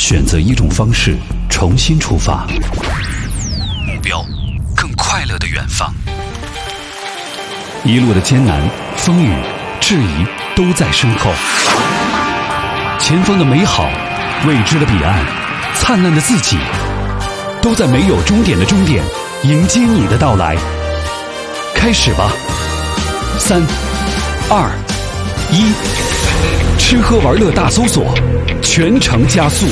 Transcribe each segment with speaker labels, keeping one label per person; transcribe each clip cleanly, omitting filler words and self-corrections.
Speaker 1: 选择一种方式重新出发，目标更快乐的远方。一路的艰难、风雨、质疑都在身后，前方的美好、未知的彼岸、灿烂的自己，都在没有终点的终点迎接你的到来。开始吧，3、2、1，吃喝玩乐大搜索，全程加速。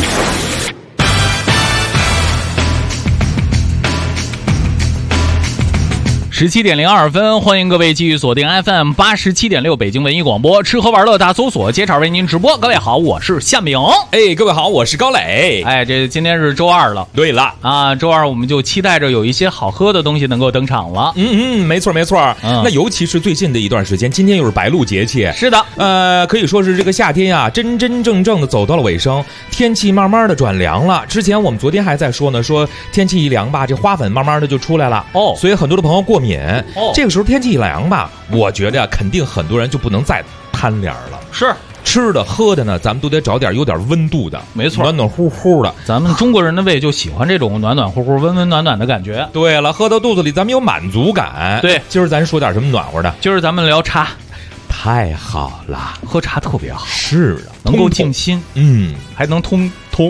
Speaker 2: 17:02，欢迎各位继续锁定 FM87.6 北京文艺广播，吃喝玩乐大搜索，接茬为您直播。各位好，我是夏明。
Speaker 3: 各位好，我是高磊。
Speaker 2: 这今天是周二了。
Speaker 3: 对了
Speaker 2: 啊，周二我们就期待着有一些好喝的东西能够登场了。
Speaker 3: 没错。那尤其是最近的一段时间，今天又是白露节气。
Speaker 2: 是的，
Speaker 3: 可以说是这个夏天啊，真正的走到了尾声，天气慢慢的转凉了。之前我们昨天还在说呢，说天气一凉吧，这花粉慢慢的就出来了。所以很多的朋友过敏。这个时候天气一凉吧，我觉得肯定很多人就不能再贪凉了。
Speaker 2: 是
Speaker 3: 吃的喝的呢，咱们都得找点有点温度的，
Speaker 2: 没错，
Speaker 3: 暖乎乎的。
Speaker 2: 咱们中国人的胃就喜欢这种暖乎乎、温暖的感觉。
Speaker 3: 对了，喝到肚子里咱们有满足感。
Speaker 2: 对，
Speaker 3: 今儿咱说点什么暖和的？
Speaker 2: 今儿咱们聊茶。
Speaker 3: 太好了，
Speaker 2: 喝茶特别好。
Speaker 3: 是的，
Speaker 2: 能够静心，还能透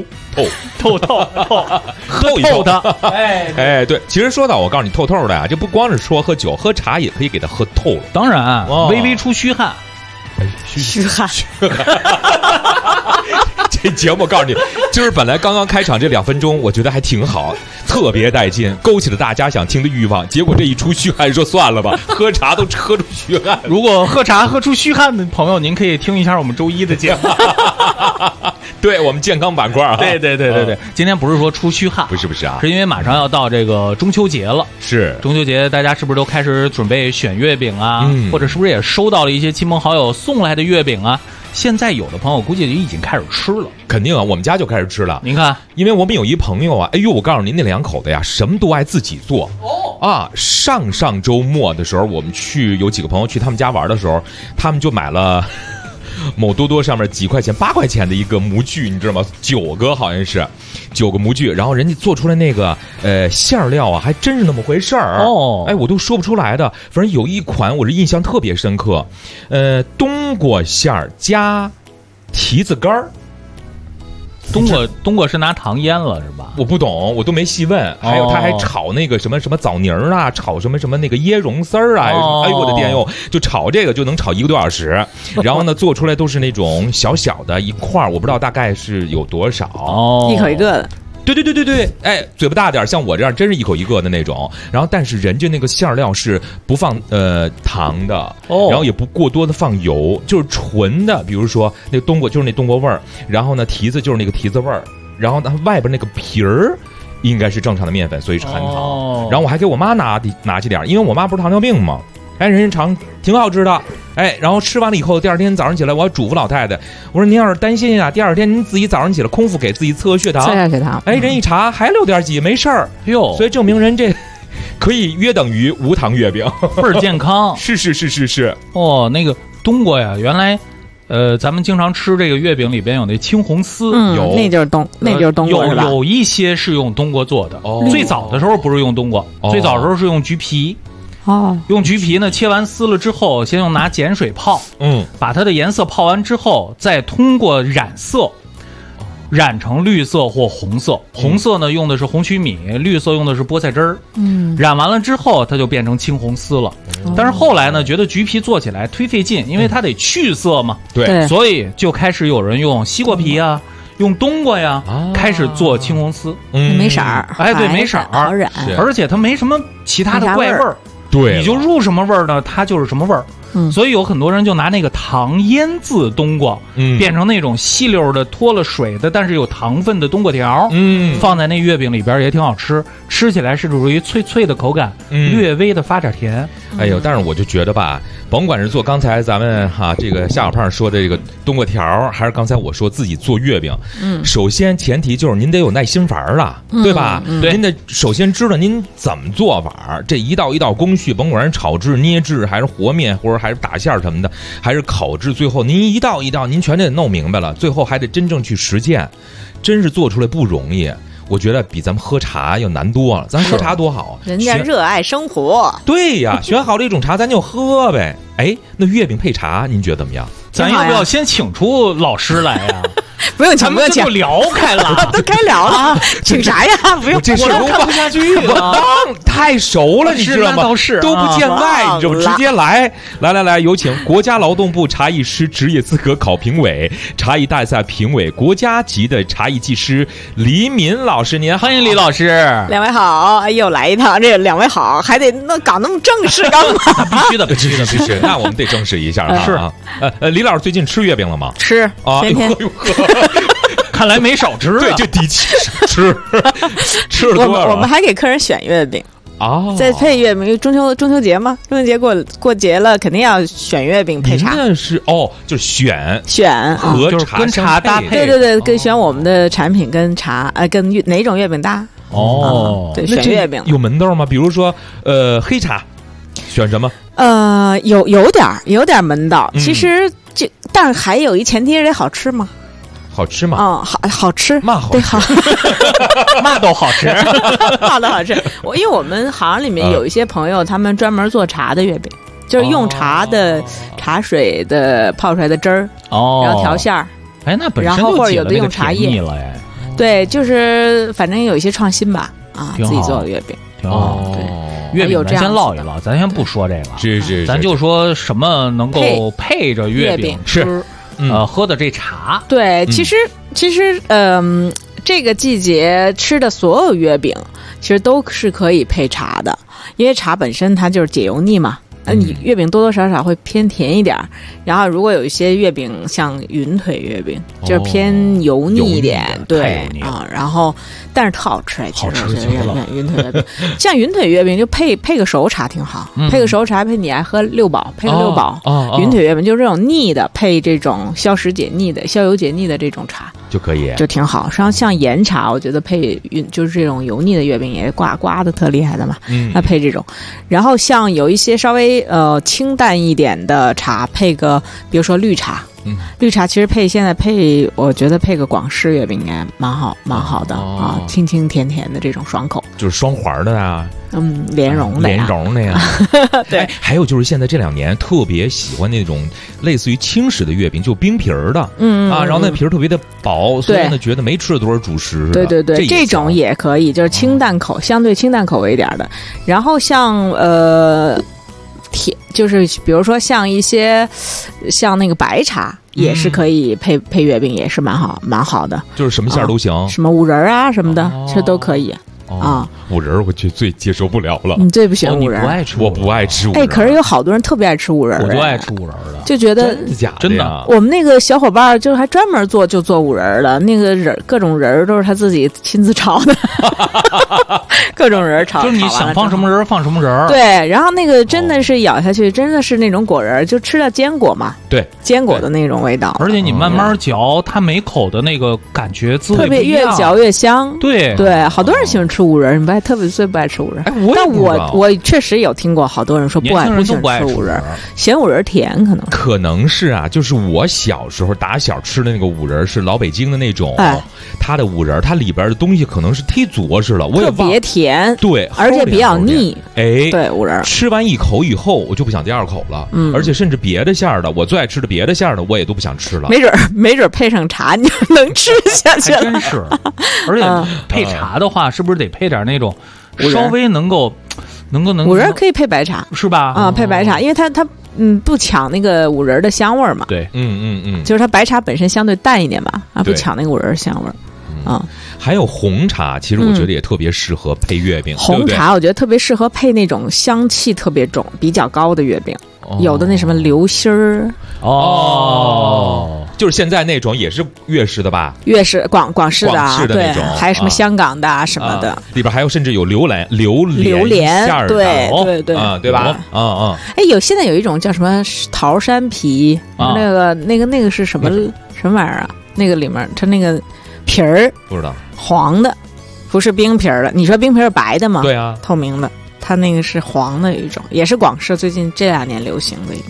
Speaker 2: 一透的。
Speaker 3: 对，其实说到我告诉你透的呀，这不光是说喝酒，喝茶也可以给它喝透了。
Speaker 2: 当然，微微出虚汗。
Speaker 4: 虚汗。
Speaker 3: 这节目告诉你，就是本来刚刚开场这2分钟，我觉得还挺好，特别带劲，勾起了大家想听的欲望。结果这一出虚汗，说算了吧，喝茶都喝出虚汗。
Speaker 2: 如果喝茶喝出虚汗的朋友，您可以听一下我们周一的节目。
Speaker 3: 对，我们健康板块啊。
Speaker 2: 对，今天不是说出虚汗，
Speaker 3: 不是啊，
Speaker 2: 是因为马上要到这个中秋节了。
Speaker 3: 是
Speaker 2: 中秋节，大家是不是都开始准备选月饼啊？或者是不是也收到了一些亲朋好友送来的月饼啊？现在有的朋友估计就已经开始吃了。肯
Speaker 3: 定啊，我们家就开始吃了。
Speaker 2: 您看，
Speaker 3: 因为我们有一朋友啊，我告诉您，那2口子呀，什么都爱自己做。上周末的时候，我们有几个朋友去他们家玩的时候，他们就买了某多多上面几块钱、8块钱的一个模具，你知道吗？9个好像是9个模具，然后人家做出来那个馅料啊，还真是那么回事儿。我都说不出来的。反正有一款我是印象特别深刻，冬瓜馅儿加提子干儿。
Speaker 2: 冬瓜是拿糖腌了是吧？
Speaker 3: 我不懂，我都没细问。还有他还炒那个什么枣泥儿啊，炒什么那个椰蓉丝儿啊。哎呦我的天哟，就炒这个就能炒1个多小时。然后呢，做出来都是那种小小的一块，我不知道大概是有多少。
Speaker 4: 一口一个的。
Speaker 3: 对，嘴巴大点，像我这样真是一口一个的那种。然后，但是人家那个馅料是不放糖的，然后也不过多的放油，就是纯的。比如说那冬瓜就是那冬瓜味儿，然后呢提子就是那个提子味儿，然后它外边那个皮儿应该是正常的面粉，所以是含糖。然后我还给我妈拿起点，因为我妈不是糖尿病嘛。人家尝挺好吃的，然后吃完了以后，第二天早上起来，我要嘱咐老太太，我说您要是担心啊，第二天您自己早上起来空腹给自己测血糖，
Speaker 4: 测下血糖，
Speaker 3: 人一查还6点几，没事儿哟，所以证明人这可以约等于无糖月饼，
Speaker 2: 倍儿健康。
Speaker 3: 是。
Speaker 2: 那个冬瓜呀，原来咱们经常吃这个月饼里边有那青红丝，
Speaker 4: 有那就是冬瓜是吧？
Speaker 2: 有一些是用冬瓜做的。最早的时候不是用冬瓜，最早的时候是用橘皮。用橘皮呢，切完丝了之后，先用拿碱水泡，把它的颜色泡完之后，再通过染色，染成绿色或红色。红色呢用的是红曲米，绿色用的是菠菜汁儿。染完了之后，它就变成青红丝了。但是后来呢，觉得橘皮做起来忒费劲，因为它得去色嘛。
Speaker 3: 对，
Speaker 2: 所以就开始有人用西瓜皮啊。用冬瓜呀，开始做青红丝，
Speaker 4: 没色儿，
Speaker 2: 对，没色儿，
Speaker 4: 好染，
Speaker 2: 而且它没什么其他的怪味儿。
Speaker 3: 对，
Speaker 2: 你就入什么味儿呢，它就是什么味儿。所以有很多人就拿那个糖腌制冬瓜，变成那种细溜的脱了水的但是有糖分的冬瓜条，放在那月饼里边也挺好吃，吃起来是属于脆脆的口感，略微的发点甜。
Speaker 3: 但是我就觉得吧，甭管是做刚才咱们这个夏小胖说的这个冬瓜条，还是刚才我说自己做月饼，首先前提就是您得有耐心法了，对吧？您得首先知道您怎么做法，这一道一道工序，甭管是炒制、捏制，还是和面，或者还是打馅什么的，还是烤制，最后您一道一道您全得弄明白了，最后还得真正去实践，真是做出来不容易。我觉得比咱们喝茶要难多了，咱喝茶多好，
Speaker 4: 人家热爱生活。
Speaker 3: 对呀，选好了一种茶咱就喝呗。哎，那月饼配茶您觉得怎么样？
Speaker 2: 咱要不要先请出老师来呀？
Speaker 4: 不用请，不用请，
Speaker 2: 就聊开了，
Speaker 4: 都开聊了，请啥呀？不用，
Speaker 3: 这事
Speaker 2: 我看不下去了，
Speaker 3: 太熟了，你知道吗？都不见外，你知道吗？直接来，有请国家劳动部茶艺师职业资格考评委、茶艺大赛评委、国家级的茶艺技师黎民老师，您
Speaker 2: 欢迎黎老师。
Speaker 4: 两位好，哎呦，来一趟，这两位好，还得搞那么正式干嘛？
Speaker 2: 必须的，
Speaker 3: 那我们得正式一下啊！
Speaker 2: 是
Speaker 3: 啊，黎老师最近吃月饼了吗？
Speaker 4: 吃啊，天天。
Speaker 2: 看来没少吃，
Speaker 3: 对，就底气吃了多少？
Speaker 4: 我们还给客人选月饼
Speaker 3: 啊，
Speaker 4: 再配月饼，因为中秋节嘛，中秋节过节了，肯定要选月饼配茶。
Speaker 3: 那是就是选和
Speaker 2: 就是跟茶搭配，
Speaker 4: 对，跟选我们的产品跟茶跟哪种月饼搭对，选月饼
Speaker 3: 有门道吗？比如说黑茶选什么？
Speaker 4: 有点门道，其实但是还有一前提是得好吃嘛。
Speaker 3: 好吃吗？
Speaker 4: 好吃，
Speaker 3: 嘛好吃，
Speaker 4: 好，
Speaker 2: 嘛都好吃，
Speaker 4: 嘛都好吃。因为我们行里面有一些朋友，他们专门做茶的月饼，就是用茶的茶水的泡出来的汁儿，然后调馅儿。
Speaker 2: 哎，那本身
Speaker 4: 然后或者有的用茶叶
Speaker 2: 了哎。
Speaker 4: 对，就是反正有一些创新吧，自己做的月饼。
Speaker 2: 对，月饼咱先唠一唠，咱先不说这个，
Speaker 3: 是，
Speaker 2: 咱就说什么能够配着月饼
Speaker 3: 吃。
Speaker 2: 喝的这茶，
Speaker 4: 对，其实，这个季节吃的所有月饼，其实都是可以配茶的，因为茶本身它就是解油腻嘛。你月饼多多少少会偏甜一点，然后如果有一些月饼像云腿月饼，就是偏油腻一点，对啊，然后但是特好吃，
Speaker 2: 好吃
Speaker 4: 云腿月饼，像云腿月饼就配个熟茶挺好，配个熟茶配你爱喝六宝，配个六宝，云腿月饼就是这种腻的，配这种消食解腻的、消油解腻的这种茶
Speaker 3: 就可以，
Speaker 4: 就挺好。像岩茶，我觉得配就是这种油腻的月饼也刮的特厉害的嘛，那配这种，然后像有一些稍微清淡一点的茶，配个比如说绿茶，绿茶其实现在我觉得配个广式月饼应该蛮好的啊，清清甜甜的这种爽口，
Speaker 3: 就是双环的啊，
Speaker 4: 莲蓉的
Speaker 3: 呀，
Speaker 4: 对。
Speaker 3: 还有就是现在这2年特别喜欢那种类似于轻食的月饼，就冰皮儿的，然后那皮儿特别的薄，所以呢觉得没吃了多少主食似
Speaker 4: 的。对，这种也可以，就是清淡口，相对清淡口味一点的。然后像甜，就是比如说像一些像那个白茶也是可以配月饼，也是蛮好的，
Speaker 3: 就是什么馅儿都行，
Speaker 4: 什么五仁啊什么的，这都可以啊。
Speaker 3: 五仁我最接受不了了，
Speaker 4: 你最不喜欢五仁？
Speaker 3: 我不爱吃五仁。
Speaker 4: 可是有好多人特别爱吃五仁，
Speaker 2: 我就爱吃五仁的，
Speaker 4: 就觉得
Speaker 3: 真的。
Speaker 4: 我们那个小伙伴就还专门做五仁的，那个各种仁都是他自己亲自炒的，各种仁炒，
Speaker 2: 就是你想放什么仁放什么仁。
Speaker 4: 对，然后那个真的是咬下去，真的是那种果仁，就吃了坚果嘛。
Speaker 3: 对，
Speaker 4: 坚果的那种味道。
Speaker 2: 而且你慢慢嚼，它每口的那个感觉滋味
Speaker 4: 特别越嚼越香。
Speaker 2: 对，
Speaker 4: 好多人喜欢吃五仁，你最不爱吃五仁。但我确实有听过好多人说不喜欢吃五仁，嫌五仁甜，
Speaker 3: 可能是啊，就是我小时候打小吃的那个五仁是老北京的那种，它的五仁它里边的东西可能是忒着实了，我也
Speaker 4: 特别甜，
Speaker 3: 对，
Speaker 4: 而且比较腻。对，五仁
Speaker 3: 吃完一口以后我就不想第二口了，而且甚至别的馅儿的我最爱吃的别的馅儿的我也都不想吃了。
Speaker 4: 没准配上茶你就能吃下去了。
Speaker 2: 真是，而且配茶的话是不是得配点那种稍微能够
Speaker 4: 五仁可以配白茶
Speaker 2: 是吧？
Speaker 4: 配白茶，因为它不抢那个五仁的香味嘛。
Speaker 2: 对，
Speaker 4: 就是它白茶本身相对淡一点吧，不抢那个五仁香味。
Speaker 3: 还有红茶，其实我觉得也特别适合配月饼。
Speaker 4: 红茶我觉得特别适合配那种香气特别重、比较高的月饼，有的那什么流心儿。
Speaker 3: 就是现在那种也是粤式的吧？粤式
Speaker 4: 广式的
Speaker 3: 那种，
Speaker 4: 还有什么香港的什么的，
Speaker 3: 里边还有甚至有榴莲馅儿的，对吧？
Speaker 4: 现在有一种叫什么桃山皮，那个是什么玩意儿啊？那个里面它那个皮儿
Speaker 3: 不知道，
Speaker 4: 黄的，不是冰皮儿的。你说冰皮儿白的吗？
Speaker 3: 对啊，
Speaker 4: 透明的。它那个是黄的一种，也是广式最近这2年流行的一个。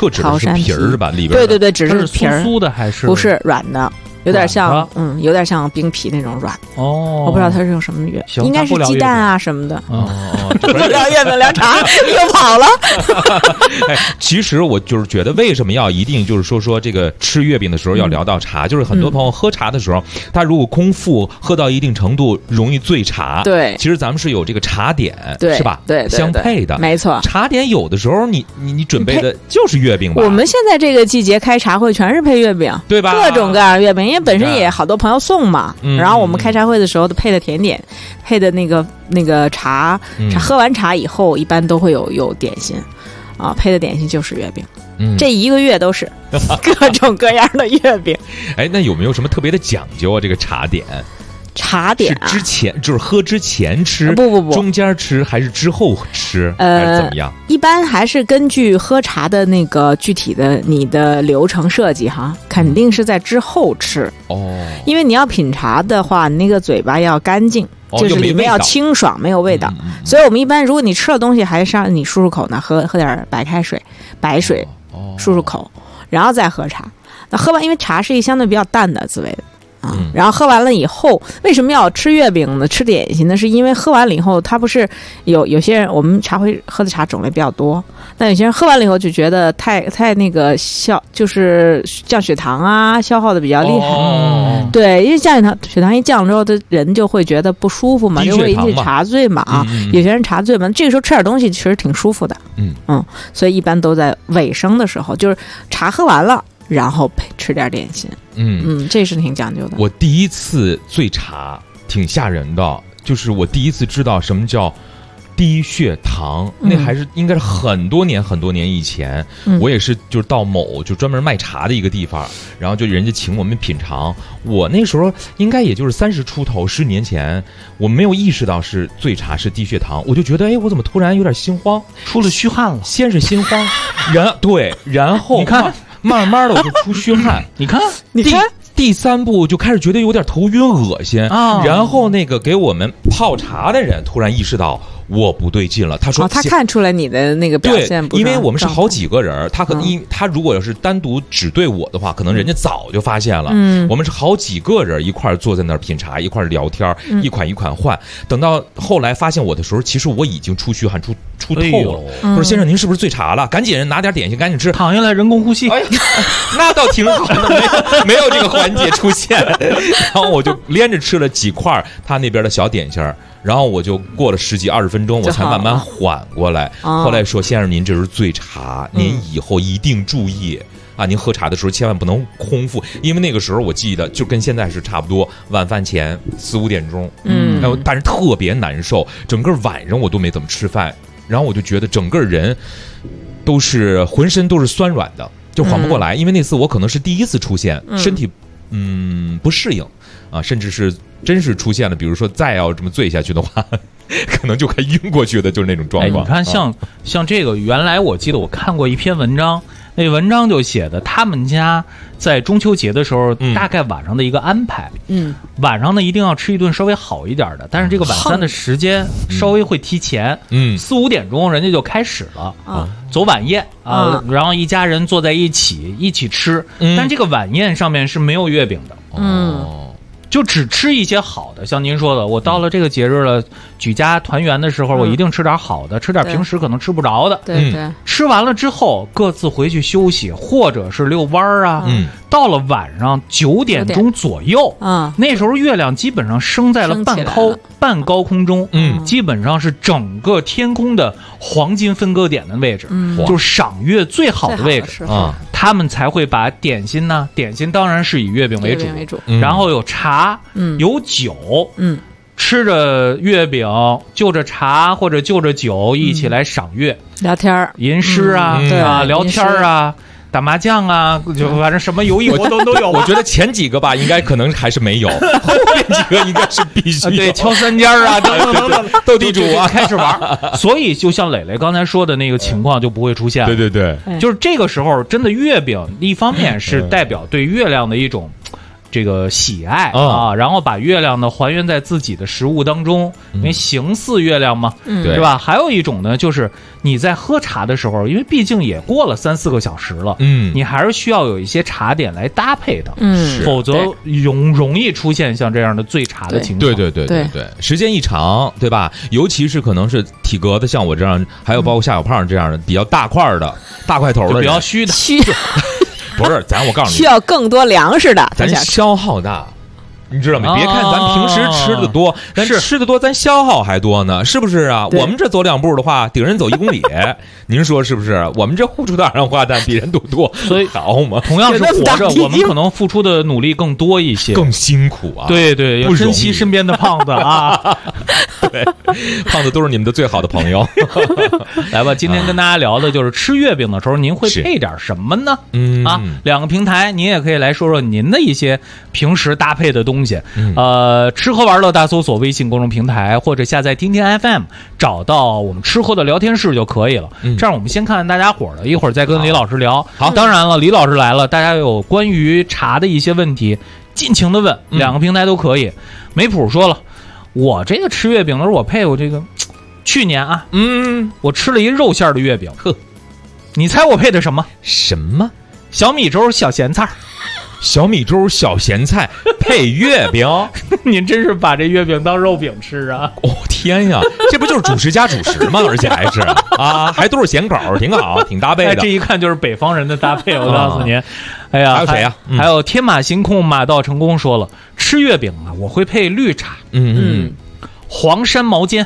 Speaker 3: 特指的是皮儿是吧？里边
Speaker 4: 对对对，只是皮儿，
Speaker 2: 酥的还是
Speaker 4: 不是软的？有点像，有点像冰皮那种软。
Speaker 2: 哦，
Speaker 4: 我不知道它是用什么月，应该是鸡蛋啊什么的。
Speaker 3: 哦，
Speaker 4: 不聊月饼聊茶又跑了。
Speaker 3: 其实我就是觉得，为什么要一定就是说这个吃月饼的时候要聊到茶？就是很多朋友喝茶的时候，他如果空腹喝到一定程度，容易醉茶。
Speaker 4: 对，
Speaker 3: 其实咱们是有这个茶点，
Speaker 4: 对，
Speaker 3: 是吧？
Speaker 4: 对，
Speaker 3: 相配的，
Speaker 4: 没错。
Speaker 3: 茶点有的时候你准备的就是月饼吧？
Speaker 4: 我们现在这个季节开茶会全是配月饼，
Speaker 3: 对吧？
Speaker 4: 各种各样的月饼。因为本身也好多朋友送嘛，然后我们开茶会的时候配的甜点，配的那个茶，喝完茶以后一般都会有点心，啊，配的点心就是月饼，这一个月都是各种各样的月饼。
Speaker 3: 哎，那有没有什么特别的讲究啊？这个茶点？
Speaker 4: 茶点
Speaker 3: 是之前就是喝之前吃，
Speaker 4: 不，
Speaker 3: 中间吃还是之后吃，还是怎么样？
Speaker 4: 一般还是根据喝茶的那个具体的你的流程设计哈，肯定是在之后吃
Speaker 3: 哦。
Speaker 4: 因为你要品茶的话，你那个嘴巴要干净，就是里面要清爽，没有味道。所以我们一般如果你吃了东西还是让你漱漱口呢，喝点白水漱漱口，然后再喝茶。那喝完，因为茶是一相对比较淡的滋味的。然后喝完了以后，为什么要吃月饼呢？吃点心呢？是因为喝完了以后，它不是有些人，我们茶会喝的茶种类比较多，但有些人喝完了以后就觉得太那个就是降血糖啊，消耗的比较厉害。对，因为降血糖一降之后，的人就会觉得不舒服嘛，就会引起茶醉嘛啊。有些人茶醉嘛，这个时候吃点东西其实挺舒服的。所以一般都在尾声的时候，就是茶喝完了。然后吃点点心，这是挺讲究的。
Speaker 3: 我第一次醉茶挺吓人的，就是我第一次知道什么叫低血糖，那还是应该是很多年以前。我也是就是到某就专门卖茶的一个地方，然后就人家请我们品尝。我那时候应该也就是30出头，10年前，我没有意识到是醉茶是低血糖，我就觉得哎，我怎么突然有点心慌，
Speaker 2: 出了虚汗了。
Speaker 3: 先是心慌，然后
Speaker 2: 你看。
Speaker 3: 慢慢的我就出虚汗，
Speaker 2: 你看
Speaker 3: 第3步就开始觉得有点头晕恶心啊，然后那个给我们泡茶的人突然意识到我不对劲了，他说
Speaker 4: 他看出来你的那个表现不，
Speaker 3: 因为我们是好几个人，他可能他如果要是单独只对我的话，可能人家早就发现了。我们是好几个人一块坐在那儿品茶，一块聊天，一款一款换。等到后来发现我的时候，其实我已经出虚汗出透了。说先生您是不是醉茶了？赶紧拿点点心，赶紧吃，
Speaker 2: 躺下来人工呼吸。
Speaker 3: 哎呀，那倒挺好的，没有这个环节出现。然后我就连着吃了几块他那边的小点心。然后我就过了10几20分钟，我才慢慢缓过来。后来说先生您这是醉茶，您以后一定注意啊！您喝茶的时候千万不能空腹，因为那个时候我记得就跟现在是差不多，晚饭前4、5点钟，但是特别难受，整个晚上我都没怎么吃饭，然后我就觉得整个人都是浑身都是酸软的，就缓不过来。因为那次我可能是第一次出现，身体不适应啊，甚至是真是出现了，比如说再要这么醉下去的话，可能就快晕过去的，就是那种状况。
Speaker 2: 你看像这个，原来我记得我看过一篇文章，那文章就写的他们家在中秋节的时候，大概晚上的一个安排。晚上呢一定要吃一顿稍微好一点的，但是这个晚餐的时间稍微会提前，4、5点钟人家就开始了走晚宴啊，然后一家人坐在一起吃，但这个晚宴上面是没有月饼的。就只吃一些好的，像您说的，我到了这个节日了，举家团圆的时候，我一定吃点好的，吃点平时可能吃不着的。
Speaker 4: 对对，
Speaker 2: 吃完了之后各自回去休息，或者是遛弯儿啊。到了晚上9点钟左右，那时候月亮基本上升在了半高空中，基本上是整个天空的黄金分割点的位置，就是赏月最好的位置啊。他们才会把点心呢，点心当然是以月饼为主，然后有茶，有酒，吃着月饼，就着茶或者就着酒一起来赏月，
Speaker 4: 聊天
Speaker 2: 吟诗啊，聊天啊。打麻将啊，就反正什么游艺活动都有。
Speaker 3: 我觉得前几个吧，应该可能还是没有，后面几个应该是必须有。
Speaker 2: 对，敲三尖啊，等等，
Speaker 3: 斗地主啊，
Speaker 2: 开始玩。所以就像磊磊刚才说的那个情况就不会出现了。
Speaker 3: 对，
Speaker 2: 就是这个时候，真的月饼一方面是代表对月亮的一种这个喜爱啊，然后把月亮呢还原在自己的食物当中，因为形似月亮嘛，是吧？还有一种呢，就是你在喝茶的时候，因为毕竟也过了3-4个小时了，你还是需要有一些茶点来搭配的，否则容易出现像这样的醉茶的情况。
Speaker 3: 对，时间一长，对吧？尤其是可能是体格的，像我这样，还有包括夏小胖这样的比较大块的、大块头的，
Speaker 2: 比较虚的。
Speaker 3: 不是，我告诉你，
Speaker 4: 需要更多粮食的，
Speaker 3: 咱消耗大，你知道吗？别看咱平时吃的多，咱吃的多，咱消耗还多呢，是不是啊？我们这走2步的话，顶人走1公里，您说是不是？我们这付出的二氧化碳比人都多，
Speaker 2: 所以
Speaker 3: 好嘛，
Speaker 2: 同样是活着，我们可能付出的努力更多一些，
Speaker 3: 更辛苦啊。
Speaker 2: 对，要珍惜身边的胖子啊。
Speaker 3: 对，胖子都是你们的最好的朋友。
Speaker 2: 来吧，今天跟大家聊的就是吃月饼的时候，您会配点什么呢？2个平台，您也可以来说说您的一些平时搭配的东西。吃喝玩乐大搜索微信公众平台，或者下载听听 FM， 找到我们吃喝的聊天室就可以了。这样我们先看看大家伙的，一会儿再跟李老师聊。好，当然了，李老师来了，大家有关于茶的一些问题，尽情的问，2个平台都可以。梅普说了，我这个吃月饼的时候，我配我这个去年啊，我吃了一肉馅的月饼，你猜我配的什么？
Speaker 3: 什么？
Speaker 2: 小米粥小咸菜。
Speaker 3: 小米粥小咸菜配月饼，
Speaker 2: 您真是把这月饼当肉饼吃啊！
Speaker 3: 哦天呀，这不就是主食加主食吗？而且还是还都是咸口，挺好，挺搭配的。
Speaker 2: 这一看就是北方人的搭配，我告诉您。哎呀，
Speaker 3: 还有谁呀？
Speaker 2: 还有天马行空马到成功说了，吃月饼啊，我会配绿茶，黄山毛尖，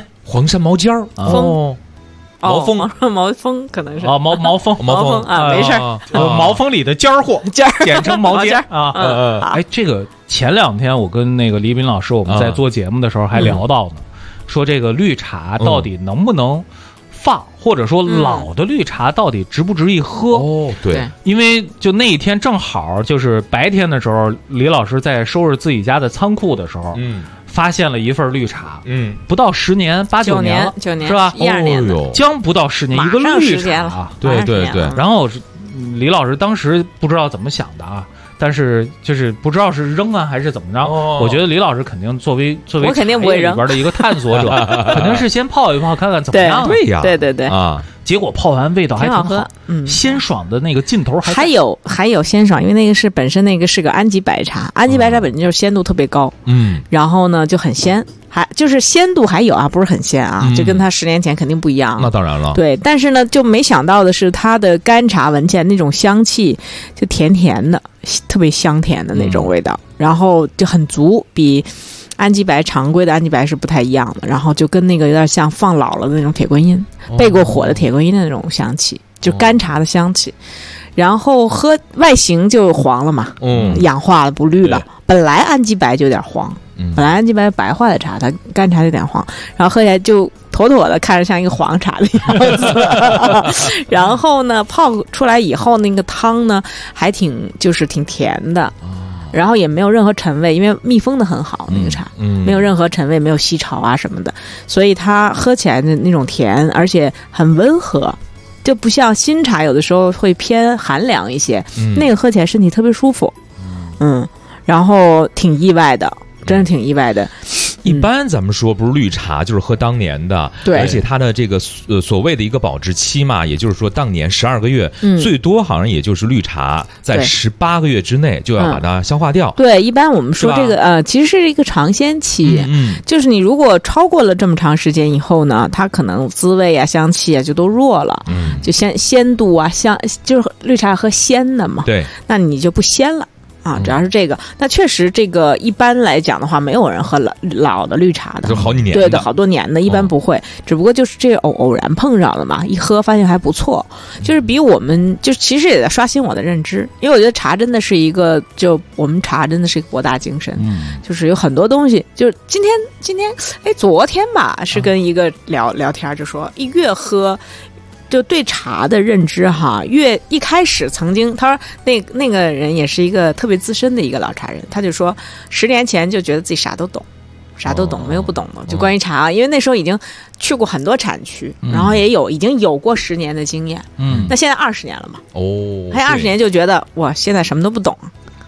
Speaker 2: 毛峰可能是毛峰
Speaker 4: 啊，没事
Speaker 2: 毛峰里的尖货，简称毛尖啊。哎，这个前2天我跟那个李斌老师我们在做节目的时候还聊到呢，说这个绿茶到底能不能放，或者说老的绿茶到底值不值一喝？
Speaker 3: 对，
Speaker 2: 因为就那一天正好就是白天的时候，李老师在收拾自己家的仓库的时候，发现了一份绿茶，不到10年，8、9年了，是吧
Speaker 4: ？12年的，
Speaker 2: 将不到10年，一个绿茶，
Speaker 3: 对。
Speaker 2: 然后李老师当时不知道怎么想的啊，但是就是不知道是扔啊还是怎么着。我觉得李老师肯定作为
Speaker 4: 我肯定不会扔
Speaker 2: 里边的一个探索者，肯定是先泡一泡看看怎么样。
Speaker 3: 对呀，
Speaker 4: 对
Speaker 3: 啊。
Speaker 2: 结果泡完味道还挺
Speaker 4: 好喝，
Speaker 2: 鲜爽的那个劲头
Speaker 4: 还有鲜爽，因为那个是本身那个是个安吉白茶，安吉白茶本身就是鲜度特别高，然后呢就很鲜，还就是鲜度还有啊，不是很鲜啊，就跟它10年前肯定不一样。
Speaker 3: 那当然了，
Speaker 4: 对，但是呢就没想到的是它的干茶闻起来那种香气就甜甜的，特别香甜的那种味道，然后就很足，比安吉白常规的安吉白是不太一样的，然后就跟那个有点像放老了的那种铁观音，备过火的铁观音的那种香气，就干茶的香气。然后喝外形就黄了嘛，氧化了不绿了。本来安吉白就有点黄，本来安吉白白化的茶，它干茶有点黄，然后喝起来就妥妥的看着像一个黄茶的样子。然后呢，泡出来以后那个汤呢还挺甜的。然后也没有任何陈味，因为密封的很好，那个茶，没有任何陈味，没有西潮啊什么的，所以它喝起来的那种甜，而且很温和，就不像新茶有的时候会偏寒凉一些，那个喝起来身体特别舒服，然后挺意外的，真是挺意外的。
Speaker 3: 一般咱们说不是绿茶就是喝当年的，
Speaker 4: 对，
Speaker 3: 而且它的这个所谓的一个保质期嘛，也就是说当年12个月，最多好像也就是绿茶在18个月之内就要把它消化掉。
Speaker 4: 对，一般我们说这个其实是一个尝鲜期，就是你如果超过了这么长时间以后呢，它可能滋味啊、香气啊就都弱了，就鲜度啊、就是绿茶喝鲜的嘛，
Speaker 3: 对，
Speaker 4: 那你就不鲜了。主要是这个，那确实这个一般来讲的话，没有人喝老的绿茶的，
Speaker 3: 就好几年的，
Speaker 4: 对的，好多年的，一般不会，只不过就是这偶然碰上了嘛，一喝发现还不错，就是比我们就其实也在刷新我的认知，因为我觉得茶真的是一个，就我们茶真的是一个博大精深，就是有很多东西，就是今天昨天吧，是跟一个聊天就说越喝。就对茶的认知哈，越一开始曾经他说那个人也是一个特别资深的一个老茶人，他就说10年前就觉得自己啥都懂，没有不懂的，就关于茶，因为那时候已经去过很多产区，然后已经有过10年的经验，那现在20年了嘛，还有20年就觉得哇，现在什么都不懂。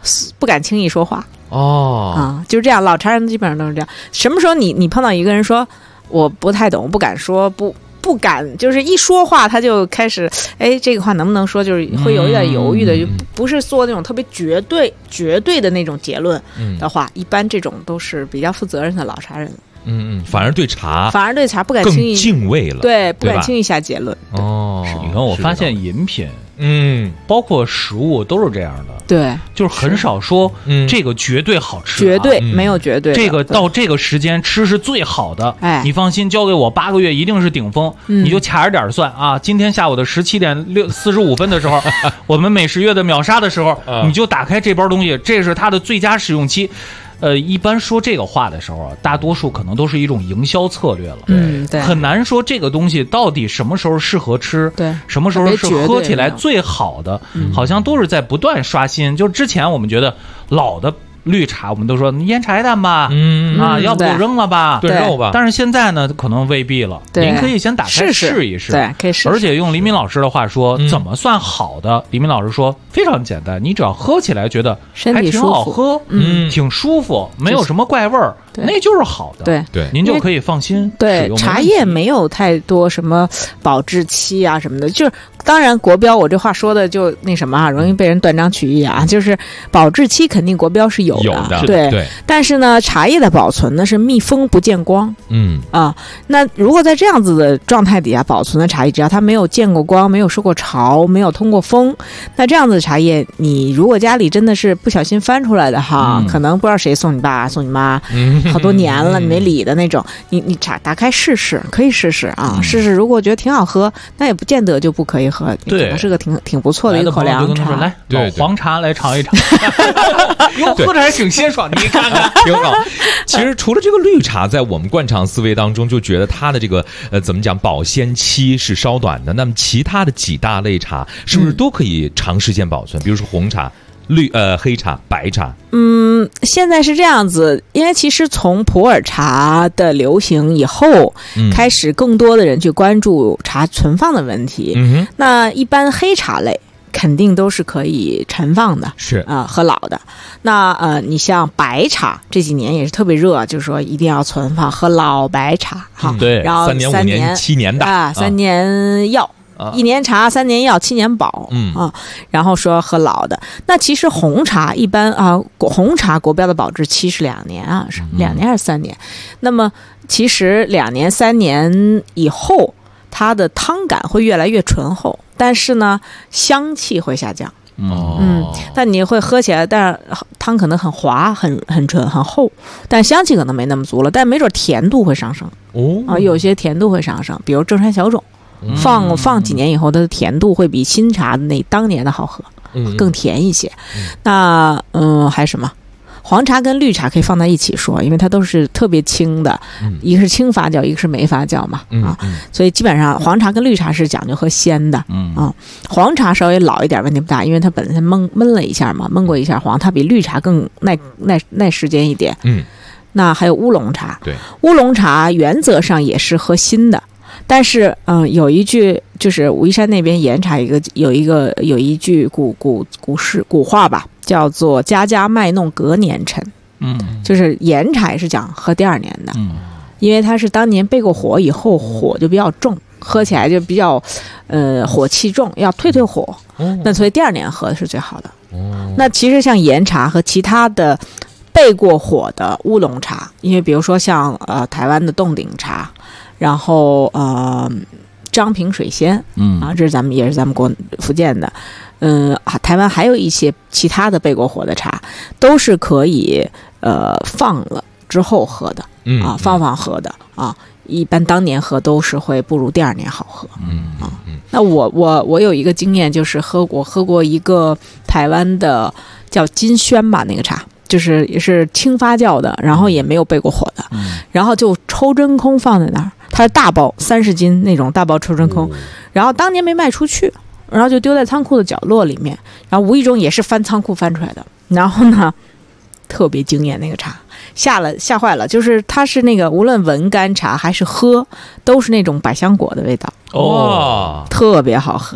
Speaker 4: 不敢轻易说话。就是这样，老茶人基本上都是这样。什么时候你碰到一个人说我不太懂，不敢说，不敢，就是一说话他就开始，这个话能不能说，就是会有一点犹豫的，就不是做那种特别绝对的那种结论的话，一般这种都是比较负责任的老茶人。
Speaker 3: 反而对茶
Speaker 4: 不敢轻易
Speaker 3: 敬畏了，
Speaker 4: 对，不敢轻易下结论。
Speaker 2: 你看，我发现饮品，包括食物都是这样的，
Speaker 4: 对，
Speaker 2: 就是很少说这个绝对好吃，
Speaker 4: 绝对没有绝对，
Speaker 2: 这个到这个时间吃是最好的，你放心，交给我8个月一定是顶峰，你就掐着点算啊。今天下午的17点45分的时候，我们美食月的秒杀的时候，你就打开这包东西，这是它的最佳使用期。一般说这个话的时候啊，大多数可能都是一种营销策略了，
Speaker 4: 对，
Speaker 2: 很难说这个东西到底什么时候适合吃，
Speaker 4: 对，
Speaker 2: 什么时候是喝起来最好的，好像都是在不断刷新。就之前我们觉得老的绿茶，我们都说腌茶叶蛋吧，要不扔了吧，
Speaker 3: 炖肉吧。
Speaker 2: 但是现在呢，可能未必了。您可以先打开试一试，
Speaker 4: 对，可以试。
Speaker 2: 而且用黎明老师的话说，怎么算好的？黎明老师说非常简单，你只要喝起来觉得还挺好喝，挺舒服，没有什么怪味儿，那就是好的。
Speaker 4: 对，
Speaker 2: 您就可以放心使用。
Speaker 4: 茶叶没有太多什么保质期啊什么的，就是当然国标我这话说的就那什么啊，容易被人断章取义啊，就是保质期肯定国标是有的，对。但是呢，茶叶的保存呢是密封不见光，那如果在这样子的状态底下保存的茶叶，只要它没有见过光，没有受过潮，没有通过风，那这样子的茶叶，你如果家里真的是不小心翻出来的哈，可能不知道谁送你爸送你妈，好多年了你没理的那种，你打开试试，可以试试啊，试试。如果觉得挺好喝，那也不见得就不可以喝，可能是个挺不错的一个口粮茶。
Speaker 2: 来，老黄茶来尝一尝，哟，喝着还挺鲜爽，你看看，
Speaker 3: 挺好。其实除了这个绿茶，在我们惯常思维当中，就觉得它的这个怎么讲，保鲜期是稍短的。那么其他的几大类茶，是不是都可以长时间保存？比如说红茶、黑茶、白茶。
Speaker 4: 现在是这样子，因为其实从普洱茶的流行以后，开始更多的人去关注茶存放的问题。那一般黑茶类肯定都是可以陈放的，
Speaker 3: 是
Speaker 4: 喝老的。那你像白茶这几年也是特别热，就是说一定要存放喝老白茶哈。
Speaker 3: 对，
Speaker 4: 然后
Speaker 3: 3年、5年、7年的
Speaker 4: 3年要。1年茶，3年药，7年保，然后说喝老的。那其实红茶一般红茶国标的保质期是2年啊，是2年还是3年？那么其实2年、3年以后，它的汤感会越来越醇厚，但是呢，香气会下降。但你会喝起来，但是汤可能很滑、很醇、很厚，但香气可能没那么足了，但没准甜度会上升。有些甜度会上升，比如正山小种。放几年以后，它的甜度会比新茶的当年的好喝，更甜一些。那还有什么？黄茶跟绿茶可以放在一起说，因为它都是特别轻的，一个是轻发酵，一个是没发酵嘛，所以基本上黄茶跟绿茶是讲究喝鲜的，黄茶稍微老一点问题不大，因为它本身焖了一下嘛，焖过一下黄，它比绿茶更耐时间一点。那还有乌龙茶，
Speaker 3: 对，
Speaker 4: 乌龙茶原则上也是喝新的。但是，有一句就是武夷山那边岩茶有一句古话吧，叫做"家家卖弄隔年陈"，就是岩茶也是讲喝第2年的，因为它是当年背过火以后，火就比较重，喝起来就比较火气重，要退火，那所以第2年喝是最好的。那其实像岩茶和其他的背过火的乌龙茶，因为比如说像台湾的洞顶茶。然后张平水仙，这是也是咱们福建的，台湾还有一些其他的背过火的茶，都是可以放了之后喝的，放喝的啊。一般当年喝都是会不如第2年好喝，那我有一个经验，就是喝过一个台湾的叫金萱吧，那个茶。就是也是轻发酵的，然后也没有背过火的，然后就抽真空放在那儿，它是大包30斤那种大包抽真空，然后当年没卖出去，然后就丢在仓库的角落里面，然后无意中也是翻仓库翻出来的，然后呢特别惊艳，那个茶吓坏了，就是它是那个无论闻干茶还是喝都是那种百香果的味道，特别好喝。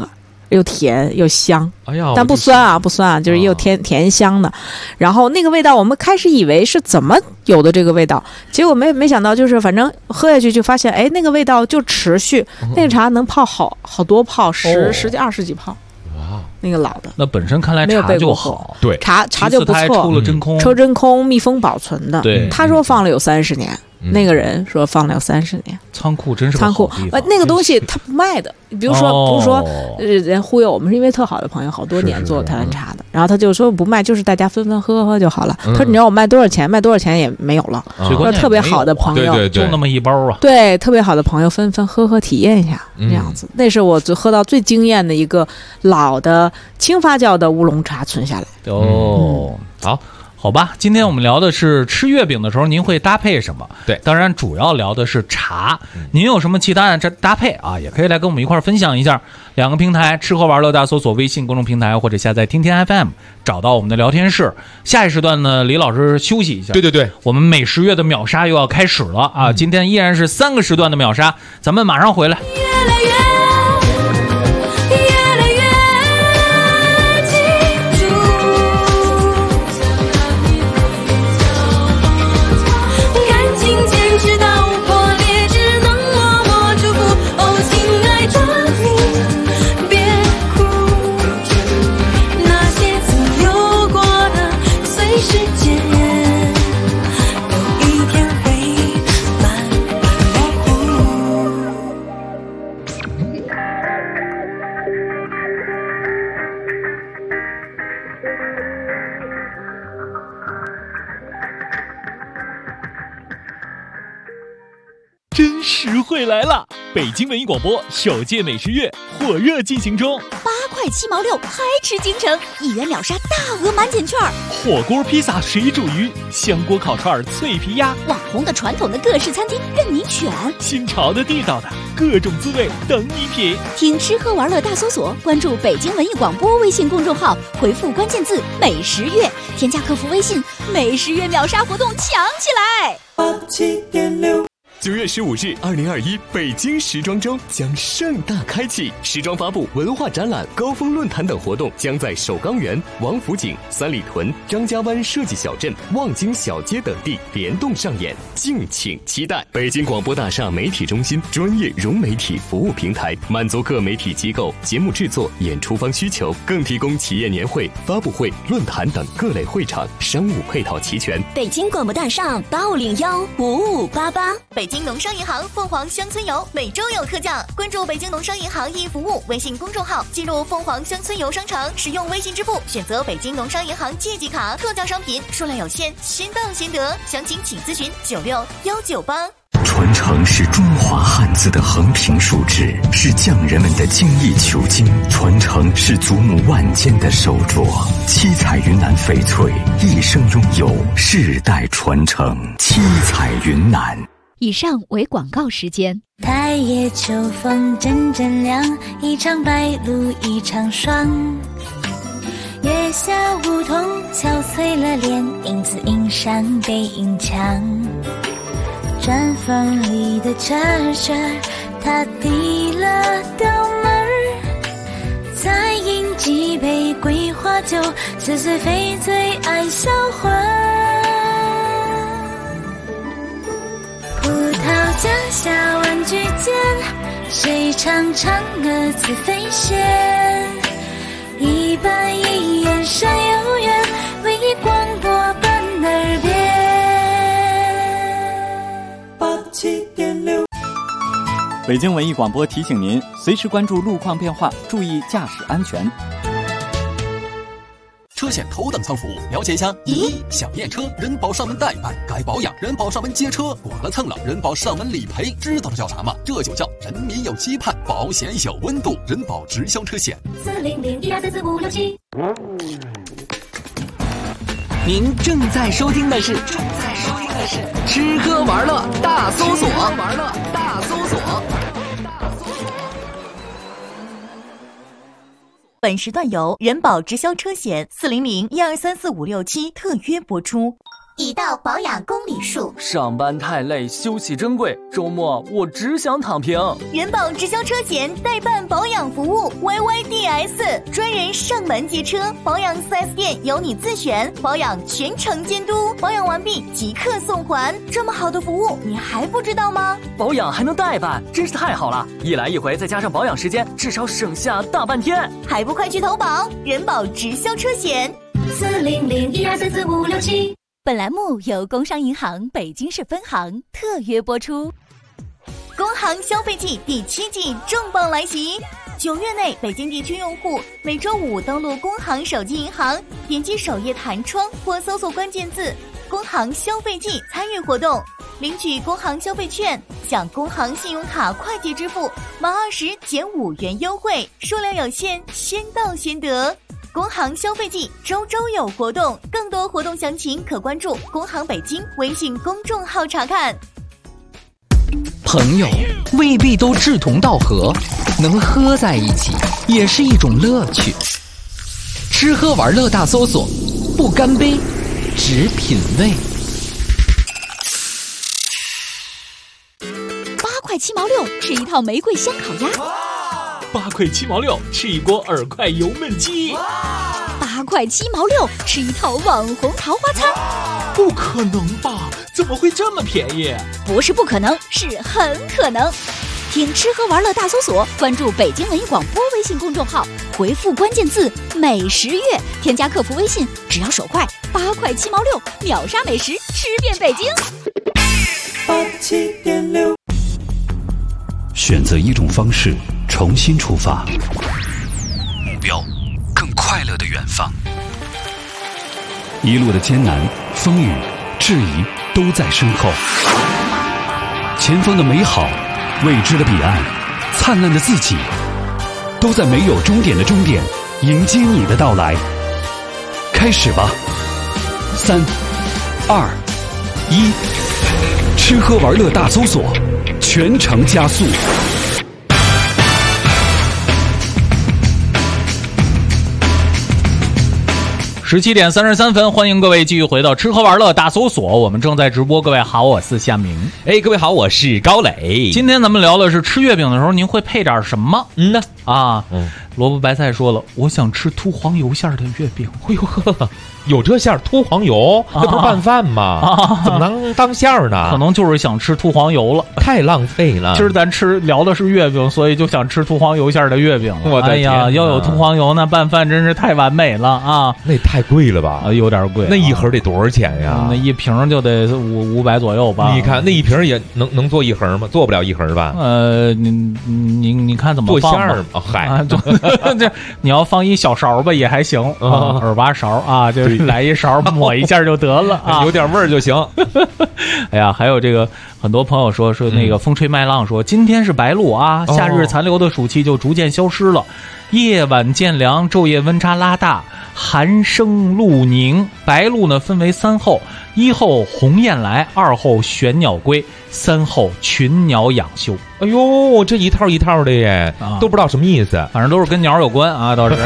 Speaker 4: 又甜又香，
Speaker 3: 哎呀，
Speaker 4: 但不酸啊，不酸啊，就是又甜香的。然后那个味道，我们开始以为是怎么有的这个味道，结果没想到，就是反正喝下去就发现，哎，那个味道就持续，那个茶能泡好多泡，10几20几泡。哇，那个老的，
Speaker 2: 那本身看来茶就好，
Speaker 3: 对，
Speaker 4: 茶就不错，
Speaker 2: 抽了真空，
Speaker 4: 抽真空密封保存的。
Speaker 2: 对，
Speaker 4: 他说放了有30年。那个人说放了有30年，
Speaker 2: 仓库真是个好地方。
Speaker 4: 那个东西他不卖的，比如说不是说人忽悠我们，是因为特好的朋友，好多年做台湾茶的，然后他就说不卖，就是大家分喝就好了。他说你知道我卖多少钱？卖多少钱也没有了。说特别好的朋友，
Speaker 3: 对，
Speaker 2: 就那么一包啊。
Speaker 4: 对，特别好的朋友分喝体验一下，这样子。那是我喝到最惊艳的一个老的轻发酵的乌龙茶存下来。
Speaker 2: 好吧，今天我们聊的是吃月饼的时候您会搭配什么？
Speaker 3: 对，
Speaker 2: 当然主要聊的是茶。您有什么其他的搭配啊？也可以来跟我们一块分享一下。2个平台，吃喝玩乐大搜索微信公众平台或者下载听天 FM， 找到我们的聊天室。下一时段呢，李老师休息一下。
Speaker 3: 对，
Speaker 2: 我们每10月的秒杀又要开始了啊！今天依然是3个时段的秒杀，咱们马上回来。
Speaker 5: 真实惠来了！北京文艺广播首届美食月火热进行中，8
Speaker 6: 块7毛6，嗨吃京城，1元秒杀大额满减券，
Speaker 5: 火锅、披萨、水煮鱼、香锅、烤串、脆皮鸭，
Speaker 6: 网红的、传统的各式餐厅任你选，
Speaker 5: 新潮的、地道的，各种滋味等你品。
Speaker 6: 听吃喝玩乐大搜索，关注北京文艺广播微信公众号，回复关键字“美食月”，添加客服微信“美食月秒杀”活动抢起来。
Speaker 7: 87.6。9月15日，2021北京时装周将盛大开启，时装发布、文化展览、高峰论坛等活动将在首钢园、王府井、三里屯、张家湾设计小镇、望京小街等地联动上演，敬请期待。北京广播大厦媒体中心专业融媒体服务平台，满足各媒体机构节目制作、演出方需求，更提供企业年会、发布会、论坛等各类会场，商务配套齐全。
Speaker 6: 北京广播大厦8515588。
Speaker 8: 北京农商银行凤凰乡村游每周有特价，关注北京农商银行易服务微信公众号，进入凤凰乡村游商城，使用微信支付，选择北京农商银行借记卡，特价商品数量有限，先到先得，详情请咨询96198。
Speaker 9: 传承是中华汉字的横平竖直，是匠人们的精益求精；传承是祖母万间的手镯。七彩云南翡翠一生拥有，世代传承。七彩云南。
Speaker 6: 以上为广告时间。
Speaker 10: 太夜秋风阵阵凉，一场白露一场霜。月下梧桐憔悴了脸，影子映山背影墙。毡房里的车旋，他递了刀门儿，再饮几杯桂花酒，似醉非醉爱销魂。葡萄架下万句间，谁唱嫦娥自飞仙？一板一眼山有缘，为你广播伴耳边。
Speaker 11: 87.6。北京文艺广播提醒您，随时关注路况变化，注意驾驶安全。
Speaker 12: 车险头等舱服务，了解一下。想验车，人保上门代办；该保养，人保上门接车；剐了蹭了，人保上门理赔。知道这叫啥吗？这就叫人民有期盼，保险有温度。人保直销车险。
Speaker 8: 400-1244567。
Speaker 12: 您正在收听的是吃喝玩乐大搜索。
Speaker 8: 本时段由人保直销车险400-1234567特约播出。 已到保养公里数。
Speaker 13: 上班太累，休息珍贵，周末我只想躺平。
Speaker 8: 人保直销车险代办保养服务 YYDS， 专人上门接车，保养 4S 店由你自选，保养全程监督，保养完毕即刻送还。这么好的服务你还不知道吗？
Speaker 13: 保养还能代办，真是太好了，一来一回再加上保养时间，至少省下大半天。
Speaker 8: 还不快去投保人保直销车险
Speaker 6: 40012344567。本栏目由工商银行北京市分行特约播出。
Speaker 8: 工行消费季第7季重磅来袭，9月内北京地区用户每周5登录工行手机银行，点击首页弹窗或搜索关键字工行消费季参与活动，领取工行消费券，享工行信用卡快捷支付满20减5元优惠，数量有限，先到先得。工行消费季周周有活动，更多活动详情可关注工行北京微信公众号查看。
Speaker 14: 朋友未必都志同道合，能喝在一起也是一种乐趣。吃喝玩乐大搜索，不干杯，只品味。
Speaker 6: 8块7毛6，吃一套玫瑰香烤鸭。
Speaker 5: 8块7毛6，吃一锅耳块油焖鸡。
Speaker 6: 8块7毛6，吃一套网红桃花餐。
Speaker 5: 不可能吧？怎么会这么便宜？
Speaker 6: 不是不可能，是很可能。听吃喝玩乐大搜索，关注北京文艺广播微信公众号，回复关键字美食月，添加客服微信，只要手快，8块7毛6，秒杀美食，吃遍北京。
Speaker 1: 87.6，选择一种方式，重新出发，目标更快乐的远方。一路的艰难、风雨、质疑都在身后，前方的美好、未知的彼岸、灿烂的自己，都在没有终点的终点迎接你的到来。开始吧，3、2、1，吃喝玩乐大搜索，全程加速。
Speaker 2: 17点33分，欢迎各位继续回到吃喝玩乐大搜索，我们正在直播。各位好，我是夏明。
Speaker 3: 各位好，我是高磊。
Speaker 2: 今天咱们聊的是吃月饼的时候您会配点什么？萝卜白菜说了，我想吃秃黄油馅的月饼。
Speaker 3: 哎呦呵，有这馅儿秃黄油，那不是拌饭吗？怎么能当馅儿呢？
Speaker 2: 可能就是想吃秃黄油了，
Speaker 3: 太浪费了。
Speaker 2: 今儿咱聊的是月饼，所以就想吃秃黄油馅的月饼了。
Speaker 3: 我的天
Speaker 2: 要有秃黄油，那拌饭真是太完美了啊！
Speaker 3: 那也太贵了吧？
Speaker 2: 有点贵。
Speaker 3: 那一盒得多少钱呀？
Speaker 2: 那一瓶就得500左右吧？
Speaker 3: 你看那一瓶也能做一盒吗？做不了一盒吧？
Speaker 2: 你看怎么放吧？
Speaker 3: 做馅儿吗？嗨。
Speaker 2: 这你要放一小勺吧也还行耳挖勺啊，就来一勺抹一下就得了啊，
Speaker 3: 有点味儿就行。
Speaker 2: 哎呀，还有这个很多朋友说那个风吹麦浪说，今天是白露啊，夏日残留的暑气就逐渐消失了，夜晚渐凉，昼夜温差拉大，寒生露凝。白露呢分为3候：1候鸿雁来，2候玄鸟归，3候群鸟养休。
Speaker 3: 哎呦，这一套一套的耶，都不知道什么意思，
Speaker 2: 反正都是跟鸟有关啊，倒是。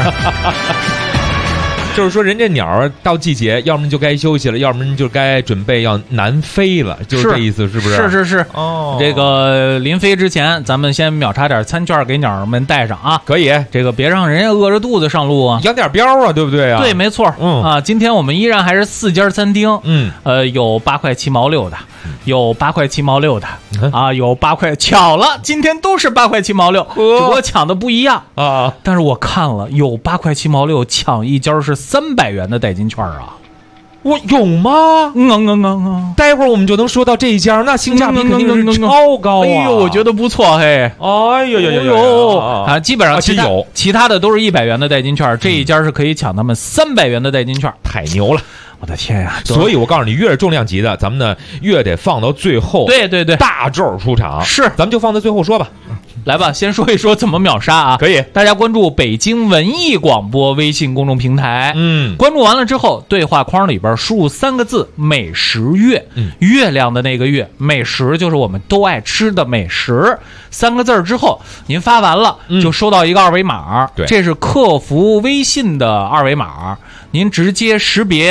Speaker 3: 就是说人家鸟到季节，要么就该休息了，要么就该准备要南飞了，就是这意思，是不是？
Speaker 2: 是。这个临飞之前，咱们先秒查点餐券给鸟们带上啊。
Speaker 3: 可以，
Speaker 2: 这个别让人家饿着肚子上路啊，
Speaker 3: 养点膘啊，对不对啊？
Speaker 2: 对，没错。今天我们依然还是4家餐厅，有8块7毛6的，有8块7毛6的啊，有8块，巧了，今天都是8块7毛6，只不过抢的不一样啊。但是我看了，有8块7毛6抢一家是300元的代金券啊！
Speaker 3: 我有吗？待会儿我们就能说到这一家，那性价比肯定是超高啊！
Speaker 2: 哎呦，我觉得不错嘿！
Speaker 3: 哎呦
Speaker 2: 啊，基本上其他的都是100元的代金券，这一家是可以抢他们300元的代金券，
Speaker 3: 太牛了！
Speaker 2: 我的天呀！
Speaker 3: 所以我告诉你，越是重量级的，咱们呢越得放到最后。
Speaker 2: 对，
Speaker 3: 大咒出场
Speaker 2: 是，
Speaker 3: 咱们就放在最后说吧。
Speaker 2: 来吧，先说一说怎么秒杀啊？
Speaker 3: 可以，
Speaker 2: 大家关注北京文艺广播微信公众平台。关注完了之后，对话框里边输入3个字“美食月”，月亮的那个月，美食就是我们都爱吃的美食。3个字之后，您发完了就收到一个2维码，这是客服微信的2维码，您直接识别。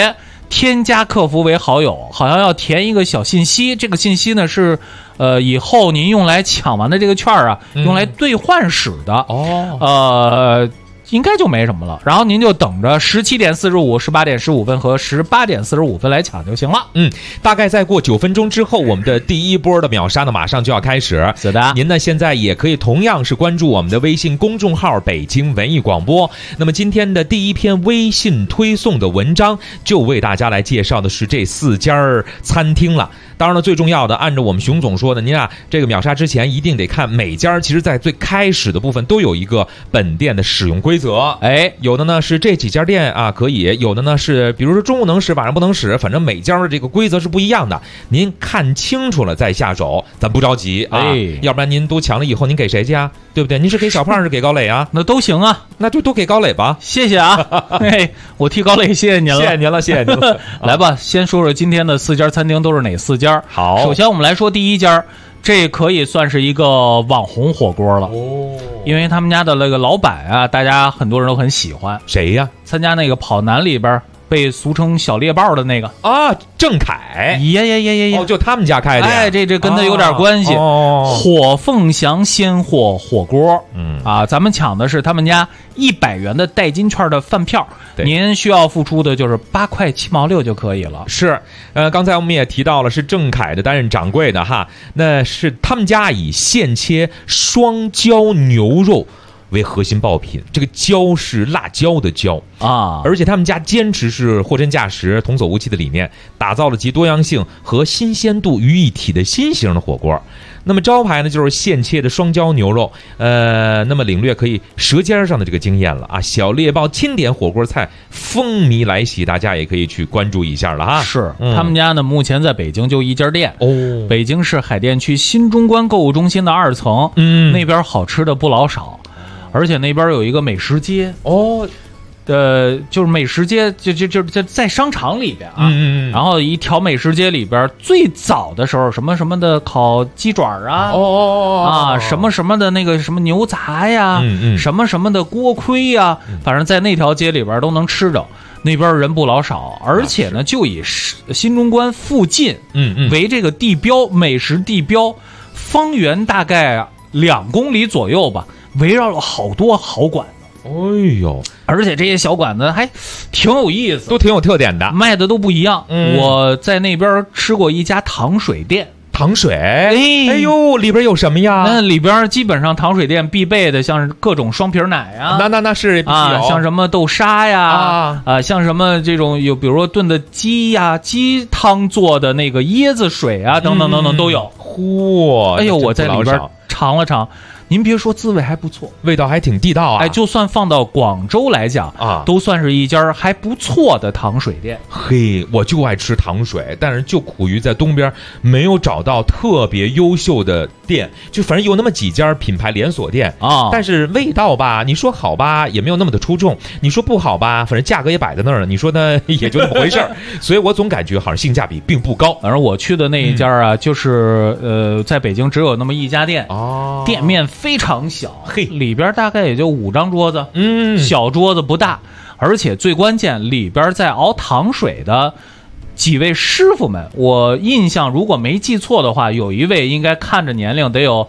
Speaker 2: 添加客服为好友，好像要填一个小信息，这个信息呢是以后您用来抢完的这个券啊，用来兑换使的。应该就没什么了，然后您就等着17点45、18点15分和18点45分来抢就行了。
Speaker 3: 大概再过9分钟之后，我们的第一波的秒杀呢马上就要开始。
Speaker 2: 是的，
Speaker 3: 您呢现在也可以同样是关注我们的微信公众号北京文艺广播。那么今天的第一篇微信推送的文章就为大家来介绍的是这4家餐厅了。当然了，最重要的，按照我们熊总说的，您啊这个秒杀之前一定得看每家，其实在最开始的部分都有一个本店的使用规则。有的呢是这几家店啊可以，有的呢是比如说中午能使晚上不能使，反正每家的这个规则是不一样的，您看清楚了再下手，咱不着急啊，要不然您都抢了以后您给谁去啊？对不对？您是给小胖是给高磊啊？
Speaker 2: 那都行啊，
Speaker 3: 那就都给高磊吧。
Speaker 2: 谢谢啊，我替高磊谢谢您了，
Speaker 3: 谢谢您了，谢谢您了。
Speaker 2: 来吧，先说说今天的4家餐厅都是哪4家。
Speaker 3: 好，
Speaker 2: 首先我们来说第一家，这可以算是一个网红火锅了因为他们家的那个老板啊，大家很多人都很喜欢。
Speaker 3: 谁呀？
Speaker 2: 参加那个跑男里边被俗称小猎豹的那个
Speaker 3: 啊，郑恺。就他们家开的。
Speaker 2: 这跟他有点关系。火凤祥鲜货火锅，咱们抢的是他们家100元的代金券的饭票，您需要付出的就是8块7毛6就可以了。
Speaker 3: 是，刚才我们也提到了是郑恺的担任掌柜的哈，那是他们家以现切双椒牛肉为核心爆品，这个椒是辣椒的椒
Speaker 2: 啊，
Speaker 3: 而且他们家坚持是货真价实、童叟无欺的理念，打造了集多样性和新鲜度于一体的新型的火锅。那么招牌呢就是现切的双椒牛肉，那么领略可以舌尖上的这个经验了啊！小猎豹钦点火锅菜风靡来袭，大家也可以去关注一下了哈。
Speaker 2: 是，他们家呢目前在北京就1家店北京市海淀区新中关购物中心的2层，那边好吃的不老少。而且那边有一个美食街就是美食街就在商场里边啊，然后一条美食街里边最早的时候什么什么的烤鸡爪啊，什么什么的那个什么牛杂呀，什么什么的锅盔呀，反正在那条街里边都能吃着。那边人不老少，而且呢就以新中关附近为这个地标美食地标，方圆大概2公里左右吧，围绕了好多好馆子。而且这些小馆子还挺有意思，
Speaker 3: 都挺有特点的，
Speaker 2: 卖的都不一样。我在那边吃过一家糖水店。
Speaker 3: 糖水，里边有什么呀？
Speaker 2: 那里边基本上糖水店必备的，像是各种双皮奶啊，
Speaker 3: 那是
Speaker 2: 啊，像什么豆沙呀，像什么这种有，比如说炖的鸡呀、鸡汤做的那个椰子水啊，等等等等都有。
Speaker 3: 嚯！
Speaker 2: 我在里边尝了尝。您别说，滋味还不错，
Speaker 3: 味道还挺地道啊！
Speaker 2: 就算放到广州来讲啊，都算是一家还不错的糖水店。
Speaker 3: 我就爱吃糖水，但是就苦于在东边没有找到特别优秀的店，就反正有那么几家品牌连锁店啊，但是味道吧，你说好吧，也没有那么的出众；你说不好吧，反正价格也摆在那儿了，你说呢，也就那么回事儿。所以我总感觉好像性价比并不高。
Speaker 2: 反正我去的那一家啊，就是在北京只有那么1家店，店面非常小，里边大概也就5张桌子，小桌子不大，而且最关键，里边在熬糖水的几位师傅们，我印象如果没记错的话，有一位应该看着年龄得有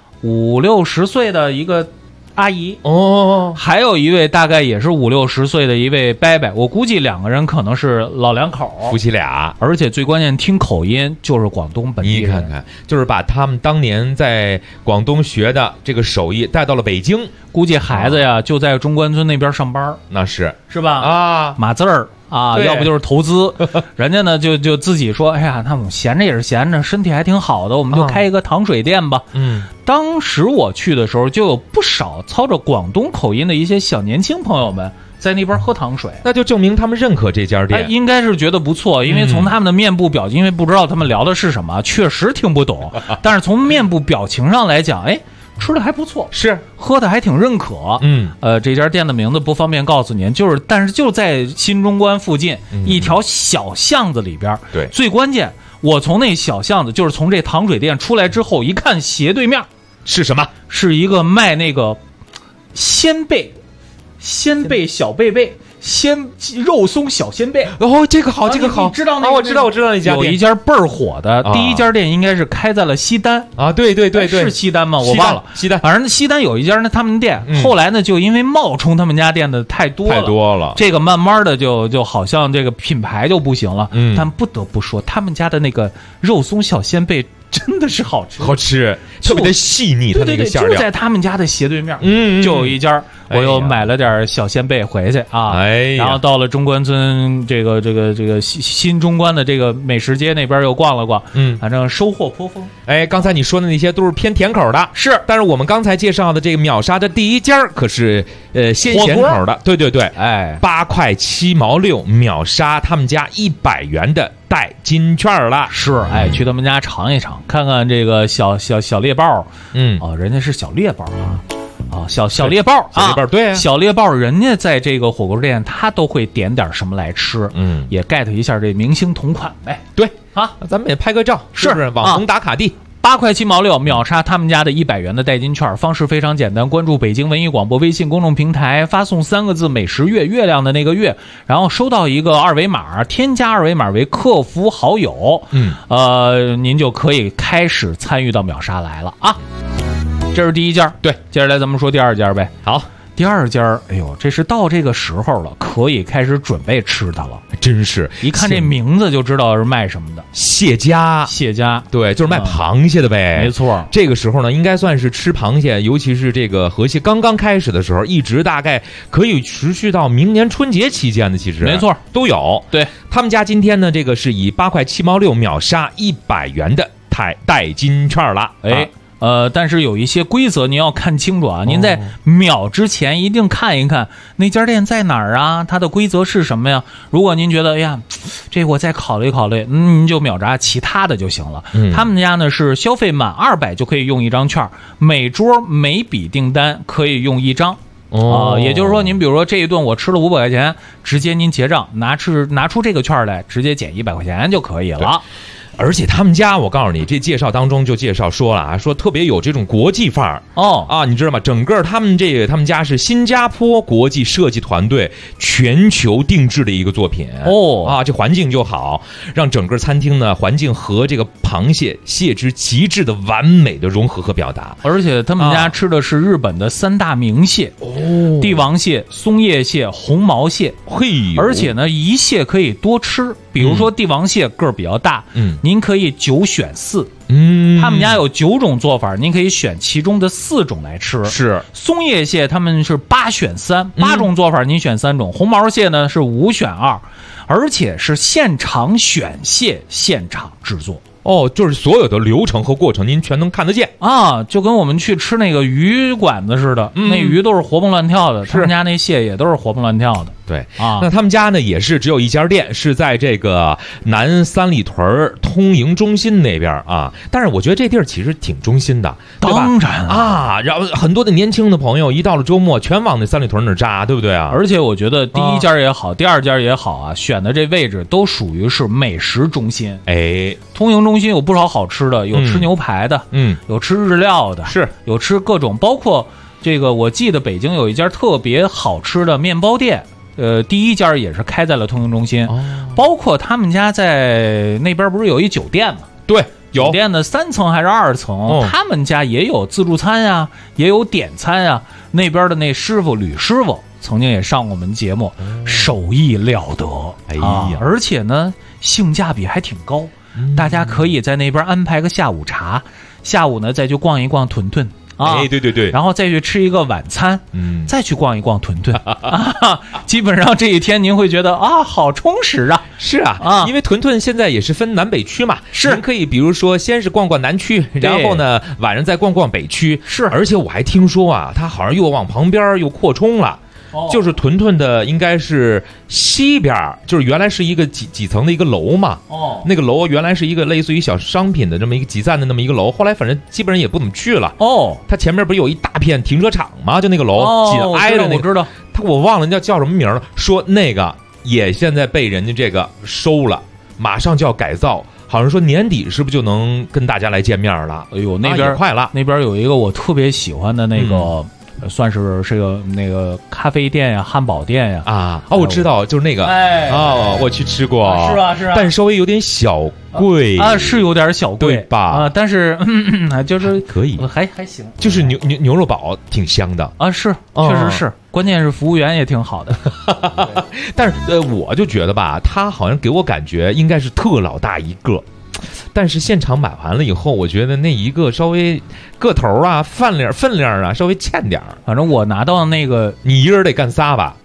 Speaker 2: 50、60岁的一个阿姨还有一位大概也是50、60岁的一位伯伯，我估计2个人可能是老两口，
Speaker 3: 夫妻俩，
Speaker 2: 而且最关键听口音就是广东本地人。
Speaker 3: 你看看，就是把他们当年在广东学的这个手艺带到了北京，
Speaker 2: 估计孩子呀就在中关村那边上班，
Speaker 3: 那是
Speaker 2: 吧？啊，码字儿。要不就是投资，人家呢就自己说，哎呀，那我们闲着也是闲着，身体还挺好的，我们就开一个糖水店吧。当时我去的时候，就有不少操着广东口音的一些小年轻朋友们在那边喝糖水，
Speaker 3: 那就证明他们认可这家店，
Speaker 2: 应该是觉得不错，因为从他们的面部表情，因为不知道他们聊的是什么，确实听不懂，但是从面部表情上来讲，吃的还不错，
Speaker 3: 是
Speaker 2: 喝的还挺认可。这家店的名字不方便告诉您，但是就在新中关附近一条小巷子里边。
Speaker 3: 对，
Speaker 2: 最关键，我从那小巷子，就是从这糖水店出来之后，一看斜对面
Speaker 3: 是什么？
Speaker 2: 是一个卖那个鲜贝小贝贝， 肉松小鲜贝。
Speaker 3: 哦，这个好，这个好，
Speaker 2: 你知道那个？
Speaker 3: 我知道那家店，
Speaker 2: 有一家倍儿火的，第一家店应该是开在了西单
Speaker 3: 啊，对，
Speaker 2: 是西单吗？我忘了，
Speaker 3: 西单，
Speaker 2: 反正西单有一家呢，他们店后来呢，就因为冒充他们家店的太多了，这个慢慢的就好像这个品牌就不行了。但不得不说，他们家的那个肉松小鲜贝真的是好吃，
Speaker 3: 特别的细腻，它那个馅料。
Speaker 2: 就在他们家的斜对面，就有一家，我又买了点小鲜贝回去啊。然后到了中关村这个新中关的这个美食街那边又逛了逛，反正收获颇丰。
Speaker 3: 刚才你说的那些都是偏甜口的，
Speaker 2: 是，
Speaker 3: 但是我们刚才介绍的这个秒杀的第一家可是鲜咸口的，对，8块7毛6秒杀他们家100元的代金券了。
Speaker 2: 是，去他们家尝一尝，看看这个小猎豹，人家是小猎豹啊，小猎豹啊，
Speaker 3: 对，
Speaker 2: 小猎豹，人家在这个火锅店他都会点点什么来吃，也 get 一下这明星同款呗。
Speaker 3: 对啊，咱们也拍个照，是不是网红打卡地
Speaker 2: ？8块7毛6秒杀他们家的100元的代金券，方式非常简单，关注北京文艺广播微信公众平台，发送3个字美食月，月亮的那个月，然后收到一个二维码，添加二维码为客服好友，您就可以开始参与到秒杀来了啊。这是第一家，
Speaker 3: 对，
Speaker 2: 接下来咱们说第二家呗。
Speaker 3: 好，
Speaker 2: 第二家，哎呦，这是到这个时候了，可以开始准备吃的了。
Speaker 3: 真是，
Speaker 2: 一看这名字就知道是卖什么的。
Speaker 3: 蟹家，对，就是卖螃蟹的呗。
Speaker 2: 没错，
Speaker 3: 这个时候呢，应该算是吃螃蟹，尤其是这个河蟹刚刚开始的时候，一直大概可以持续到明年春节期间的，其实
Speaker 2: 没错
Speaker 3: 都有。
Speaker 2: 对，
Speaker 3: 他们家今天呢，这个是以8块7毛6秒杀100元的代金券了。
Speaker 2: 但是有一些规则您要看清楚啊！您在秒之前一定看一看那家店在哪儿啊，它的规则是什么呀？如果您觉得哎呀，这我再考虑考虑，您就秒杀其他的就行了。他们家呢是消费满200就可以用1张券，每桌每笔订单可以用1张。也就是说，您比如说这一顿我吃了500块钱，直接您结账拿出这个券来，直接减100块钱就可以了。
Speaker 3: 而且他们家，我告诉你，这介绍当中就介绍说了啊，说特别有这种国际范儿你知道吗？整个他们家是新加坡国际设计团队全球定制的一个作品这环境就好，让整个餐厅呢环境和这个螃蟹蟹汁极致的完美的融合和表达。
Speaker 2: 而且他们家吃的是日本的3大名蟹帝王蟹、松叶蟹、红毛蟹。而且呢，一蟹可以多吃，比如说帝王蟹个儿比较大，您可以9选4，他们家有9种做法，您可以选其中的4种来吃。
Speaker 3: 是
Speaker 2: 松叶蟹他们是8选3，8种做法您选3种。红毛蟹呢是5选2，而且是现场选蟹，现场制作。
Speaker 3: 就是所有的流程和过程您全能看得见
Speaker 2: 啊，就跟我们去吃那个鱼馆子似的，那鱼都是活蹦乱跳的，他们家那蟹也都是活蹦乱跳的。
Speaker 3: 对那他们家呢也是只有一家店，是在这个南三里屯通营中心那边啊。但是我觉得这地儿其实挺中心的，对吧？
Speaker 2: 当然啊，
Speaker 3: 然后很多的年轻的朋友一到了周末，全往那三里屯那扎，对不对啊？
Speaker 2: 而且我觉得第一家也好，第二家也好啊，选的这位置都属于是美食中心。通营中心有不少好吃的，有吃牛排的，有吃日料的，
Speaker 3: 是有
Speaker 2: 吃各种，包括这个我记得北京有一家特别好吃的面包店。第一家也是开在了通营中心，包括他们家在那边不是有一酒店吗？
Speaker 3: 对，
Speaker 2: 有酒店的3层还是2层，他们家也有自助餐呀，也有点餐呀。那边的那师傅吕师傅曾经也上过我们节目，手艺了得，而且呢性价比还挺高，大家可以在那边安排个下午茶，下午呢再去逛一逛屯屯。
Speaker 3: 对，
Speaker 2: 然后再去吃一个晚餐，再去逛一逛屯屯，基本上这一天您会觉得好充实啊！
Speaker 3: 是啊，因为屯屯现在也是分南北区嘛，您可以比如说先是逛逛南区，然后呢晚上再逛逛北区。
Speaker 2: 是，
Speaker 3: 而且我还听说啊，它好像又往旁边又扩充了。就是屯屯的应该是西边，就是原来是一个几层的一个楼嘛。那个楼原来是一个类似于小商品的这么一个集散的那么一个楼，后来反正基本上也不怎么去了。它前面不是有一大片停车场吗？就那个楼紧挨着那个，
Speaker 2: 我知道。
Speaker 3: 我忘了叫什么名了。说那个也现在被人家这个收了，马上就要改造。好像说年底是不是就能跟大家来见面了？
Speaker 2: 哎呦，那边
Speaker 3: 快了。
Speaker 2: 那边有一个我特别喜欢的那个算是那个咖啡店呀、汉堡店呀
Speaker 3: 我知道，就是那个我去吃过，
Speaker 2: 是吧？
Speaker 3: 但是稍微有点小贵
Speaker 2: 是有点小贵
Speaker 3: 吧？
Speaker 2: 但是就是
Speaker 3: 可以，
Speaker 2: 还行，
Speaker 3: 就是牛肉堡挺香的
Speaker 2: 是，确实是，关键是服务员也挺好的。
Speaker 3: 但是我就觉得吧，他好像给我感觉应该是特老大一个。但是现场买完了以后，我觉得那一个稍微个头啊、分量啊稍微欠点儿。
Speaker 2: 反正我拿到那个，
Speaker 3: 你一人得干仨吧？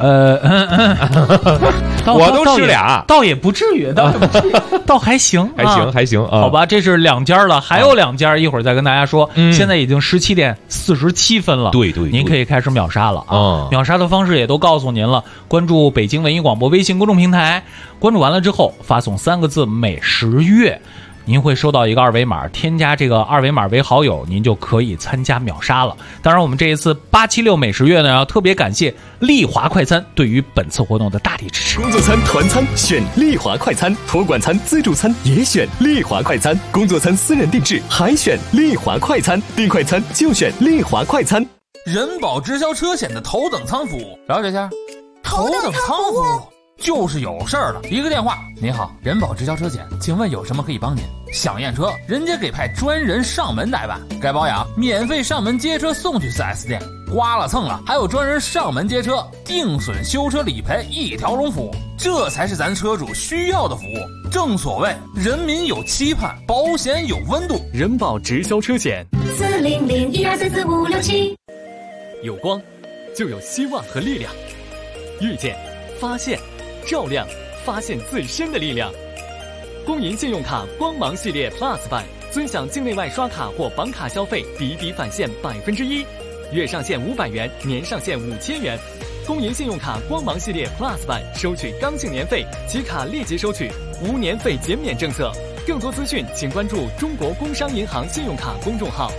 Speaker 3: 我都吃俩，
Speaker 2: 倒也不至于，倒还行，
Speaker 3: 还行。
Speaker 2: 好吧，这是2家了，还有2家，一会儿再跟大家说。现在已经17点47分了，
Speaker 3: 对，
Speaker 2: 您可以开始秒杀了啊！秒杀的方式也都告诉您了，关注北京文艺广播微信公众平台，关注完了之后发送3个字“美食月”。您会收到一个二维码，添加这个二维码为好友，您就可以参加秒杀了。当然，我们这一次876美食月呢，要特别感谢丽华快餐对于本次活动的大力支持。
Speaker 7: 工作餐、团餐选丽华快餐，托管餐、自助餐也选丽华快餐，工作餐私人定制还选丽华快餐，订快餐就选丽华快餐。
Speaker 15: 人保直销车险的头等舱服务，了解下。头等舱服务就是有事儿了，一个电话。您好，人保直销车险，请问有什么可以帮您？想验车，人家给派专人上门代办；该保养，免费上门接车送去 4S 店；刮了蹭了，还有专人上门接车，定损修车理赔一条龙服务。这才是咱车主需要的服务。正所谓人民有期盼，保险有温度。
Speaker 5: 人保直销车险
Speaker 10: 40012344567。
Speaker 5: 有光就有希望和力量，遇见、发现、照亮，发现最深的力量。公银信用卡光芒系列 Plus 版，尊享境内外刷卡或绑卡消费抵抵返现1%，月上限500元，年上限5000元。公银信用卡光芒系列 Plus 版，收取刚性年费，即卡立即收取，无年费减免政策。更多资讯请关注中国工商银行信用卡公众号。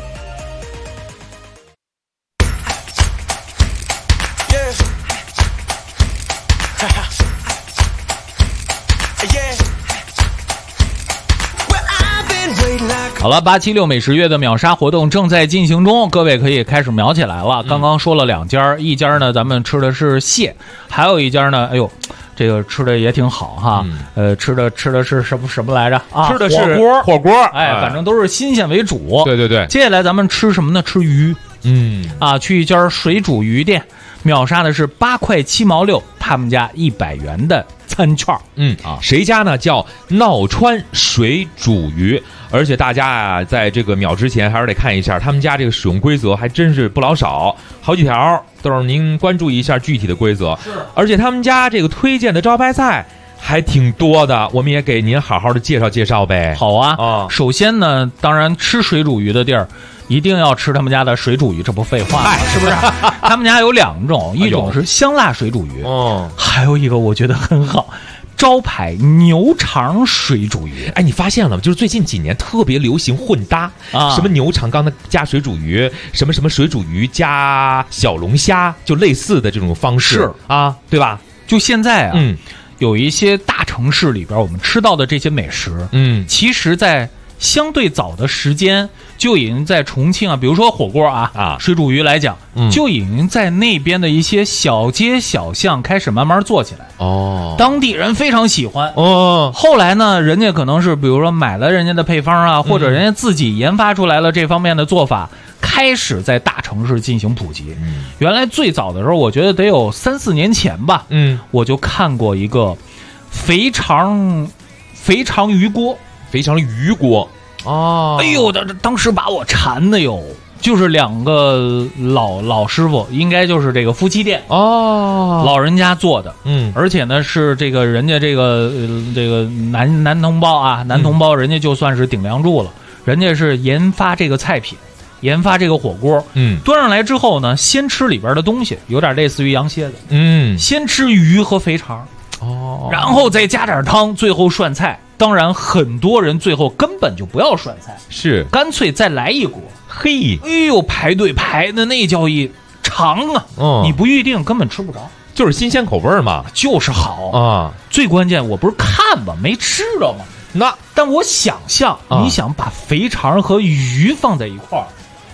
Speaker 2: 好了，876美食月的秒杀活动正在进行中，各位可以开始秒起来了。刚刚说了2家，一家呢咱们吃的是蟹，还有一家呢，哎呦，这个吃的也挺好哈。吃的是什么来着啊？
Speaker 3: 吃的是火锅，
Speaker 2: 反正都是新鲜为主。
Speaker 3: 对。
Speaker 2: 接下来咱们吃什么呢？吃鱼。去一家水煮鱼店，秒杀的是8块7毛6，他们家100元的餐券。
Speaker 3: 谁家呢？叫闹川水煮鱼。而且大家啊，在这个秒之前还是得看一下他们家这个使用规则，还真是不老少，好几条，都是您关注一下具体的规则。而且他们家这个推荐的招牌菜还挺多的，我们也给您好好的介绍介绍呗。
Speaker 2: 好啊，首先呢，当然吃水煮鱼的地儿一定要吃他们家的水煮鱼，这不废话吗？是不是？他们家有2种，一种是香辣水煮鱼，还有一个我觉得很好，招牌牛肠水煮鱼。
Speaker 3: 你发现了吗？就是最近几年特别流行混搭什么牛肠刚才加水煮鱼，什么水煮鱼加小龙虾，就类似的这种方式对吧？
Speaker 2: 就现在有一些大城市里边我们吃到的这些美食，其实在相对早的时间就已经在重庆比如说火锅水煮鱼来讲，就已经在那边的一些小街小巷开始慢慢做起来。当地人非常喜欢。后来呢，人家可能是比如说买了人家的配方或者人家自己研发出来了这方面的做法，开始在大城市进行普及。原来最早的时候，我觉得得有3-4年前吧，我就看过一个肥肠鱼锅。哎呦，当时把我馋的哟，就是2个老师傅，应该就是这个夫妻店老人家做的，而且呢是这个人家这个男同胞人家就算是顶梁柱了，人家是研发这个菜品，研发这个火锅，端上来之后呢，先吃里边的东西，有点类似于羊蝎子，先吃鱼和肥肠，然后再加点汤，最后涮菜。当然，很多人最后根本就不要涮菜，
Speaker 3: 是干
Speaker 2: 脆再来一锅。
Speaker 3: 嘿，
Speaker 2: 哎呦，排队排的那叫一长你不预定根本吃不着，
Speaker 3: 就是新鲜口味嘛，
Speaker 2: 就是好最关键，我不是看吧，没吃着嘛。但我想象，你想把肥肠和鱼放在一块儿，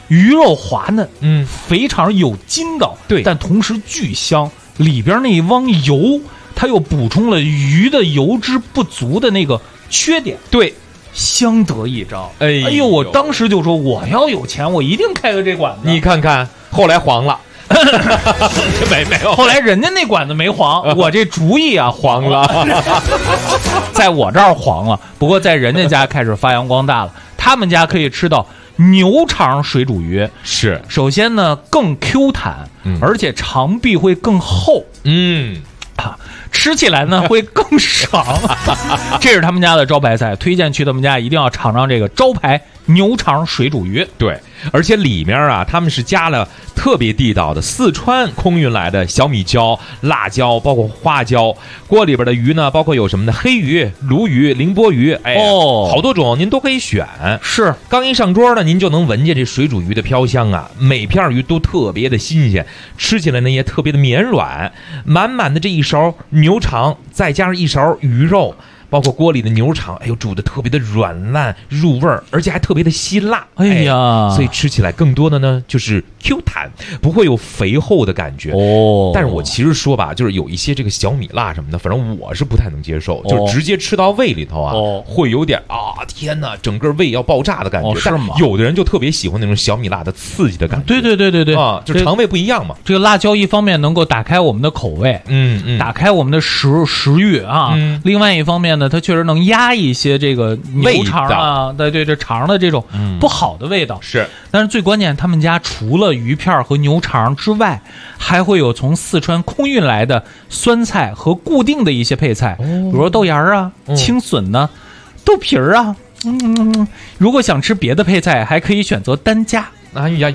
Speaker 2: 鱼肉滑嫩，肥肠有筋道，
Speaker 3: 对，
Speaker 2: 但同时巨香，里边那一汪油，它又补充了鱼的油脂不足的那个缺点，
Speaker 3: 对，
Speaker 2: 相得益彰。
Speaker 3: 哎呦，
Speaker 2: 我当时就说我要有钱，我一定开个这馆子。
Speaker 3: 你看看，后来黄了。没有，
Speaker 2: 后来人家那馆子没黄，我这主意啊黄了，在我这儿黄了，不过在人家家开始发扬光大了，他们家可以吃到牛肠水煮鱼，
Speaker 3: 是
Speaker 2: 首先呢更 Q 弹，而且肠壁会更厚，吃起来呢会更爽，这是他们家的招牌菜，推荐去他们家一定要尝尝这个招牌牛肠水煮鱼。
Speaker 3: 对，而且里面啊，他们是加了特别地道的四川空运来的小米椒、辣椒，包括花椒。锅里边的鱼呢，包括有什么呢？黑鱼、鲈鱼、凌波鱼，好多种，您都可以选。
Speaker 2: 是，
Speaker 3: 刚一上桌呢，您就能闻见这水煮鱼的飘香啊，每片鱼都特别的新鲜，吃起来呢也特别的绵软，满满的这一勺牛肠，再加上一勺鱼肉。包括锅里的牛肠，哎呦，煮的特别的软烂入味儿，而且还特别的辛辣，
Speaker 2: 哎呀，
Speaker 3: 所以吃起来更多的呢就是 Q 弹，不会有肥厚的感觉
Speaker 2: 哦。
Speaker 3: 但是我其实说吧，就是有一些这个小米辣什么的，反正我是不太能接受，就是直接吃到胃里头啊，会有点天哪，整个胃要爆炸的感觉。
Speaker 2: 是吗？
Speaker 3: 有的人就特别喜欢那种小米辣的刺激的感觉。
Speaker 2: 对
Speaker 3: 啊，就肠胃不一样嘛。
Speaker 2: 这个辣椒一方面能够打开我们的口味，打开我们的食欲啊，另外一方面呢，它确实能压一些这个牛肠啊，对这肠的这种不好的味道。
Speaker 3: 是，
Speaker 2: 但是最关键，他们家除了鱼片和牛肠之外，还会有从四川空运来的酸菜和固定的一些配菜，比如说豆芽啊、青笋呢、豆皮儿啊。如果想吃别的配菜，还可以选择单加。
Speaker 3: 哎呀，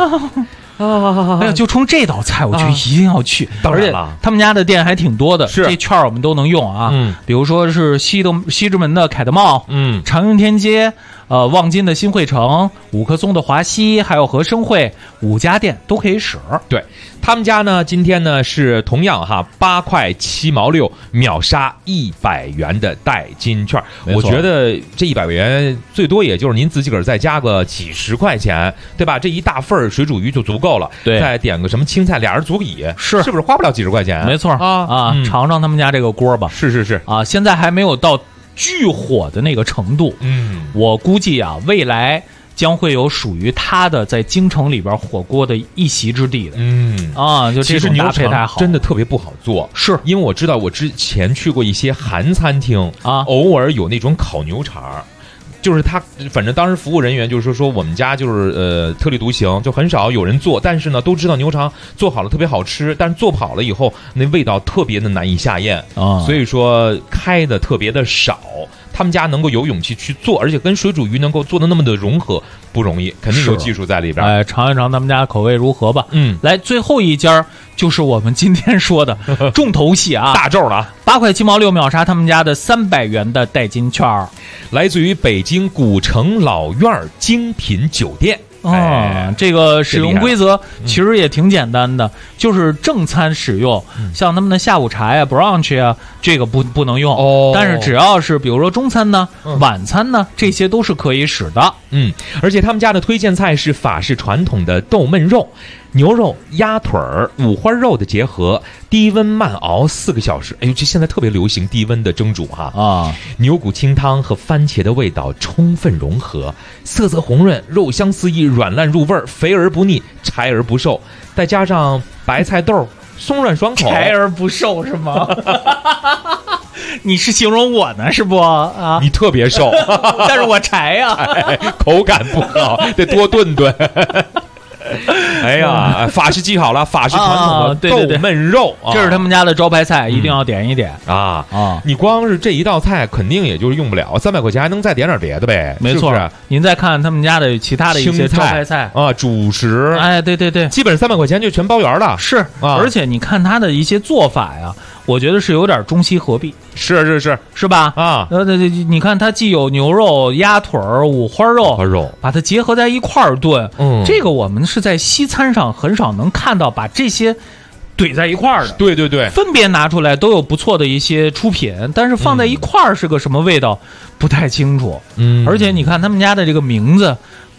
Speaker 2: 就冲这道菜，我觉得一定要去。
Speaker 3: 当然了，
Speaker 2: 他们家的店还挺多的，
Speaker 3: 是
Speaker 2: 这券我们都能用啊。比如说是西直门的凯德茂，长营天街，望京的新汇城，五棵松的华西，还有和生汇，5家店都可以使。
Speaker 3: 对。他们家呢，今天呢是同样8块7毛6秒杀100元的代金券。我觉得这100元最多也就是您自己个儿再加个几十块钱，对吧？这一大份水煮鱼就足够了。
Speaker 2: 对，
Speaker 3: 再点个什么青菜，俩人足矣。
Speaker 2: 是
Speaker 3: 不是花不了几十块钱？
Speaker 2: 没错尝尝他们家这个锅吧。
Speaker 3: 是
Speaker 2: 啊，现在还没有到巨火的那个程度。我估计啊，未来将会有属于他的在京城里边火锅的一席之地的。就这种搭配太好，
Speaker 3: 真的特别不好做。
Speaker 2: 是
Speaker 3: 因为我知道我之前去过一些韩餐厅啊，偶尔有那种烤牛肠。就是他，反正当时服务人员就是说我们家就是特立独行，就很少有人做，但是呢都知道牛肠做好了特别好吃，但是做不好了以后那味道特别的难以下咽所以说开的特别的少。他们家能够有勇气去做，而且跟水煮鱼能够做的那么的融合不容易，肯定有技术在里边。
Speaker 2: 尝一尝他们家口味如何吧。来最后一家就是我们今天说的重头戏啊，
Speaker 3: 大咒了
Speaker 2: ，8块7毛6秒杀他们家的300元的代金券，
Speaker 3: 来自于北京古城老院精品酒店。
Speaker 2: 这个使用规则其实也挺简单的，就是正餐使用，像他们的下午茶呀、brunch 呀，这个不能用。但是只要是比如说中餐呢、晚餐呢，这些都是可以使的。
Speaker 3: 而且他们家的推荐菜是法式传统的豆焖肉。牛肉、鸭腿儿、五花肉的结合，低温慢熬4个小时。哎呦，这现在特别流行低温的蒸煮牛骨清汤和番茄的味道充分融合，色泽红润，肉香四溢，软烂入味，肥而不腻，柴而不瘦，再加上白菜豆，松软爽口。
Speaker 2: 柴而不瘦是吗？你是形容我呢是不啊？
Speaker 3: 你特别瘦，
Speaker 2: 但是我柴呀，
Speaker 3: 口感不好，得多炖炖。哎呀，法式记好了，法式传统的豆焖肉，
Speaker 2: 这是他们家的招牌菜，一定要点一点
Speaker 3: 你光是这一道菜肯定也就是用不了，300块钱还能再点点别的呗。
Speaker 2: 没错，您再看他们家的其他的一些招牌菜
Speaker 3: 主食，
Speaker 2: 对，
Speaker 3: 基本300块钱就全包圆了。
Speaker 2: 是而且你看他的一些做法呀，我觉得是有点中西合璧。是吧？你看它既有牛肉、鸭腿儿、五花肉，把它结合在一块儿炖。这个我们是在西餐上很少能看到把这些怼在一块儿的。
Speaker 3: 对，
Speaker 2: 分别拿出来都有不错的一些出品，但是放在一块儿是个什么味道不太清楚。而且你看他们家的这个名字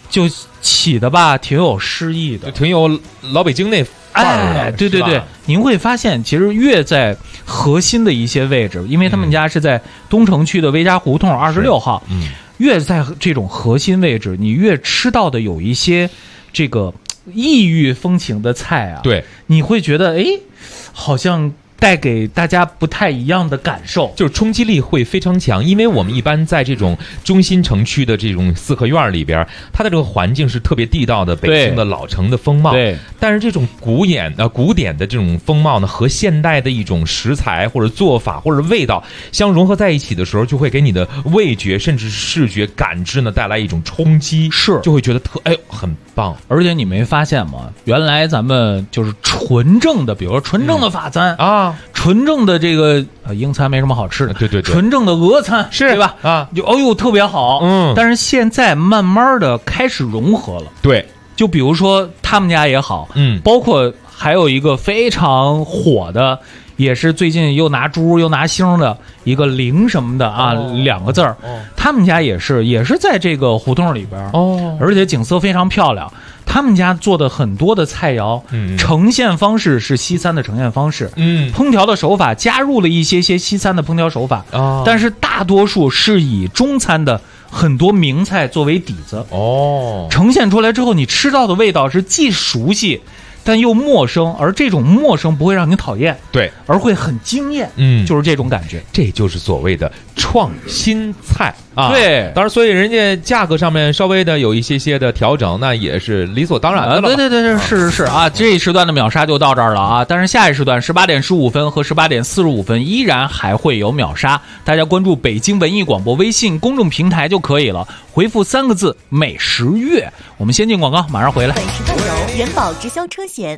Speaker 2: 就起的吧，挺有诗意的，
Speaker 3: 挺有老北京那范儿的。
Speaker 2: 对对对，您会发现，其实越在核心的一些位置，因为他们家是在东城区的微家胡同26号，越在这种核心位置，你越吃到的有一些这个异域风情的菜啊，
Speaker 3: 对，
Speaker 2: 你会觉得好像带给大家不太一样的感受，
Speaker 3: 就是冲击力会非常强。因为我们一般在这种中心城区的这种四合院里边，它的这个环境是特别地道的北京的老城的风貌。
Speaker 2: 对，
Speaker 3: 但是这种古典的这种风貌呢，和现代的一种食材或者做法或者味道相融合在一起的时候，就会给你的味觉甚至是视觉感知呢带来一种冲击，就会觉得很棒。
Speaker 2: 而且你没发现吗？原来咱们就是纯正的，比如说纯正的法餐纯正的这个英餐没什么好吃的，
Speaker 3: 对，
Speaker 2: 纯正的俄餐
Speaker 3: 是
Speaker 2: 对吧？就特别好，但是现在慢慢的开始融合了，
Speaker 3: 对，
Speaker 2: 就比如说他们家也好，包括还有一个非常火的，也是最近又拿猪又拿星的一个灵什么的2个字儿，他们家也是在这个胡同里边而且景色非常漂亮。他们家做的很多的菜肴，呈现方式是西餐的呈现方式，烹调的手法加入了一些西餐的烹调手法，但是大多数是以中餐的很多名菜作为底子，呈现出来之后，你吃到的味道是既熟悉但又陌生，而这种陌生不会让你讨厌，
Speaker 3: 对，
Speaker 2: 而会很惊艳，就是这种感觉，
Speaker 3: 这就是所谓的创新菜啊。
Speaker 2: 对，
Speaker 3: 当然，所以人家价格上面稍微的有一些的调整，那也是理所当然的了。
Speaker 2: 对，是啊，这一时段的秒杀就到这儿了啊。但是下一时段18点15分和18点45分依然还会有秒杀，大家关注北京文艺广播微信公众平台就可以了，回复3个字“美食月”。我们先进广告，马上回来。
Speaker 8: 本时段由人保直销车险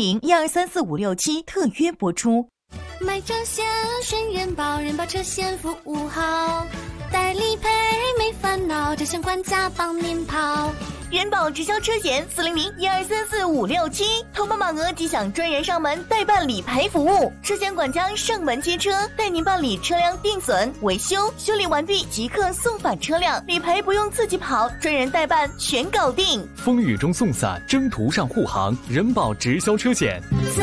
Speaker 8: 400-1234567特约播出。
Speaker 10: 买车险选人保，人保车险服务好，代理赔没烦恼，这相关家帮您跑。
Speaker 8: 人保直销车险400-1234567，投保满额即享专人上门代办理赔服务，车险管家上门接车，带您办理车辆定损、维修，修理完毕即刻送返车辆，理赔不用自己跑，专人代办全搞定。
Speaker 5: 风雨中送伞，征途上护航，人保直销车险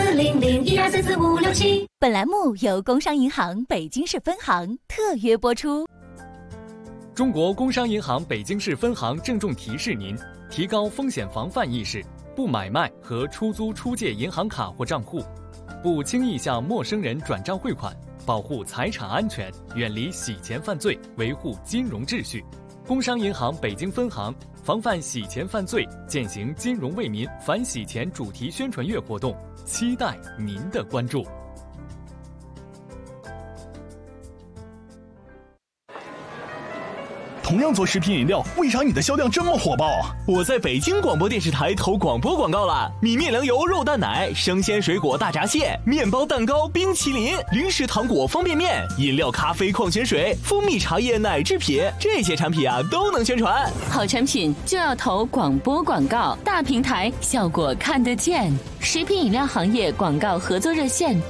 Speaker 10: 400-1234567。
Speaker 6: 本栏目由工商银行北京市分行特约播出。
Speaker 5: 中国工商银行北京市分行郑重提示您：提高风险防范意识，不买卖和出租出借银行卡或账户，不轻易向陌生人转账汇款，保护财产安全，远离洗钱犯罪，维护金融秩序。工商银行北京分行防范洗钱犯罪，践行金融为民反洗钱主题宣传月活动，期待您的关注。
Speaker 16: 同样做食品饮料，为啥你的销量这么火爆？我在北京广播电视台投广播广告了，米面粮油肉蛋奶、生鲜水果大闸蟹、面包蛋糕、冰淇淋、零食糖果方便面、饮料咖啡矿泉水、蜂蜜茶叶奶制品，这些产品啊都能宣传。
Speaker 17: 好产品就要投广播广告，大平台效果看得见。食品饮料行业广告合作热线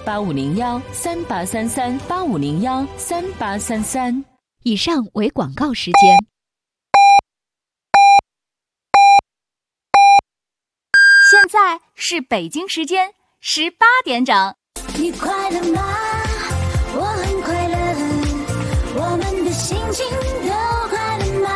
Speaker 17: 8501-3833-8501-3833。
Speaker 6: 以上为广告时间。现在是北京时间18点整。
Speaker 10: 你快乐吗？我很快乐，我们的心情都快乐吗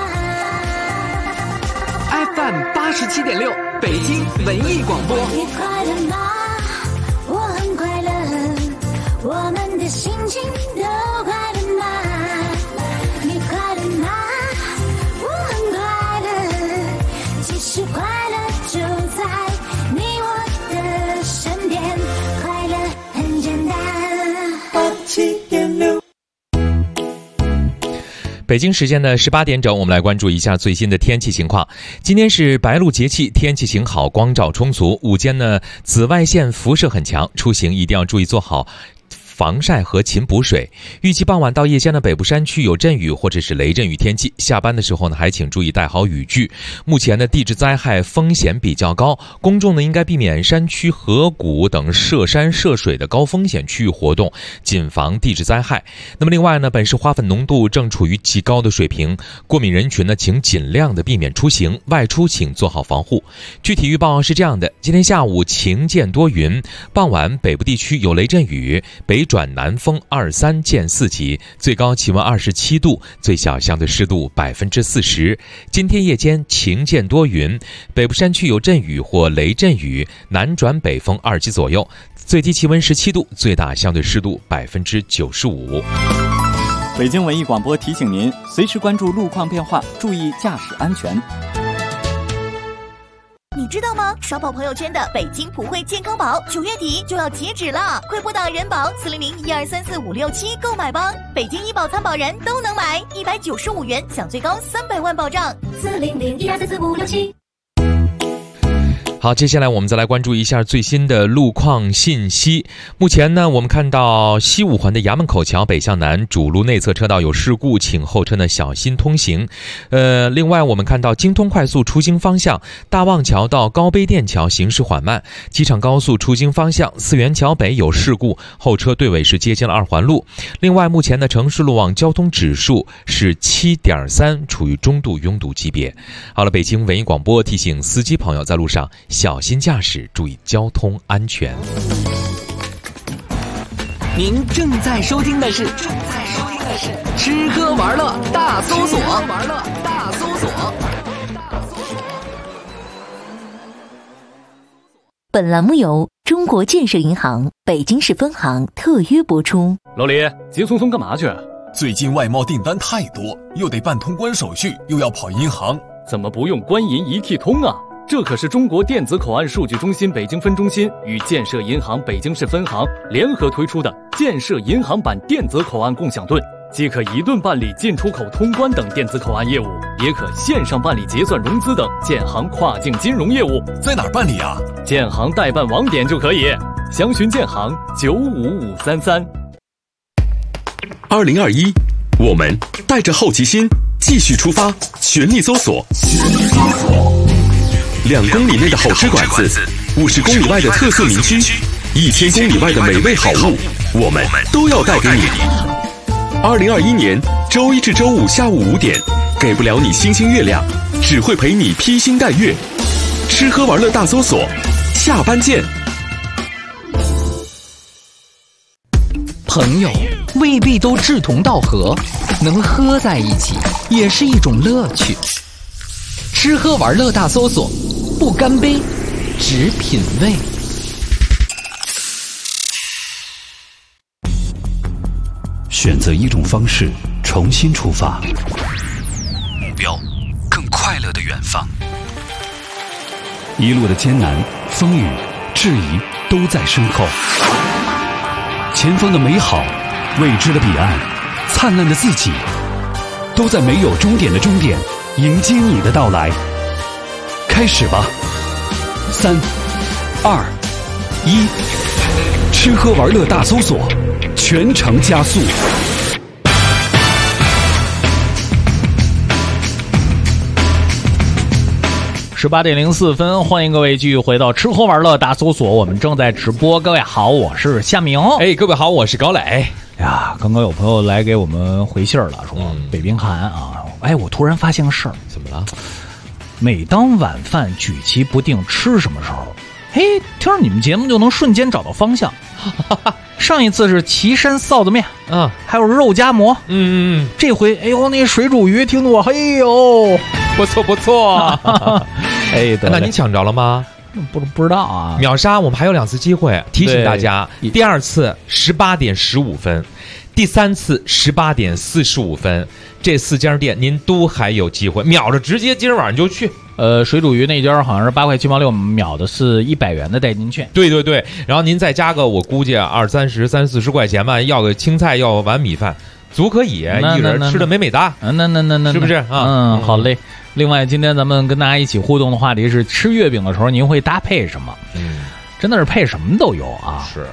Speaker 14: ？FM 87.6，北京文艺广播。
Speaker 10: 你快乐吗？我很快乐，我们的心情都快乐吗？你快乐吗？我很快乐，其实快乐就在你我的身边，快乐很简单。87.6。
Speaker 3: 北京时间的18点整，我们来关注一下最新的天气情况。今天是白露节气，天气晴好，光照充足。午间呢，紫外线辐射很强，出行一定要注意做好防晒和勤补水。预计傍晚到夜间的北部山区有阵雨或者是雷阵雨天气，下班的时候呢，还请注意带好雨具。目前的地质灾害风险比较高，公众呢应该避免山区、河谷等涉山涉水的高风险区域活动，谨防地质灾害。那么另外呢，本市花粉浓度正处于极高的水平，过敏人群呢，请尽量的避免出行，外出请做好防护。具体预报是这样的：今天下午晴见多云，傍晚北部地区有雷阵雨，北转南风2、3见4级，最高气温27度，最小相对湿度40%。今天夜间晴见多云，北部山区有阵雨或雷阵雨，南转北风2级左右，最低气温17度，最大相对湿度95%。
Speaker 11: 北京文艺广播提醒您，随时关注路况变化，注意驾驶安全。
Speaker 8: 你知道吗？刷爆朋友圈的北京普惠健康宝9月底就要截止了，快拨打人保400-1234567购买吧！北京医保参保人都能买，195元享最高300万保障。400-1234567。
Speaker 3: 好，接下来我们再来关注一下最新的路况信息。目前呢，我们看到西五环的衙门口桥北向南主路内侧车道有事故，请后车呢小心通行。另外我们看到京通快速出京方向大望桥到高碑店桥行驶缓慢，机场高速出京方向四元桥北有事故，后车队尾是接近了2环路。另外目前的城市路网交通指数是7.3，处于中度拥堵级别。好了，北京文艺广播提醒司机朋友在路上小心驾驶，注意交通安全。
Speaker 13: 您正在收听的是吃喝玩乐大搜索。
Speaker 6: 本栏目由中国建设银行北京市分行特约播出。
Speaker 13: 老李，急匆匆干嘛去？
Speaker 12: 最近外贸订单太多，又得办通关手续，又要跑银行，
Speaker 13: 怎么不用官银一体通啊？这可是中国电子口岸数据中心北京分中心与建设银行北京市分行联合推出的建设银行版电子口岸共享盾，既可一盾办理进出口通关等电子口岸业务，也可线上办理结算融资等建行跨境金融业务。
Speaker 12: 在哪儿办理啊？
Speaker 13: 建行代办网点就可以，详询建行95533。
Speaker 7: 2021，我们带着好奇心继续出发，全力搜索。2公里内的好吃馆子，50公里外的特色民居，1000公里外的美味好物，我们都要带给你。2021年周一至周五下午5点，给不了你星星月亮，只会陪你披星戴月。吃喝玩乐大搜索，下班见。
Speaker 14: 朋友未必都志同道合，能喝在一起也是一种乐趣。吃喝玩乐大搜索，不干杯，只品味。
Speaker 1: 选择一种方式，重新出发，目标更快乐的远方。一路的艰难、风雨、质疑都在身后，前方的美好、未知的彼岸、灿烂的自己，都在没有终点的终点迎接你的到来。开始吧，3、2、1，吃喝玩乐大搜索，全程加速。
Speaker 2: 18点04分，欢迎各位继续回到吃喝玩乐大搜索，我们正在直播。各位好，我是夏明。
Speaker 3: 各位好，我是高磊。
Speaker 2: 呀，刚刚有朋友来给我们回信了，说北冰寒啊。我突然发现个事儿，
Speaker 3: 怎么了？
Speaker 2: 每当晚饭举棋不定吃什么时候，听着你们节目就能瞬间找到方向。上一次是岐山臊子面，还有肉夹馍，这回那水煮鱼听得我
Speaker 3: 不错。那你抢着了吗？
Speaker 2: 不知道啊。
Speaker 3: 秒杀我们还有2次机会，提醒大家，第2次18点15分，第3次18点45分，这4家店您都还有机会，秒着直接今儿晚上就去。
Speaker 2: 水煮鱼那家好像是8块7毛6，秒的是100元的代金券。
Speaker 3: 对，然后您再加个我估计20、30、30-40块钱吧，要个青菜，要碗米饭，足可以，一人吃的美美哒。
Speaker 2: 那
Speaker 3: 是不是啊？
Speaker 2: 好嘞。另外，今天咱们跟大家一起互动的话题是：吃月饼的时候您会搭配什么？真的是配什么都有啊。
Speaker 3: 是。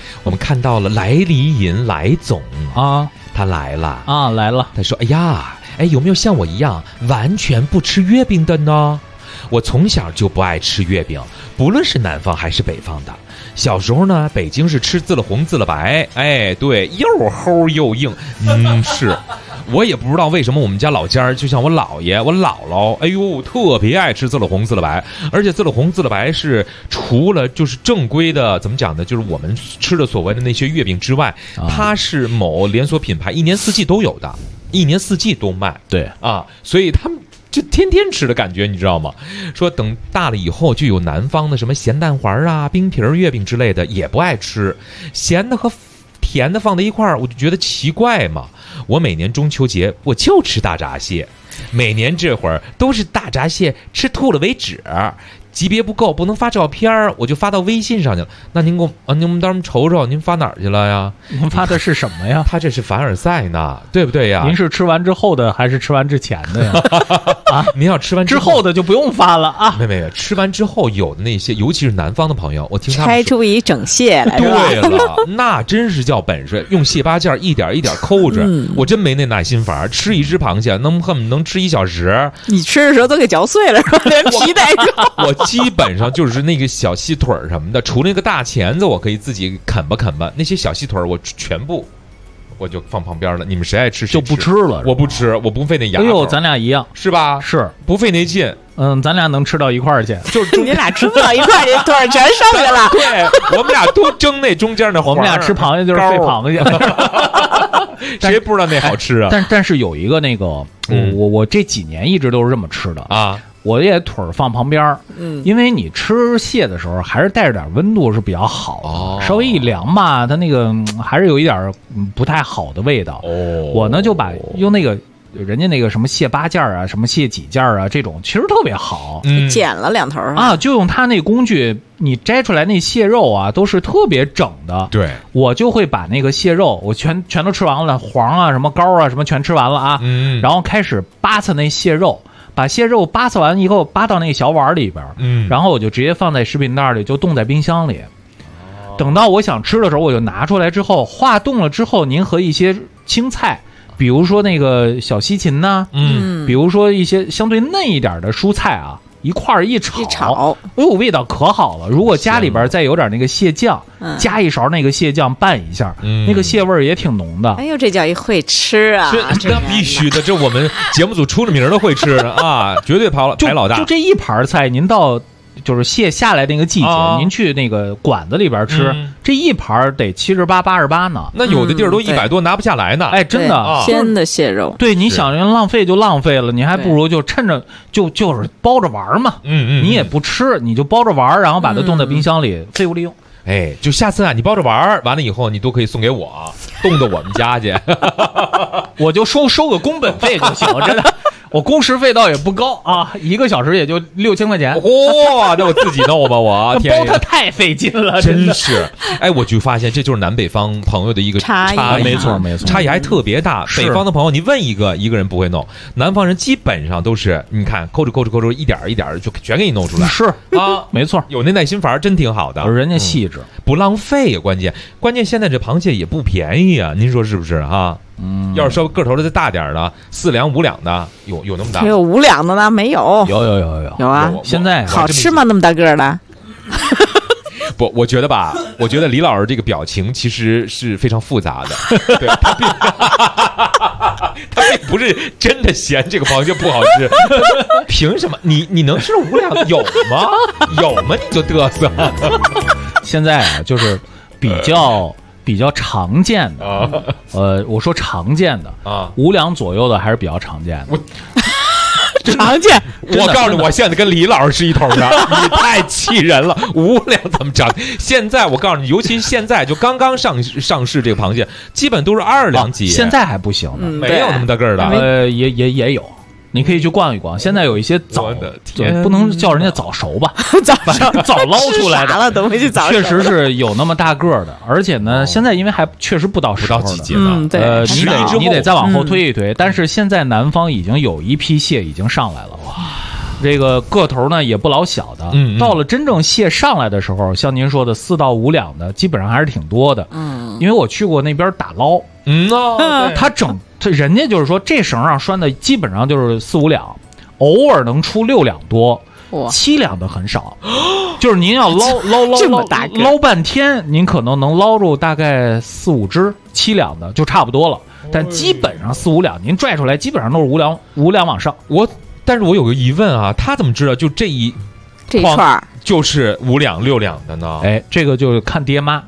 Speaker 3: 我们看到了来黎银来总啊，他来了
Speaker 2: 啊，来了。
Speaker 3: 他说：“哎呀，有没有像我一样完全不吃月饼的呢？我从小就不爱吃月饼，不论是南方还是北方的。小时候呢，北京是吃自了红自了白，对，又齁又硬。是。”我也不知道为什么我们家老家就像我姥爷我姥姥特别爱吃自了红自了白，而且自了红自了白是除了就是正规的怎么讲呢，就是我们吃的所谓的那些月饼之外，它是某连锁品牌一年四季都有的，一年四季都卖。
Speaker 2: 对
Speaker 3: 啊，所以他们就天天吃的感觉，你知道吗？说等大了以后就有南方的什么咸蛋黄啊、冰皮月饼之类的也不爱吃，咸的和甜的放在一块儿，我就觉得奇怪嘛。我每年中秋节我就吃大闸蟹，每年这会儿都是大闸蟹吃吐了为止，级别不够不能发照片，我就发到微信上去了。那您给我您当瞅瞅，您发哪儿去了呀？
Speaker 2: 您发的是什么呀？
Speaker 3: 他这是凡尔赛呢，对不对呀？
Speaker 2: 您是吃完之后的还是吃完之前的呀？
Speaker 3: 啊，您要吃完
Speaker 2: 之后的就不用发了啊。
Speaker 3: 没，吃完之后有的那些，尤其是南方的朋友，我听他们
Speaker 4: 拆出一整蟹来。
Speaker 3: 对了，那真是叫本事，用蟹八件一点一点抠着。我真没那耐心法，吃一只螃蟹恨不得能吃1小时。
Speaker 4: 你吃的时候都给嚼碎了，连皮带肉。
Speaker 3: 我基本上就是那个小细腿什么的，除了那个大钳子我可以自己啃吧，那些小细腿我全部我就放旁边了。你们谁爱吃
Speaker 2: 就不吃了，
Speaker 3: 我不吃，我不费那牙。
Speaker 2: 咱俩一样
Speaker 3: 是吧？
Speaker 2: 是
Speaker 3: 不费那劲。
Speaker 2: 咱俩能吃到一块儿去，
Speaker 4: 就是你俩吃不到一块儿，这腿全剩下了。
Speaker 3: 对，我们俩都争那中间的黄。
Speaker 2: 我们俩吃螃蟹就是费螃蟹，
Speaker 3: 谁不知道那好吃啊？
Speaker 2: 但是有一个那个，我这几年一直都是这么吃的啊。我也腿儿放旁边，因为你吃蟹的时候还是带着点温度是比较好的，稍微一凉吧，它那个还是有一点不太好的味道。我呢就把用那个人家那个什么蟹八件啊，什么蟹几件啊，这种其实特别好，
Speaker 4: 剪了两头
Speaker 2: 啊，就用它那工具，你摘出来那蟹肉啊都是特别整的。
Speaker 3: 对，
Speaker 2: 我就会把那个蟹肉我全都吃完了，黄啊什么膏啊什么全吃完了啊，然后开始扒擦那蟹肉。把蟹肉扒擦完以后，扒到那个小碗里边，然后我就直接放在食品袋里，就冻在冰箱里。等到我想吃的时候，我就拿出来之后，化冻了之后，您和一些青菜，比如说那个小西芹呐，比如说一些相对嫩一点的蔬菜啊，一块儿一炒，味道可好了。如果家里边再有点那个蟹酱，加一勺那个蟹酱拌一下，那个蟹味儿也挺浓的。
Speaker 4: 哎呦，这叫一会吃啊！
Speaker 3: 那必须的，这我们节目组出了名的会吃啊，绝对排老大。
Speaker 2: 就这一盘菜，您到就是蟹下来那个季节，您去那个馆子里边吃，这一盘得78、88呢。
Speaker 3: 那有的地儿都100多，拿不下来呢。
Speaker 2: 哎，真的，
Speaker 4: 鲜的蟹肉。
Speaker 2: 对，你想人浪费就浪费了，你还不如就趁着就是包着玩嘛。你也不吃，你就包着玩，然后把它冻在冰箱里，废物利用。
Speaker 3: 哎，就下次啊，你包着玩完了以后，你都可以送给我，冻到我们家去，
Speaker 2: 我就收个工本费就行，真的。我工时费倒也不高啊，1个小时也就6000块钱。
Speaker 3: 哇，那我自己弄吧，我
Speaker 2: 包它太费劲了，
Speaker 3: 真是。哎，我就发现这就是南北方朋友的一个差异，
Speaker 2: 没错，
Speaker 3: 差异还特别大。北方的朋友，你问一个人不会弄，南方人基本上都是，你看抠着，一点一点就全给你弄出来。
Speaker 2: 是啊，没错，
Speaker 3: 有那耐心法真挺好的，
Speaker 2: 人家细致，
Speaker 3: 不浪费呀。关键现在这螃蟹也不便宜啊，您说是不是哈？要是稍微个头的再大点的，4两5两的，有那么大？
Speaker 4: 还有5两的呢？没有？
Speaker 2: 有
Speaker 4: 啊！
Speaker 2: 现在
Speaker 4: 好吃吗？那么大个的？
Speaker 3: 不，我觉得李老师这个表情其实是非常复杂的，对他并不是真的嫌这个螃蟹不好吃，凭什么？你能吃5两有吗？有吗？你就嘚瑟。
Speaker 2: 现在啊，就是比较常见的，我说常见的啊，5两左右的还是比较常见的。
Speaker 4: 常见，
Speaker 3: 我告诉你，我现在跟李老师是一头的，你太气人了。5两怎么长？现在我告诉你，尤其现在就刚刚上市这个螃蟹，基本都是2两几。
Speaker 2: 现在还不行呢，
Speaker 3: 没有那么大个儿的。
Speaker 2: 也有。你可以去逛一逛，现在有一些早，不能叫人家早熟吧，早捞出来的，
Speaker 4: 等回去早熟。
Speaker 2: 确实是有那么大个儿的，而且呢，现在因为还确实不到
Speaker 3: 季节呢，
Speaker 4: 对，
Speaker 2: 你得再往后推一推。但是现在南方已经有一批蟹已经上来了， 这个个头呢也不老小的。到了真正蟹上来的时候，像您说的4到5两的，基本上还是挺多的。因为我去过那边打捞，人家就是说这绳上拴的基本上就是4、5两，偶尔能出6两多。7两的很少，就是您要捞半天，您可能能捞住大概4、5只，7两的就差不多了。但基本上4、5两，您拽出来基本上都是5两往上。
Speaker 3: 但是我有个疑问啊，他怎么知道就这一
Speaker 4: 串
Speaker 3: 就是5两6两的呢？
Speaker 2: 哎，这个就是看爹妈，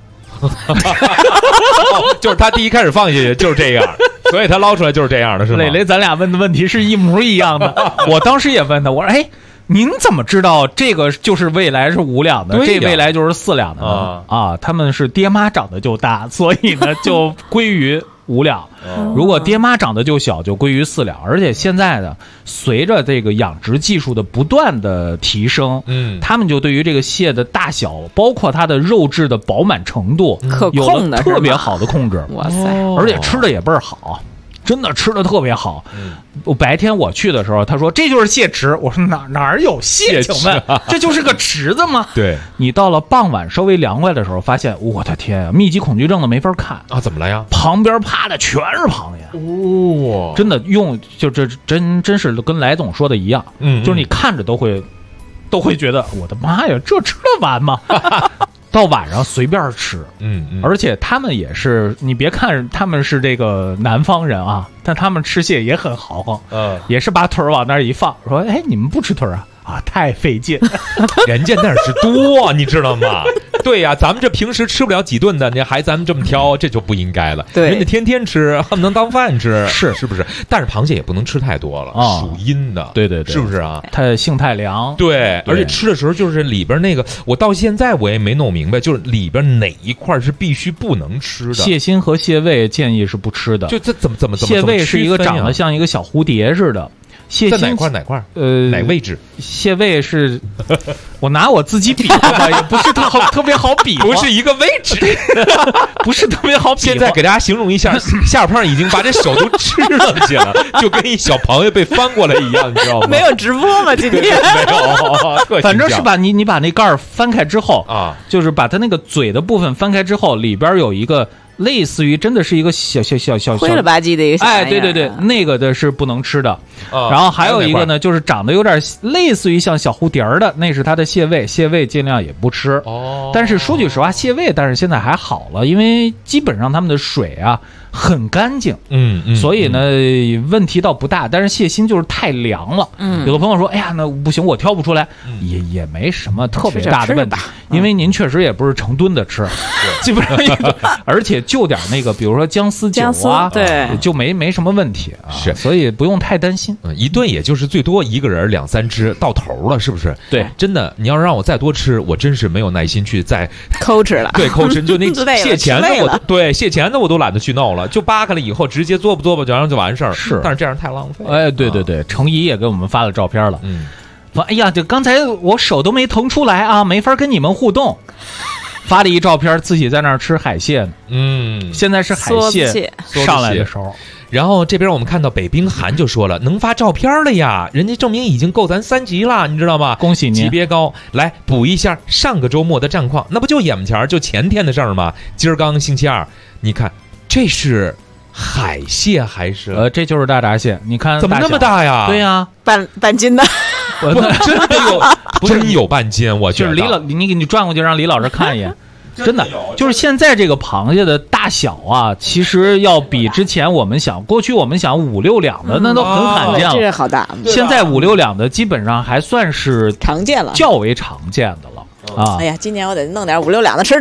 Speaker 3: 就是他第一开始放下去就是这样。所以他捞出来就是这样的，是吗？
Speaker 2: 磊磊，咱俩问的问题是一模一样的。我当时也问他，我说：“哎，您怎么知道这个就是未来是5两的，这未来就是4两的呢？”啊，他们是爹妈长得就大，所以呢就归于5两。如果爹妈长得就小，就归于4两。而且现在呢，随着这个养殖技术的不断的提升，他们就对于这个蟹的大小，包括它的肉质的饱满程度，有了特别好的控制。
Speaker 4: 哇塞！
Speaker 2: 而且吃的也倍儿好。真的吃的特别好。白天我去的时候，他说这就是蟹池，我说哪有蟹？请问这就是个池子吗？
Speaker 3: 对，
Speaker 2: 你到了傍晚稍微凉快的时候，发现我的天啊，密集恐惧症的没法看
Speaker 3: 啊！怎么了呀？
Speaker 2: 旁边趴的全是螃蟹，真的就这真是跟来总说的一样，就是你看着都会觉得我的妈呀，这吃得完吗？到晚上随便吃，而且他们也是，你别看他们是这个南方人啊，但他们吃蟹也很豪横，也是把腿往那儿一放，说，哎，你们不吃腿啊？啊，太费劲，
Speaker 3: 人家那是多，你知道吗？对呀，咱们这平时吃不了几顿的，你还咱们这么挑，这就不应该了。
Speaker 4: 对，
Speaker 3: 人家天天吃，恨不能当饭吃，是不是？但是螃蟹也不能吃太多了，属阴的。
Speaker 2: 对，
Speaker 3: 是不是啊？
Speaker 2: 它性太凉。
Speaker 3: 对，而且吃的时候就是里边那个，我到现在我也没弄明白，就是里边哪一块是必须不能吃的。
Speaker 2: 蟹心和蟹胃建议是不吃的。
Speaker 3: 就这怎么？
Speaker 2: 蟹胃是一个长得像一个小蝴蝶似的。蟹心
Speaker 3: 在哪块？哪位置？
Speaker 2: 蟹胃是，我拿我自己比划吧，也不是特别好比划，
Speaker 3: 不是一个位置，
Speaker 2: 不是特别好比划。
Speaker 3: 现在给大家形容一下，夏胖已经把这手都吃了去了，就跟一小朋友被翻过来一样，你知道吗？
Speaker 4: 没有直播吗？今天
Speaker 3: 没有，
Speaker 2: 反正是把你把那盖儿翻开之后啊，就是把它那个嘴的部分翻开之后，里边有一个。类似于真的是一个小
Speaker 4: 灰了吧唧的一个小玩意儿，
Speaker 2: 对，那个的是不能吃的。然后还有一个呢，就是长得有点类似于像小蝴蝶的，那是它的蟹胃，蟹胃尽量也不吃。但是说句实话，蟹胃但是现在还好了，因为基本上他们的水啊很干净，所以呢问题倒不大。但是蟹心就是太凉了，有的朋友说，哎呀，那不行，我挑不出来，也没什么特别大的问题，因为您确实也不是成吨的吃，基本上而且。就点那个，比如说姜丝酒啊，
Speaker 4: 对，
Speaker 2: 就没什么问题啊，所以不用太担心。
Speaker 3: 一顿也就是最多一个人2、3只到头了，是不是？
Speaker 2: 对，
Speaker 3: 真的，你要让我再多吃，我真是没有耐心去再
Speaker 4: 抠吃了。
Speaker 3: 对，抠吃就那蟹钳的蟹钳的我都懒得去弄了，就扒开了以后直接嘬吧嘬吧，然后就完事儿。
Speaker 2: 是，
Speaker 3: 但是这样太浪费。
Speaker 2: 哎，对，程怡也给我们发了照片了。说，哎呀，这刚才我手都没腾出来啊，没法跟你们互动。发了一照片，自己在那儿吃海蟹呢。现在是海蟹上来的时候。
Speaker 3: 然后这边我们看到北冰寒就说了，能发照片了呀，人家证明已经够咱3级了，你知道吗？
Speaker 2: 恭喜您，
Speaker 3: 级别高。来补一下上个周末的战况，那不就眼前就前天的事儿吗？今儿刚星期2，你看这是海蟹还是？
Speaker 2: 这就是大闸蟹，你看
Speaker 3: 怎么那么大呀？
Speaker 2: 对呀，
Speaker 4: 半斤的。
Speaker 3: 真的有，真有半斤，我觉得。
Speaker 2: 就是你转过去让李老师看一眼，真的就是现在这个螃蟹的大小啊，其实要比之前过去我们想5、6两的那都很罕见了，
Speaker 4: 这个好大。
Speaker 2: 现在5、6两的基本上还算是
Speaker 4: 常见了，
Speaker 2: 较为常见的了啊。
Speaker 4: 哎呀，今年我得弄点5、6两的吃。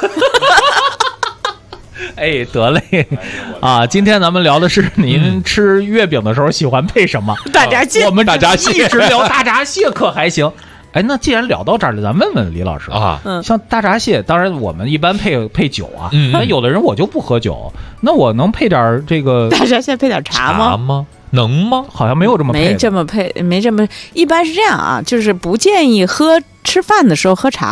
Speaker 2: 哎，得嘞，啊！今天咱们聊的是您吃月饼的时候喜欢配什么？
Speaker 4: 大闸蟹，
Speaker 2: 我们大闸蟹一直聊大闸蟹可还行。哎，那既然聊到这儿了，咱问问李老师啊，像大闸蟹，当然我们一般配酒啊，那有的人我就不喝酒，那我能配点这个
Speaker 4: 大闸蟹配点茶吗？
Speaker 3: 能吗？
Speaker 2: 好像没有这么配，
Speaker 4: 没这么，一般是这样啊，就是不建议吃饭的时候喝茶。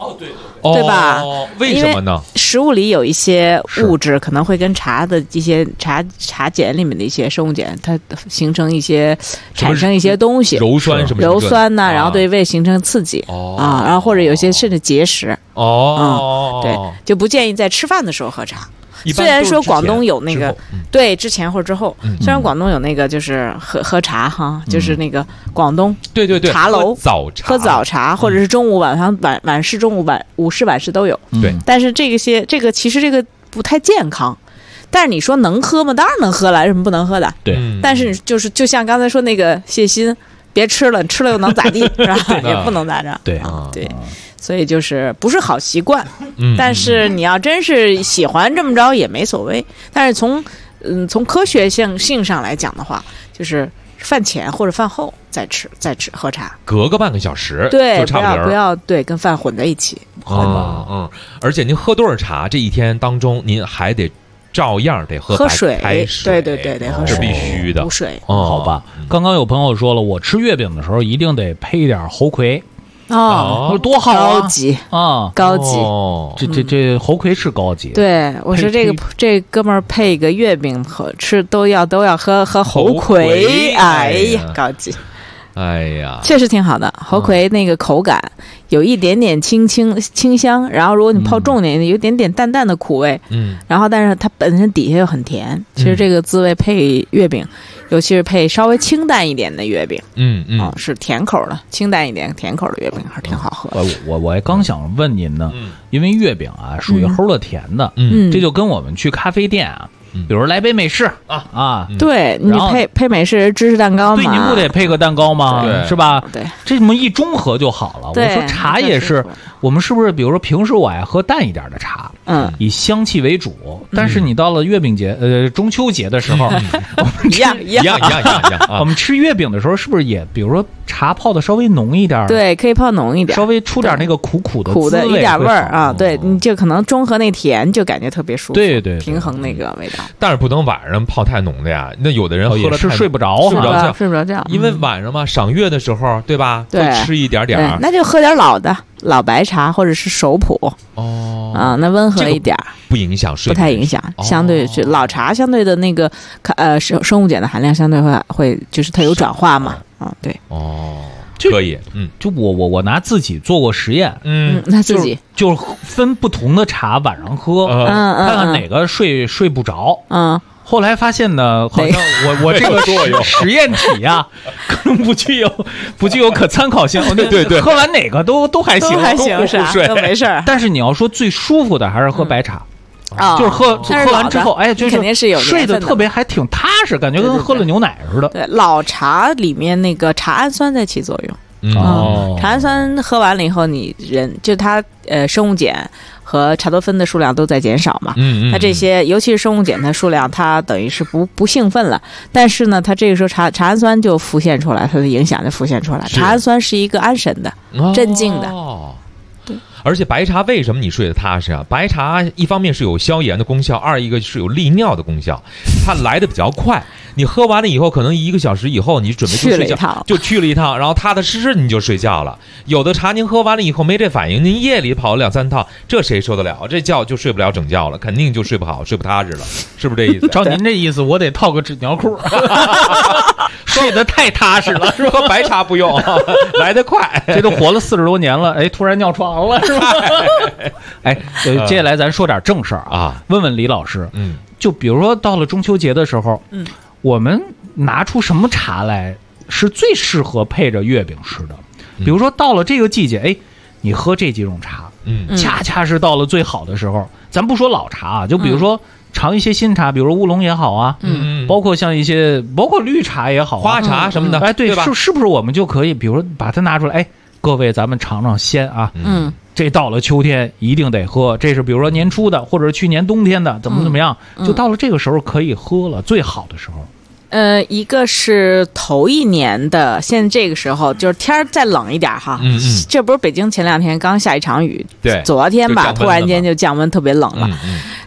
Speaker 4: 对吧？
Speaker 3: 为什么呢？
Speaker 4: 食物里有一些物质可能会跟茶的一些茶碱里面的一些生物碱，它形成一些产生一些东西，
Speaker 3: 鞣酸什么
Speaker 4: 鞣酸呐，然后对胃形成刺激然后或者有些甚至结石对，就不建议在吃饭的时候喝茶。虽然说广东有那个对之前或者之后，虽然广东有那个就是喝茶哈，就是那个广东
Speaker 3: 对
Speaker 4: 茶楼
Speaker 3: 喝
Speaker 4: 早茶，或者是中午晚市、中午午市、晚市都有。
Speaker 3: 对，
Speaker 4: 但是这个其实这个不太健康。但是你说能喝吗？当然能喝了，为什么不能喝的？
Speaker 2: 对。
Speaker 4: 但是就像刚才说那个蟹心，别吃了，吃了又能咋地？是吧？也不能咋着。
Speaker 2: 对
Speaker 4: 对。所以就是不是好习惯，但是你要真是喜欢这么着也没所谓。但是从科学性上来讲的话，就是饭前或者饭后再吃喝茶，
Speaker 3: 隔个半个小时，
Speaker 4: 对，
Speaker 3: 就差
Speaker 4: 不要对跟饭混在一起。
Speaker 3: 而且您喝多少茶，这一天当中您还得照样得喝
Speaker 4: 水，对，得喝水，
Speaker 3: 是必须的。
Speaker 4: 补水，
Speaker 2: 好吧。刚刚有朋友说了，我吃月饼的时候一定得配一点猴魁。多好啊！
Speaker 4: 高级，
Speaker 2: 这猴魁是高级。
Speaker 4: 对，我说这哥们儿配个月饼吃都要喝猴魁，哎呀，高级。
Speaker 3: 哎呀，
Speaker 4: 确实挺好的。猴魁那个口感有一点点清香，然后如果你泡重点，有点点淡淡的苦味。然后但是它本身底下又很甜。其实这个滋味配月饼，尤其是配稍微清淡一点的月饼，是甜口的，清淡一点甜口的月饼还是挺好喝的。
Speaker 2: 我刚想问您呢，因为月饼啊属于齁了甜的，这就跟我们去咖啡店啊。比如来杯美式
Speaker 4: 对，你配美式芝士蛋糕嘛，
Speaker 2: 对，您不得配个蛋糕吗？是吧？
Speaker 4: 对，
Speaker 2: 这么一中和就好了。我说茶也是，我们是不是比如说平时我爱喝淡一点的茶，以香气为主，但是你到了月饼节中秋节的时候，
Speaker 4: 一样，
Speaker 2: 我们吃月饼的时候是不是也比如说茶泡的稍微浓一点？
Speaker 4: 对，可以泡浓一点，
Speaker 2: 稍微出点那个苦的
Speaker 4: 苦的一点味儿啊，对，你就可能中和那甜，就感觉特别舒服，
Speaker 2: 对，
Speaker 4: 平衡那个味道。
Speaker 3: 但是不能晚上泡太浓的呀，那有的人喝了
Speaker 2: 是睡不着
Speaker 3: 觉，因为晚上嘛，赏月的时候，对吧？
Speaker 4: 对，
Speaker 3: 会吃一点点，
Speaker 4: 那就喝点老白茶或者是熟普那温和一点，
Speaker 3: 不影响睡，
Speaker 4: 不太影响。相对是老茶，相对的那个生物碱的含量相对会就是它有转化嘛，对。
Speaker 3: 可以，
Speaker 2: 就我拿自己做过实验，
Speaker 4: 那自己
Speaker 2: 就分不同的茶晚上喝，看看哪个睡不着，后来发现呢，好像我这个实验体啊，可能不具有可参考性。
Speaker 3: 对，
Speaker 2: 喝完哪个都还行，
Speaker 4: 都没事。
Speaker 2: 但是你要说最舒服的还是喝白茶。就是喝完之后，就是
Speaker 4: 肯定是有
Speaker 2: 睡得特别还挺踏实，感觉跟喝了牛奶似的。
Speaker 4: 对，老茶里面那个茶氨酸在起作用。茶氨酸喝完了以后，你人就它生物碱和茶多酚的数量都在减少嘛。它这些尤其是生物碱的数量，它等于是不兴奋了。但是呢，它这个时候茶氨酸就浮现出来，它的影响就浮现出来。茶氨酸是一个安神的、镇静的。
Speaker 3: 而且白茶为什么你睡得踏实啊？白茶一方面是有消炎的功效，二一个是有利尿的功效，它来的比较快。你喝完了以后，可能1个小时以后你准备就睡觉，就去了一趟，然后踏踏实实你就睡觉了。有的茶您喝完了以后没这反应，您夜里跑了2-3趟，这谁受得了？这觉就睡不了整觉了，肯定就睡不好，睡不踏实了，是不是这意思？
Speaker 2: 照您这意思，我得套个纸尿裤，睡得太踏实了，是吧？
Speaker 3: 喝白茶不用，来得快，
Speaker 2: 这都活了40多年了，突然尿床了，是吧？接下来咱说点正事儿啊，问问李老师，就比如说到了中秋节的时候，我们拿出什么茶来是最适合配着月饼吃的？比如说到了这个季节，你喝这几种茶，恰恰是到了最好的时候。咱不说老茶啊，就比如说尝一些新茶，比如说乌龙也好啊，包括像一些包括绿茶也好，
Speaker 3: 花茶什么的，
Speaker 2: 对
Speaker 3: 吧？
Speaker 2: 是不是我们就可以，比如说把它拿出来，各位咱们尝尝鲜啊，这到了秋天一定得喝，这是比如说年初的，或者是去年冬天的，怎么样，就到了这个时候可以喝了，最好的时候。
Speaker 4: 一个是头一年的，现在这个时候就是天再冷一点哈，这不是北京前2天刚下一场雨，
Speaker 3: 对，
Speaker 4: 昨天吧，突然间就降温特别冷了。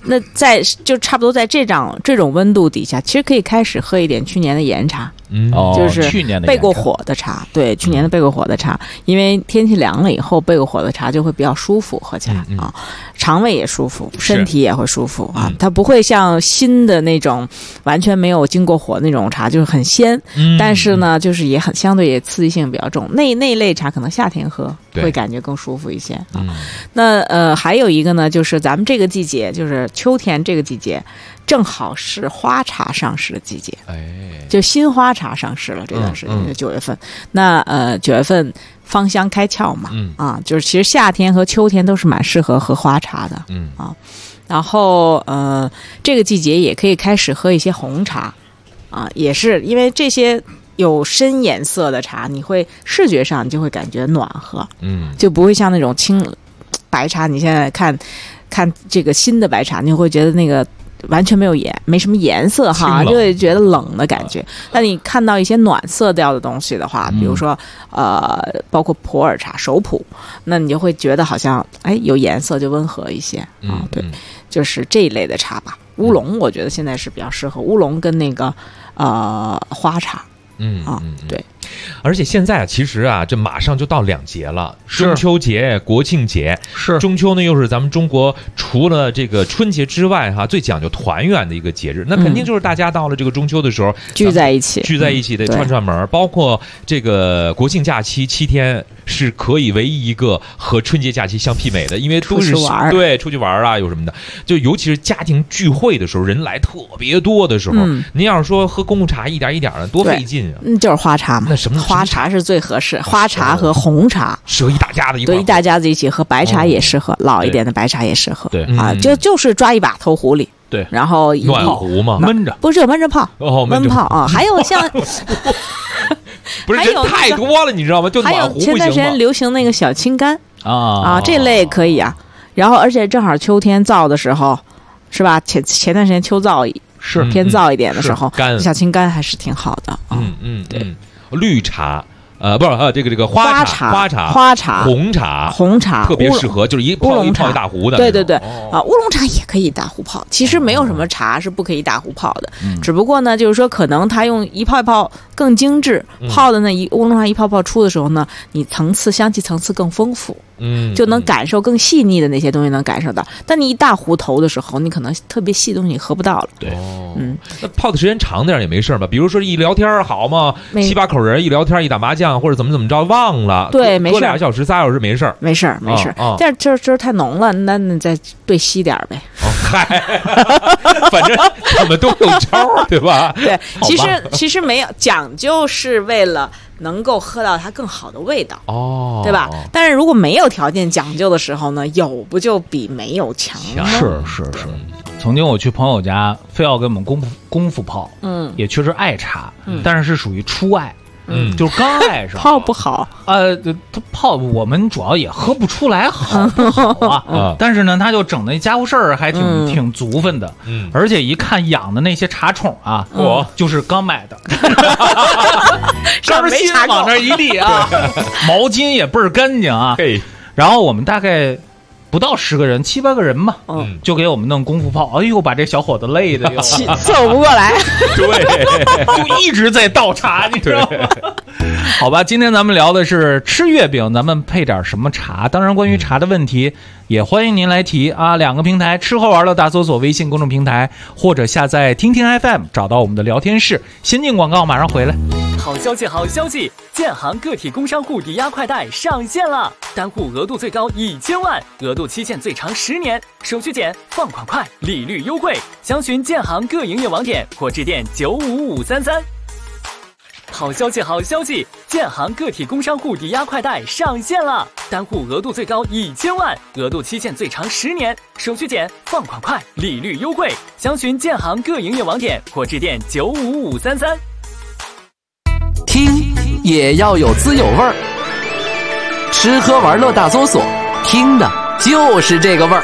Speaker 4: 那就差不多在这种温度底下，其实可以开始喝一点去年的岩茶。就是备过火的茶，对，去年的备过火的茶，因为天气凉了以后，备过火的茶就会比较舒服，喝起来啊，肠胃也舒服，身体也会舒服啊，它不会像新的那种完全没有经过火那种茶，就是很鲜，但是呢，就是也很相对也刺激性比较重，那类茶可能夏天喝会感觉更舒服一些啊。那还有一个呢，就是咱们这个季节，就是秋天这个季节。正好是花茶上市的季节，就新花茶上市了。这段时间9月份，那9月份芳香开窍嘛，就是其实夏天和秋天都是蛮适合喝花茶的，然后这个季节也可以开始喝一些红茶，也是因为这些有深颜色的茶，你会视觉上你就会感觉暖和，就不会像那种清白茶，你现在看这个新的白茶，你会觉得那个。完全没什么颜色哈，就会觉得冷的感觉。但你看到一些暖色调的东西的话，比如说包括普洱茶、熟普，那你就会觉得好像有颜色就温和一些啊。对，就是这一类的茶吧。乌龙我觉得现在是比较适合乌龙跟那个花茶。对。
Speaker 3: 而且现在其实这马上就到2节了，中秋节、国庆节。
Speaker 2: 是
Speaker 3: 中秋呢，又是咱们中国除了这个春节之外最讲究团圆的一个节日。那肯定就是大家到了这个中秋的时候
Speaker 4: 聚在一起
Speaker 3: 得串门，包括这个国庆假期7天是可以唯一一个和春节假期相媲美的，因为都是出去玩啊，有什么的。就尤其是家庭聚会的时候，人来特别多的时候，您要是说喝公共茶一点一点的，多费劲啊。
Speaker 4: 就是花茶嘛。花茶是最合适，花茶和红茶
Speaker 3: 适合一大家子
Speaker 4: 一大家子一起喝，白茶也适合，老一点的白茶也适合。
Speaker 2: 对
Speaker 4: 就是抓一把投壶里，
Speaker 2: 对，
Speaker 4: 然后
Speaker 3: 暖壶嘛，
Speaker 2: 闷着，
Speaker 4: 不是闷着泡，闷泡啊。还有像
Speaker 3: 不是人太多了，你知道吗？就暖壶不行吗？
Speaker 4: 前段时间流行那个小青柑这类可以啊。然后而且正好秋天燥的时候，是吧？前段时间秋燥
Speaker 2: 是
Speaker 4: 偏燥一点的时候，小青柑还是挺好的。
Speaker 3: 对，绿茶。不是这个花茶、红茶特别适合，就是一泡一大壶的。
Speaker 4: 对乌龙茶也可以大壶泡。其实没有什么茶是不可以大壶泡的，只不过呢，就是说可能它用一泡一泡更精致，泡的那乌龙茶一泡泡出的时候呢，你香气层次更丰富。就能感受更细腻的那些东西能感受到，但你一大壶头的时候，你可能特别细的东西你喝不到了。
Speaker 3: 对，那泡的时间长点也没事吧？比如说一聊天好嘛，7、8口人一聊天一打麻将或者怎么着忘了，
Speaker 4: 对，没事
Speaker 3: ，2小时3小时没事，
Speaker 4: 没事。但是就是太浓了，那你再兑稀点呗。
Speaker 3: 嗨，反正他们都有招，对吧？
Speaker 4: 对，其实没有讲究，是为了能够喝到它更好的味道对吧？但是如果没有条件讲究的时候呢，有不就比没有强吗？
Speaker 2: 是。曾经我去朋友家，非要给我们功夫泡，也确实爱茶，但是属于初爱。就是刚爱上
Speaker 4: 泡不好，
Speaker 2: 他泡我们主要也喝不出来好不好啊。但是呢，他就整那家伙事儿还挺足分的，而且一看养的那些茶宠啊，就是刚买的，上新往那一立啊，毛巾也倍儿干净啊。然后我们大概不到10个人，7、8个人吧，就给我们弄功夫泡。哎呦，把这小伙子累的
Speaker 4: 走不过来，
Speaker 2: 对，就一直在倒茶，你知道吗？好吧，今天咱们聊的是吃月饼，咱们配点什么茶？当然，关于茶的问题，也欢迎您来提啊。2个平台，吃喝玩乐大搜索微信公众平台，或者下载听听 FM， 找到我们的聊天室。先进广告，马上回来。
Speaker 13: 好消息，好消息！建行个体工商户抵押快贷上线了，单户额度最高1000万，额度期限最长10年，手续简，放款快，利率优惠。详询建行各营业网点或致电95533。好消息，好消息！建行个体工商户抵押快贷上线了，单户额度最高1000万，额度期限最长10年，手续简，放款快，利率优惠。详询建行各营业网点或致电95533。
Speaker 14: 听也要有滋有味儿，吃喝玩乐大搜索，听的就是这个味儿。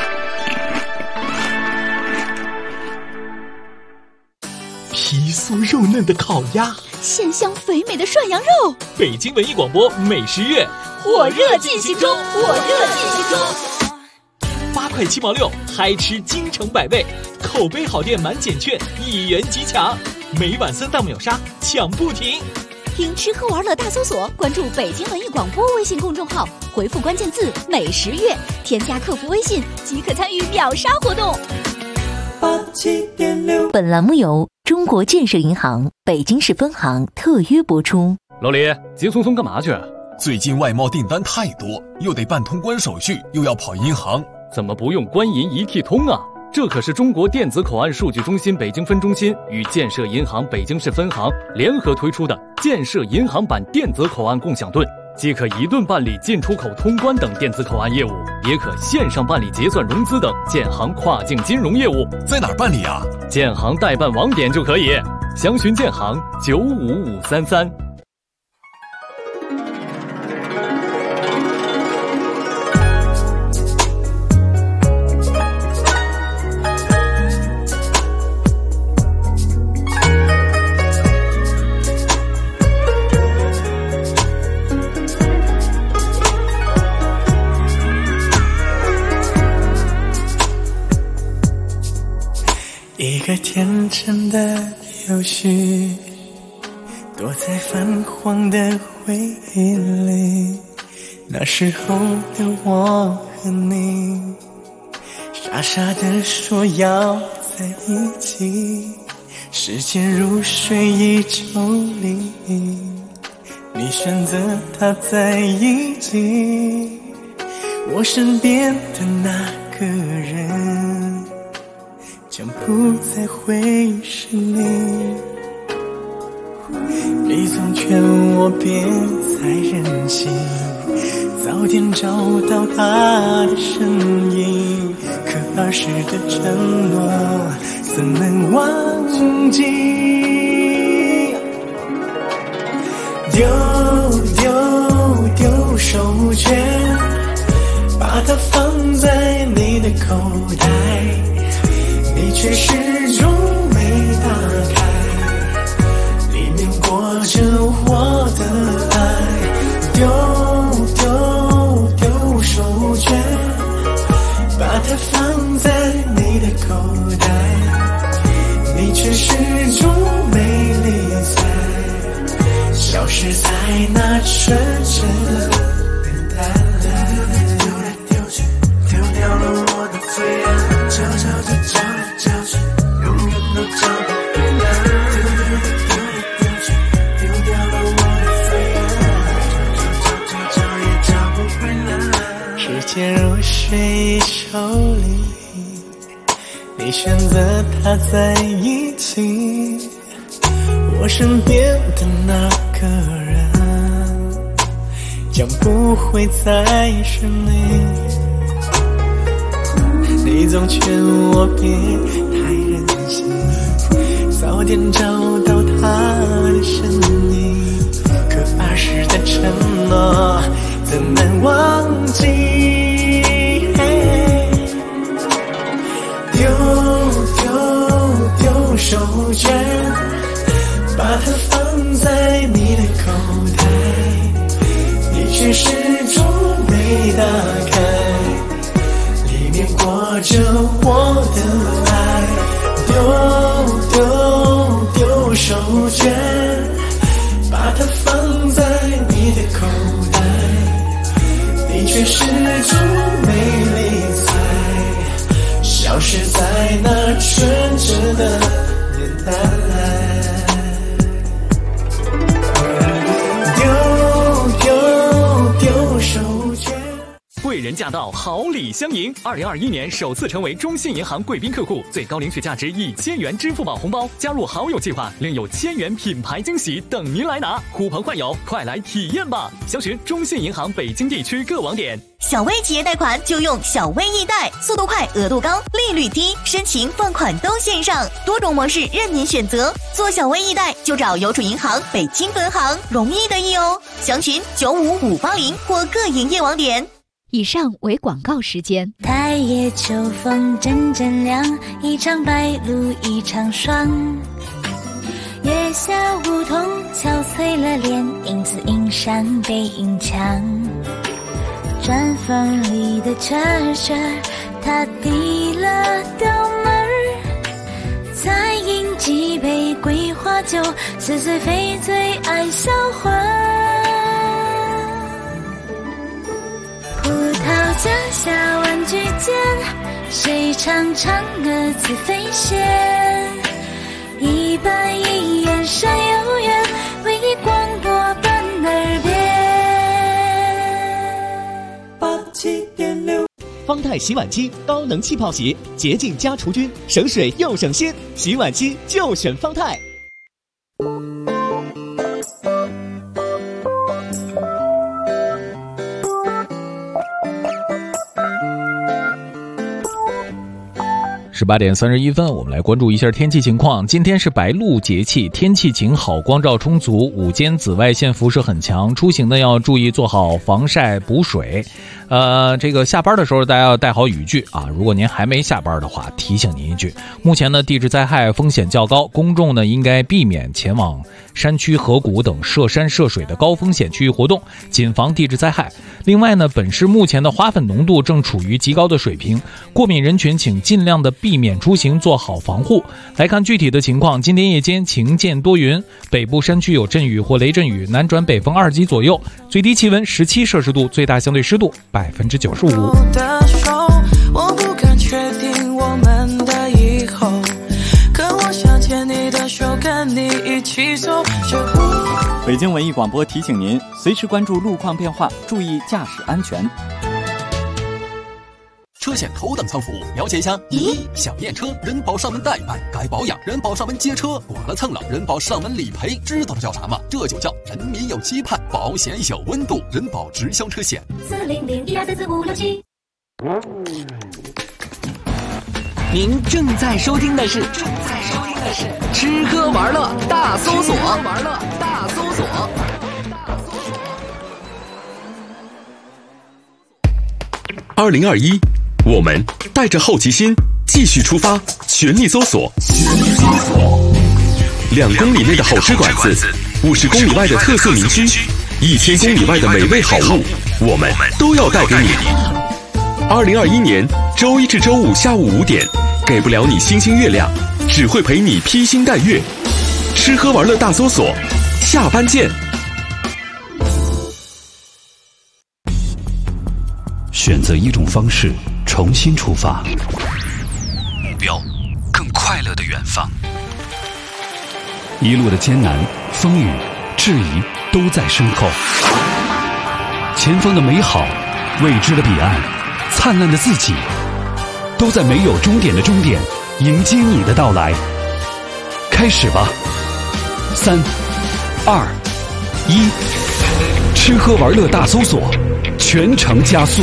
Speaker 16: 皮酥肉嫩的烤鸭，
Speaker 6: 鲜香肥美的涮羊肉。
Speaker 16: 北京文艺广播美食月
Speaker 6: 火热进行中，火热进行中。
Speaker 16: 8 块7毛6，嗨吃京城百味，口碑好店满减券1元即抢，每晚3档秒杀，抢不停。
Speaker 6: 听吃喝玩乐大搜索，关注北京文艺广播微信公众号，回复关键字美食月，添加客服微信即可参与秒杀活动。
Speaker 18: 87.6，本栏目由中国建设银行北京市分行特约播出。
Speaker 13: 老李，急匆匆干嘛去？
Speaker 12: 最近外贸订单太多，又得办通关手续，又要跑银行，
Speaker 13: 怎么不用官银一体通啊？这可是中国电子口岸数据中心北京分中心与建设银行北京市分行联合推出的建设银行版电子口岸共享盾，既可一盾办理进出口通关等电子口岸业务，也可线上办理结算融资等建行跨境金融业务。
Speaker 12: 在哪儿办理啊？
Speaker 13: 建行代办网点就可以，详询建行95533。
Speaker 19: 一个天真的游戏，躲在泛黄的回忆里。那时候的我和你，傻傻地说要在一起。时间如水一抽离，你选择他在一起，我身边的那个人将不再会是你。你总劝我别再任性，早点找到他的身影，可儿时的承诺怎能忘记？丢手绢，把它放在你的口袋，你却始终没打开，里面裹着我的爱。丢手绢，把它放在你的口袋，你却始终没理睬，消失在那纯真的年代。丢来丢去，丢掉了我的最爱，找来找去，永远都找不回来。丢来丢去，丢掉了我的最爱，找也找不回来。时间如水抽离，你选择他在一起，我身边的那个人将不会再是你。你总劝我别太任性，早点找到他的身影，可儿时的承诺怎能忘记？丢手绢，把它放在你的口袋，你却始终没打开，里面裹着我的爱。丢手绢，把它放在你的口袋，你却始终没理睬，消失在那纯真的年代。丢手绢。
Speaker 13: 贵人驾到，好礼相迎。2021年首次成为中信银行贵宾客户，最高领取价值1000元支付宝红包，加入好友计划，另有1000元品牌惊喜等您来拿。呼朋唤友，快来体验吧！详询中信银行北京地区各网点。
Speaker 8: 小微企业贷款就用小微易贷，速度快，额度高，利率低，申请放款都线上，多种模式任您选择。做小微易贷就找邮储银行北京分行，容易得意哦。详询95580或各营业网点。
Speaker 6: 以上为广告时间。
Speaker 10: 太夜秋风阵阵凉，一场白露一场霜。月下梧桐憔悴了脸，影子映上背影墙。砖缝里的车他递了刀门儿，再饮几杯桂花酒，似醉非醉爱销魂。葡萄架下玩具间，谁唱唱歌自飞仙？一板一眼山有缘，为你广播伴耳边。
Speaker 16: 87.6方太洗碗机高能气泡洗，洁净加除菌，省水又省心，洗碗机就选方太。
Speaker 2: 18点31分，我们来关注一下天气情况。今天是白露节气，天气晴好，光照充足，午间紫外线辐射很强，出行呢要注意做好防晒补水。这个下班的时候大家要带好雨具啊。如果您还没下班的话，提醒您一句，目前呢地质灾害风险较高，公众呢应该避免前往山区河谷等涉山涉水的高风险区域活动，谨防地质灾害。另外呢，本市目前的花粉浓度正处于极高的水平，过敏人群请尽量的避免出行，做好防护。来看具体的情况，今天夜间晴间多云，北部山区有阵雨或雷阵雨，南转北风2级左右，最低气温17摄氏度，最大相对湿度95%。
Speaker 19: 我不敢确定我们的以后，可我想牵你的手，跟你一起走。
Speaker 11: 北京文艺广播提醒您，随时关注路况变化，注意驾驶安全。
Speaker 12: 车险头等舱服务，了解一下。1. 小验车，人保上门代办，该保养；人保上门接车，剐了蹭了，人保上门理赔。知道的叫啥吗？这就叫人民有期盼，保险有温度。人保直销车险。
Speaker 10: 40012444567。
Speaker 14: 您正在收听的是吃喝玩乐大搜索。
Speaker 7: 2021，我们带着好奇心继续出发，全力搜索。2公里内的好吃馆子，50公里外的特色民居，1000公里外的美味好物，我们都要带给你。2021年周一至周五下午5点，给不了你星星月亮，只会陪你披星戴月。吃喝玩乐大搜索，下班见。
Speaker 1: 选择一种方式，重新出发，目标更快乐的远方。一路的艰难、风雨、质疑都在身后，前方的美好、未知的彼岸、灿烂的自己，都在没有终点的终点迎接你的到来。开始吧，3、2、1，吃喝玩乐大搜索，全程加速。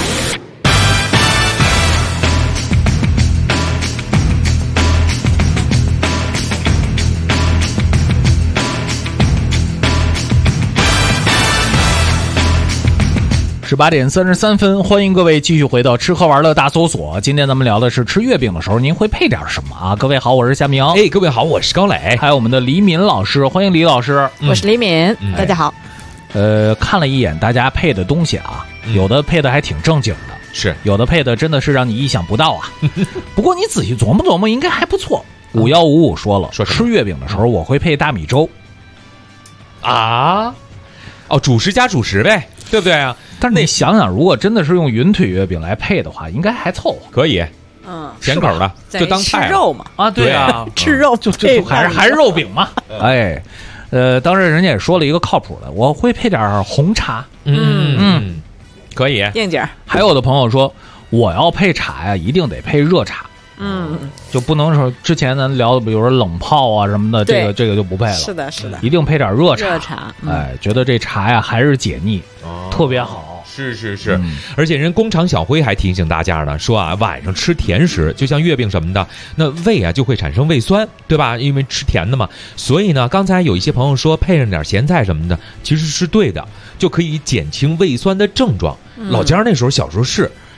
Speaker 2: 18点33分，欢迎各位继续回到吃喝玩乐大搜索。今天咱们聊的是吃月饼的时候您会配点什么啊？各位好，我是夏明。
Speaker 3: 各位好，我是高磊。
Speaker 2: 还有我们的李敏老师，欢迎李老师。
Speaker 4: 我是李敏，大家好。
Speaker 2: 看了一眼大家配的东西啊，有的配的还挺正经的，
Speaker 3: 是有
Speaker 2: 的配的真的是让你意想不到啊。不过你仔细琢磨琢磨，应该还不错。5155说了，说吃月饼的时候我会配大米粥
Speaker 3: 啊。哦，主食加主食呗，对不对啊？
Speaker 2: 但是你想想，如果真的是用云腿月饼来配的话，应该还凑合，
Speaker 3: 可以。咸口的就当菜
Speaker 4: 吃肉嘛
Speaker 2: 啊，对啊，
Speaker 4: 吃肉
Speaker 2: 就还是肉饼嘛。哎，当然人家也说了一个靠谱的，我会配点红茶。
Speaker 3: 可以
Speaker 4: 应景。
Speaker 2: 还有的朋友说，我要配茶呀，一定得配热茶。就不能说之前咱聊的，比如说冷泡啊什么的，这个就不配了。
Speaker 4: 是的，
Speaker 2: 一定配点热茶。
Speaker 4: 热茶，
Speaker 2: 觉得这茶呀还是解腻，特别好。
Speaker 3: 是，而且人工厂小辉还提醒大家呢，说啊，晚上吃甜食，就像月饼什么的，那胃啊就会产生胃酸，对吧？因为吃甜的嘛。所以呢，刚才有一些朋友说配上点咸菜什么的，其实是对的，就可以减轻胃酸的症状。老家那时候小时候是。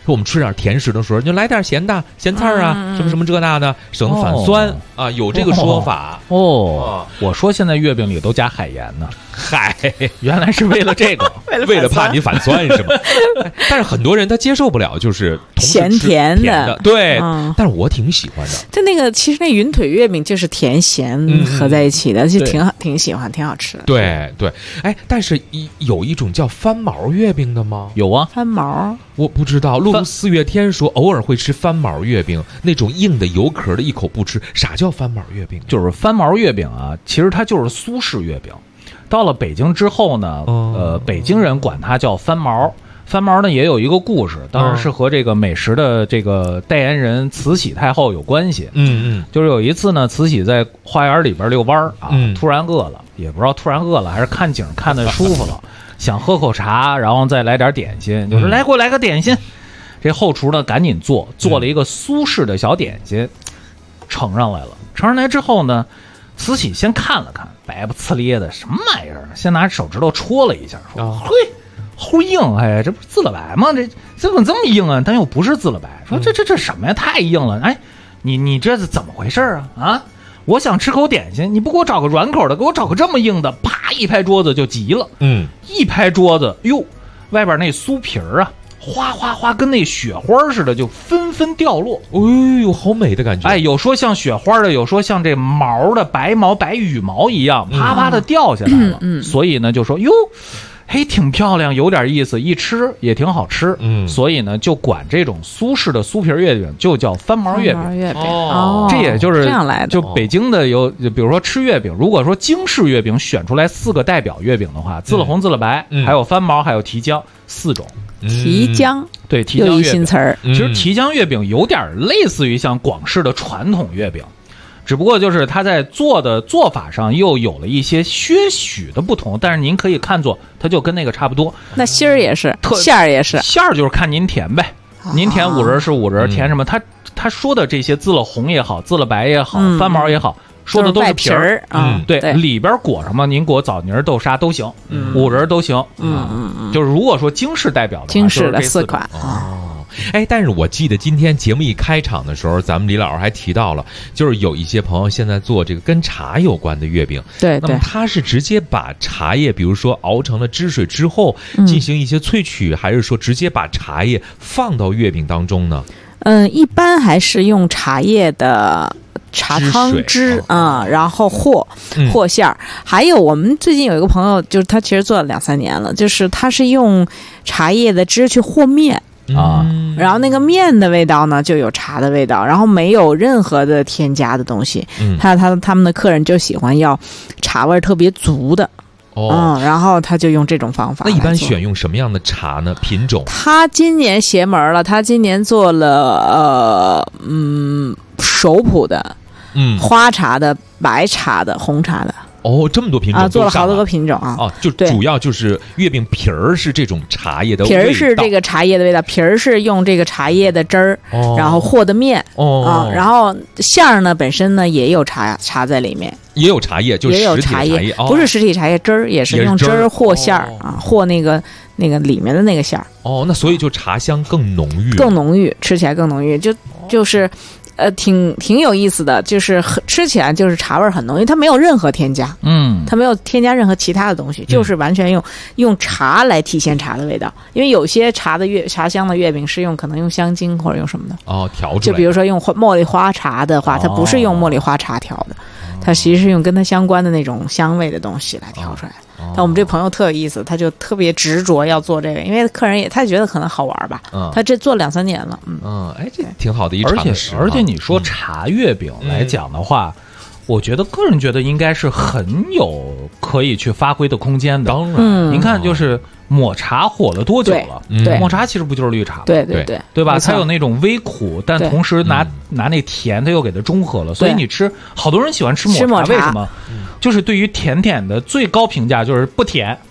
Speaker 3: 说我们吃点甜食的时候，就来点咸的咸菜啊，什么什么这那的，省得反酸啊，有这个说法
Speaker 2: 哦。我说现在月饼里都加海盐呢，
Speaker 3: 嗨，
Speaker 2: 原来是为了这个，
Speaker 3: 为了怕你反酸是吗？但是很多人他接受不了，就是
Speaker 4: 咸甜的，
Speaker 3: 对，但是我挺喜欢的。
Speaker 4: 就那个，其实那云腿月饼就是甜咸合在一起的，就挺喜欢，挺好吃的。
Speaker 3: 对对，哎，但是有一种叫翻毛月饼的吗？
Speaker 2: 有啊，
Speaker 4: 翻毛
Speaker 3: 我不知道。露露4月天说偶尔会吃翻毛月饼，那种硬的油壳的一口不吃。啥叫翻毛月饼？
Speaker 2: 就是翻毛月饼啊，其实它就是苏式月饼。到了北京之后呢，北京人管它叫翻毛。翻毛呢也有一个故事，当然是和这个美食的这个代言人慈禧太后有关系。就是有一次呢，慈禧在花园里边遛弯啊，突然饿了，也不知道突然饿了还是看景看得舒服了，想喝口茶，然后再来点点心，就是来给我来个点心。这后厨呢赶紧做了一个苏式的小点心，呈上来了。呈上来之后呢，慈禧先看了看，白不呲咧的什么玩意儿，先拿手指头戳了一下，说：“嘿。”齁硬，哎，这不是自了白吗？这怎么这么硬啊？但又不是自了白，说这什么呀？太硬了！哎，你这是怎么回事啊？啊，我想吃口点心，你不给我找个软口的，给我找个这么硬的，啪一拍桌子就急了。一拍桌子，哟，外边那酥皮儿啊，哗哗哗，跟那雪花似的，就纷纷掉落。
Speaker 3: 哎呦，好美的感觉！
Speaker 2: 哎，有说像雪花的，有说像这毛的白毛、白羽毛一样，啪啪的掉下来了。所以呢，就说哟。嘿，挺漂亮，有点意思，一吃也挺好吃。所以呢，就管这种苏式的酥皮月饼就叫翻毛月饼。这也就是
Speaker 4: 这样来的。
Speaker 2: 就北京的有，比如说吃月饼，如果说京式月饼选出来4个代表月饼的话，自了红、自了白，还有翻毛，还有提浆，4种。
Speaker 4: 提浆，
Speaker 2: 对，提浆月饼。
Speaker 4: 新词儿。
Speaker 2: 其实提浆月饼有点类似于像广式的传统月饼。只不过就是它在做的做法上又有了一些些许的不同，但是您可以看作它就跟那个差不多。
Speaker 4: 那芯儿也是，馅儿也是，
Speaker 2: 馅儿就是看您甜呗，您甜5仁是5仁，甜什么？他说的这些自了红也好，自了白也好，翻毛也好，说的都是皮儿对，里边裹什么您裹枣泥、豆沙都行，5仁都行。就是如果说京式代表的话，
Speaker 4: 京式的4款
Speaker 3: 哎，但是我记得今天节目一开场的时候，咱们李老师还提到了，就是有一些朋友现在做这个跟茶有关的月饼。
Speaker 4: 对，
Speaker 3: 那么他是直接把茶叶，比如说熬成了汁水之后，进行一些萃取，还是说直接把茶叶放到月饼当中呢？
Speaker 4: 一般还是用茶叶的茶汤汁啊，然后和馅儿。还有我们最近有一个朋友，就是他其实做了2-3年了，就是他是用茶叶的汁去和面。然后那个面的味道呢，就有茶的味道，然后没有任何的添加的东西。他们的客人就喜欢要茶味特别足的。然后他就用这种方法。
Speaker 3: 那一般选用什么样的茶呢？品种？
Speaker 4: 他今年邪门了，他今年做了手谱的，花茶的、白茶的、红茶的。
Speaker 3: 这么多品种
Speaker 4: 做了好多个品种啊！
Speaker 3: 就主要就是月饼皮儿是这种茶叶的味道，
Speaker 4: 皮儿是这个茶叶的味道，皮儿是用这个茶叶的汁儿，然后和的面然后馅儿呢本身呢也有茶在里面，
Speaker 3: 也有茶叶，就是
Speaker 4: 也有茶叶，不是实体茶叶汁儿，也是用汁儿和馅儿和那个里面的那个馅儿。
Speaker 3: 那所以就茶香更浓郁，
Speaker 4: 吃起来更浓郁，就是。挺有意思的，就是吃起来就是茶味很浓郁，它没有任何添加，它没有添加任何其他的东西，就是完全用茶来体现茶的味道。因为有些茶香的月饼是可能用香精或者用什么的
Speaker 3: 调出来，
Speaker 4: 就比如说用茉莉花茶的话，它不是用茉莉花茶调的，它其实是用跟它相关的那种香味的东西来调出来的。但我们这朋友特有意思，他就特别执着要做这个，因为客人他觉得可能好玩吧。他这做2-3年了，
Speaker 3: 这挺好的一尝试。
Speaker 2: 而且你说茶月饼来讲的话，我觉得个人觉得应该是很有可以去发挥的空间的。
Speaker 3: 当然，
Speaker 2: 您看就是抹茶火了多久了？
Speaker 4: 对，
Speaker 2: 抹茶其实不就是绿茶吗？
Speaker 4: 对
Speaker 2: 吧？它有那种微苦，但同时拿那甜，它又给它中和了。所以你吃，好多人喜欢吃抹茶，为什么？就是对于甜的最高评价就是不甜，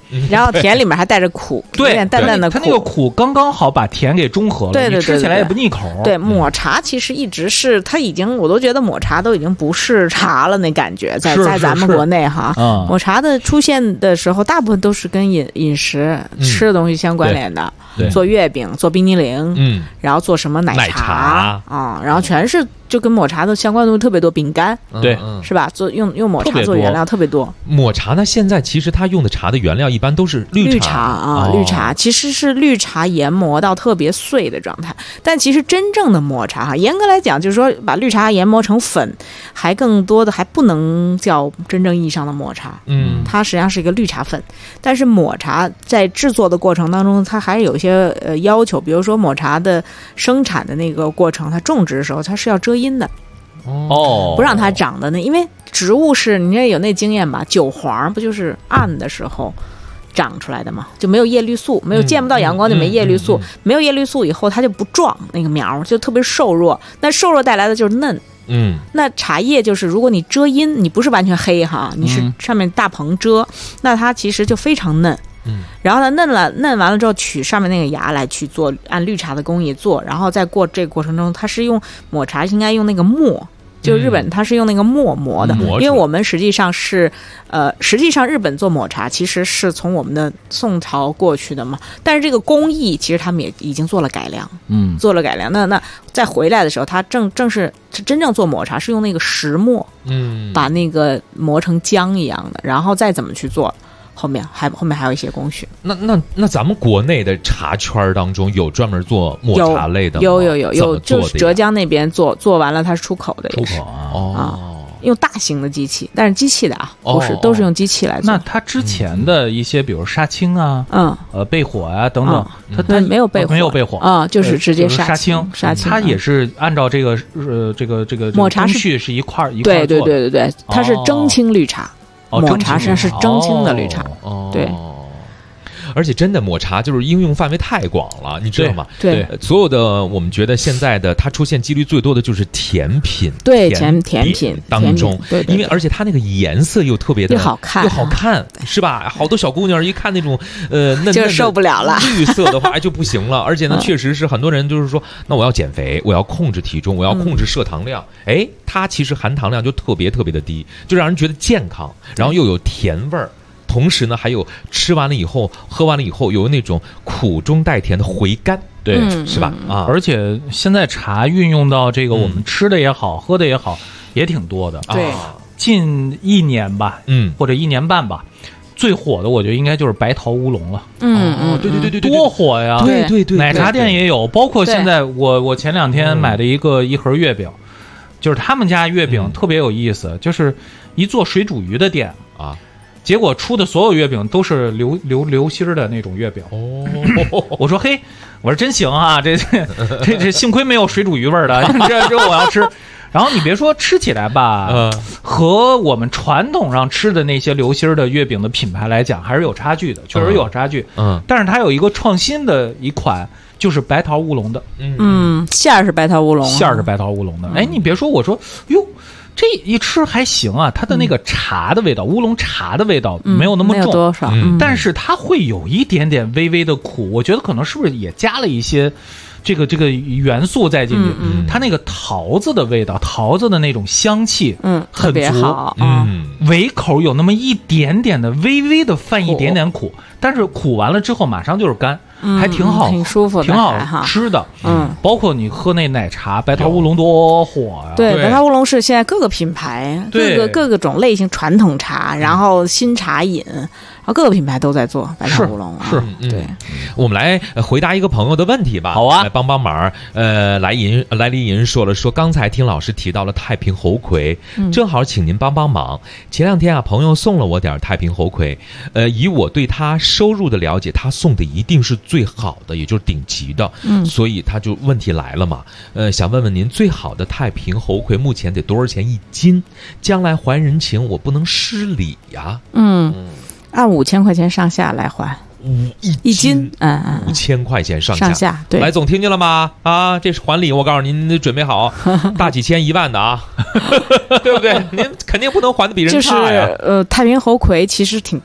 Speaker 4: 然后甜里面还带着苦，有点淡淡的苦。
Speaker 2: 它那个苦刚刚好把甜给中和了，
Speaker 4: 对，
Speaker 2: 你吃起来也不腻口。
Speaker 4: 对，抹茶其实一直是它已经，我都觉得抹茶都已经不是茶了那感觉，在咱们国内哈，抹茶的出现的时候，大部分都是跟饮食吃的东西相关联的，做月饼、做冰激凌，然后做什么奶茶啊，然后全是就跟抹茶的相关的东西特别多，饼干，
Speaker 2: 对，
Speaker 4: 是吧？用抹茶做原料特别多。
Speaker 3: 抹茶呢，现在其实它用的茶的原料一般都是绿茶
Speaker 4: 啊，绿茶其实是绿茶研磨到特别碎的状态，但其实真正的抹茶哈，严格来讲就是说把绿茶研磨成粉，还更多的还不能叫真正意义上的抹茶，它实际上是一个绿茶粉。但是抹茶在制作的过程当中，它还是有一些要求，比如说抹茶的生产的那个过程，它种植的时候它是要遮阴的。不让它长的呢，因为植物是你也有那经验吧，韭黄不就是暗的时候长出来的嘛，就没有叶绿素，没有见不到阳光就没叶绿素，没有叶绿素以后它就不壮，那个苗就特别瘦弱，那瘦弱带来的就是嫩。那茶叶就是如果你遮阴，你不是完全黑哈，你是上面大棚遮，那它其实就非常嫩。然后它嫩完了之后，取上面那个芽来去做，按绿茶的工艺做，然后在过这个过程中，它是用抹茶应该用那个磨。就日本它是用那个磨的，因为我们实际上日本做抹茶其实是从我们的宋朝过去的嘛，但是这个工艺其实他们也已经做了改良，做了改良。那再回来的时候，它正是真正做抹茶是用那个石磨，把那个磨成浆一样的，然后再怎么去做。后面还有一些工序。
Speaker 3: 那咱们国内的茶圈当中有专门做抹茶类的吗？
Speaker 4: 有，就是浙江那边做完了，它是出口的，
Speaker 2: 出口啊，
Speaker 4: 用大型的机器，但是机器的啊，不是都是用机器来做。
Speaker 2: 那它之前的一些，比如杀青啊，焙火啊等等，
Speaker 4: 它没有焙火啊，就是直接
Speaker 2: 杀青，它也是按照这个
Speaker 4: 抹茶
Speaker 2: 工序是一块
Speaker 4: 对，它是蒸青绿茶。抹茶实际上是蒸青的绿茶，对。
Speaker 3: 而且真的抹茶就是应用范围太广了，你知道吗？
Speaker 4: 对，
Speaker 3: 所有的我们觉得现在的它出现几率最多的就是甜品，
Speaker 4: 对，甜品
Speaker 3: 当中，
Speaker 4: 对，
Speaker 3: 因为而且它那个颜色又特别的
Speaker 4: 又好看，
Speaker 3: 是吧？好多小姑娘一看那种嫩
Speaker 4: 就受不了了，
Speaker 3: 绿色的话就不行了。而且呢，确实是很多人就是说，那我要减肥，我要控制体重，我要控制摄糖量，它其实含糖量就特别特别的低，就让人觉得健康，然后又有甜味儿。同时呢，还有吃完了以后、喝完了以后，有那种苦中带甜的回甘，
Speaker 2: 对，
Speaker 3: 是吧？
Speaker 2: 而且现在茶运用到这个我们吃的也好、喝的也好，也挺多的。
Speaker 4: 对，
Speaker 2: 近1年吧，或者1年半吧，最火的我觉得应该就是白桃乌龙了。
Speaker 3: 对，
Speaker 2: 多火呀！
Speaker 3: 对，
Speaker 2: 奶茶店也有，包括现在我前2天买的一盒月饼，就是他们家月饼特别有意思，就是一做水煮鱼的店啊。结果出的所有月饼都是流心儿的那种月饼。我说嘿，我说真行啊，这幸亏没有水煮鱼味儿的，这我要吃。然后你别说吃起来吧，和我们传统上吃的那些流心儿的月饼的品牌来讲，还是有差距的，确实有差距。但是它有一个创新的一款，就是白桃乌龙的。
Speaker 4: 馅儿是白桃乌龙，
Speaker 2: 馅儿是白桃乌龙的。你别说，我说哟。这一吃还行啊，它的那个茶的味道，乌龙茶的味道没有那么重，
Speaker 4: 多少，
Speaker 2: 但是它会有一点点微微的苦，我觉得可能是不是也加了一些这个元素在进去，它那个桃子的味道，桃子的那种香气，
Speaker 4: 特别好，
Speaker 2: 尾口有那么一点点的微微的泛一点点苦，但是苦完了之后马上就是干。还挺好，
Speaker 4: 挺舒服的，
Speaker 2: 挺好吃的。包括你喝那奶茶，白桃乌龙多火呀！
Speaker 4: 对，白桃乌龙是现在各个品牌、各个种类型传统茶，然后新茶饮，然后各个品牌都在做白桃乌龙。
Speaker 2: 是，
Speaker 4: 对。
Speaker 3: 我们来回答一个朋友的问题吧。
Speaker 2: 好啊，
Speaker 3: 来帮忙。来离银说刚才听老师提到了太平猴魁，正好请您帮忙。前2天啊，朋友送了我点太平猴魁，以我对他收入的了解，他送的一定是最好的，也就是顶级的，所以他就问题来了嘛，想问问您，最好的太平猴魁目前得多少钱1斤？将来还人情，我不能失礼呀。
Speaker 4: 按5000块钱上下来还。1斤
Speaker 3: ，5000块钱上
Speaker 4: 下，对。
Speaker 3: 来总听见了吗？啊，这是还礼，我告诉您，准备好，大几千1万的啊，对不对？您肯定不能还的比人差呀。
Speaker 4: 就是太平猴魁其实挺贵。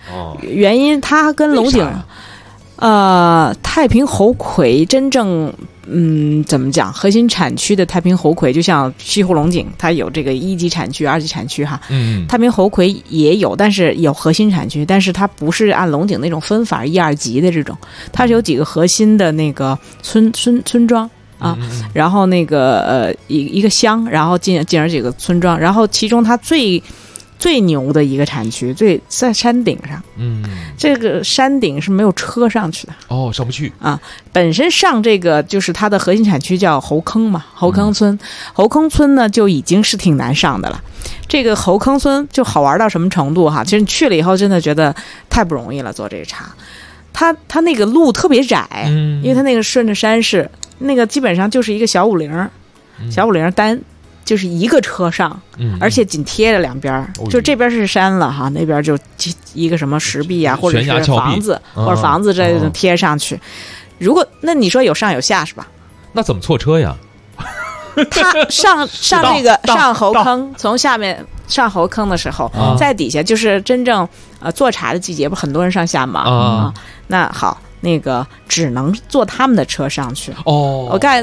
Speaker 4: 原因它跟龙井，太平猴魁真正怎么讲？核心产区的太平猴魁，就像西湖龙井，它有这个1级产区、2级产区哈。太平猴魁也有，但是有核心产区，但是它不是按龙井那种分法1、2级的这种，它是有几个核心的那个村庄。啊，然后那个一个乡，然后进而几个村庄，然后其中它最牛的一个产区，在山顶上，这个山顶是没有车上去的，
Speaker 3: 上不去
Speaker 4: 啊。本身上这个就是它的核心产区叫猴坑嘛，猴坑村，猴坑村呢就已经是挺难上的了。这个猴坑村就好玩到什么程度哈？其实你去了以后，真的觉得太不容易了，做这个茶。它那个路特别窄，因为它那个顺着山势。那个基本上就是一个小五菱单，就是一个车上，而且紧贴着两边，就这边是山了哈，那边就一个什么石壁啊，或者是房子这种贴上去。如果那你说有上有下是吧？
Speaker 3: 那怎么错车呀？
Speaker 4: 他上这个上猴坑，从下面上猴坑的时候，在底下就是真正做茶的季节，不很多人上下忙啊？那好。那个只能坐他们的车上去我大概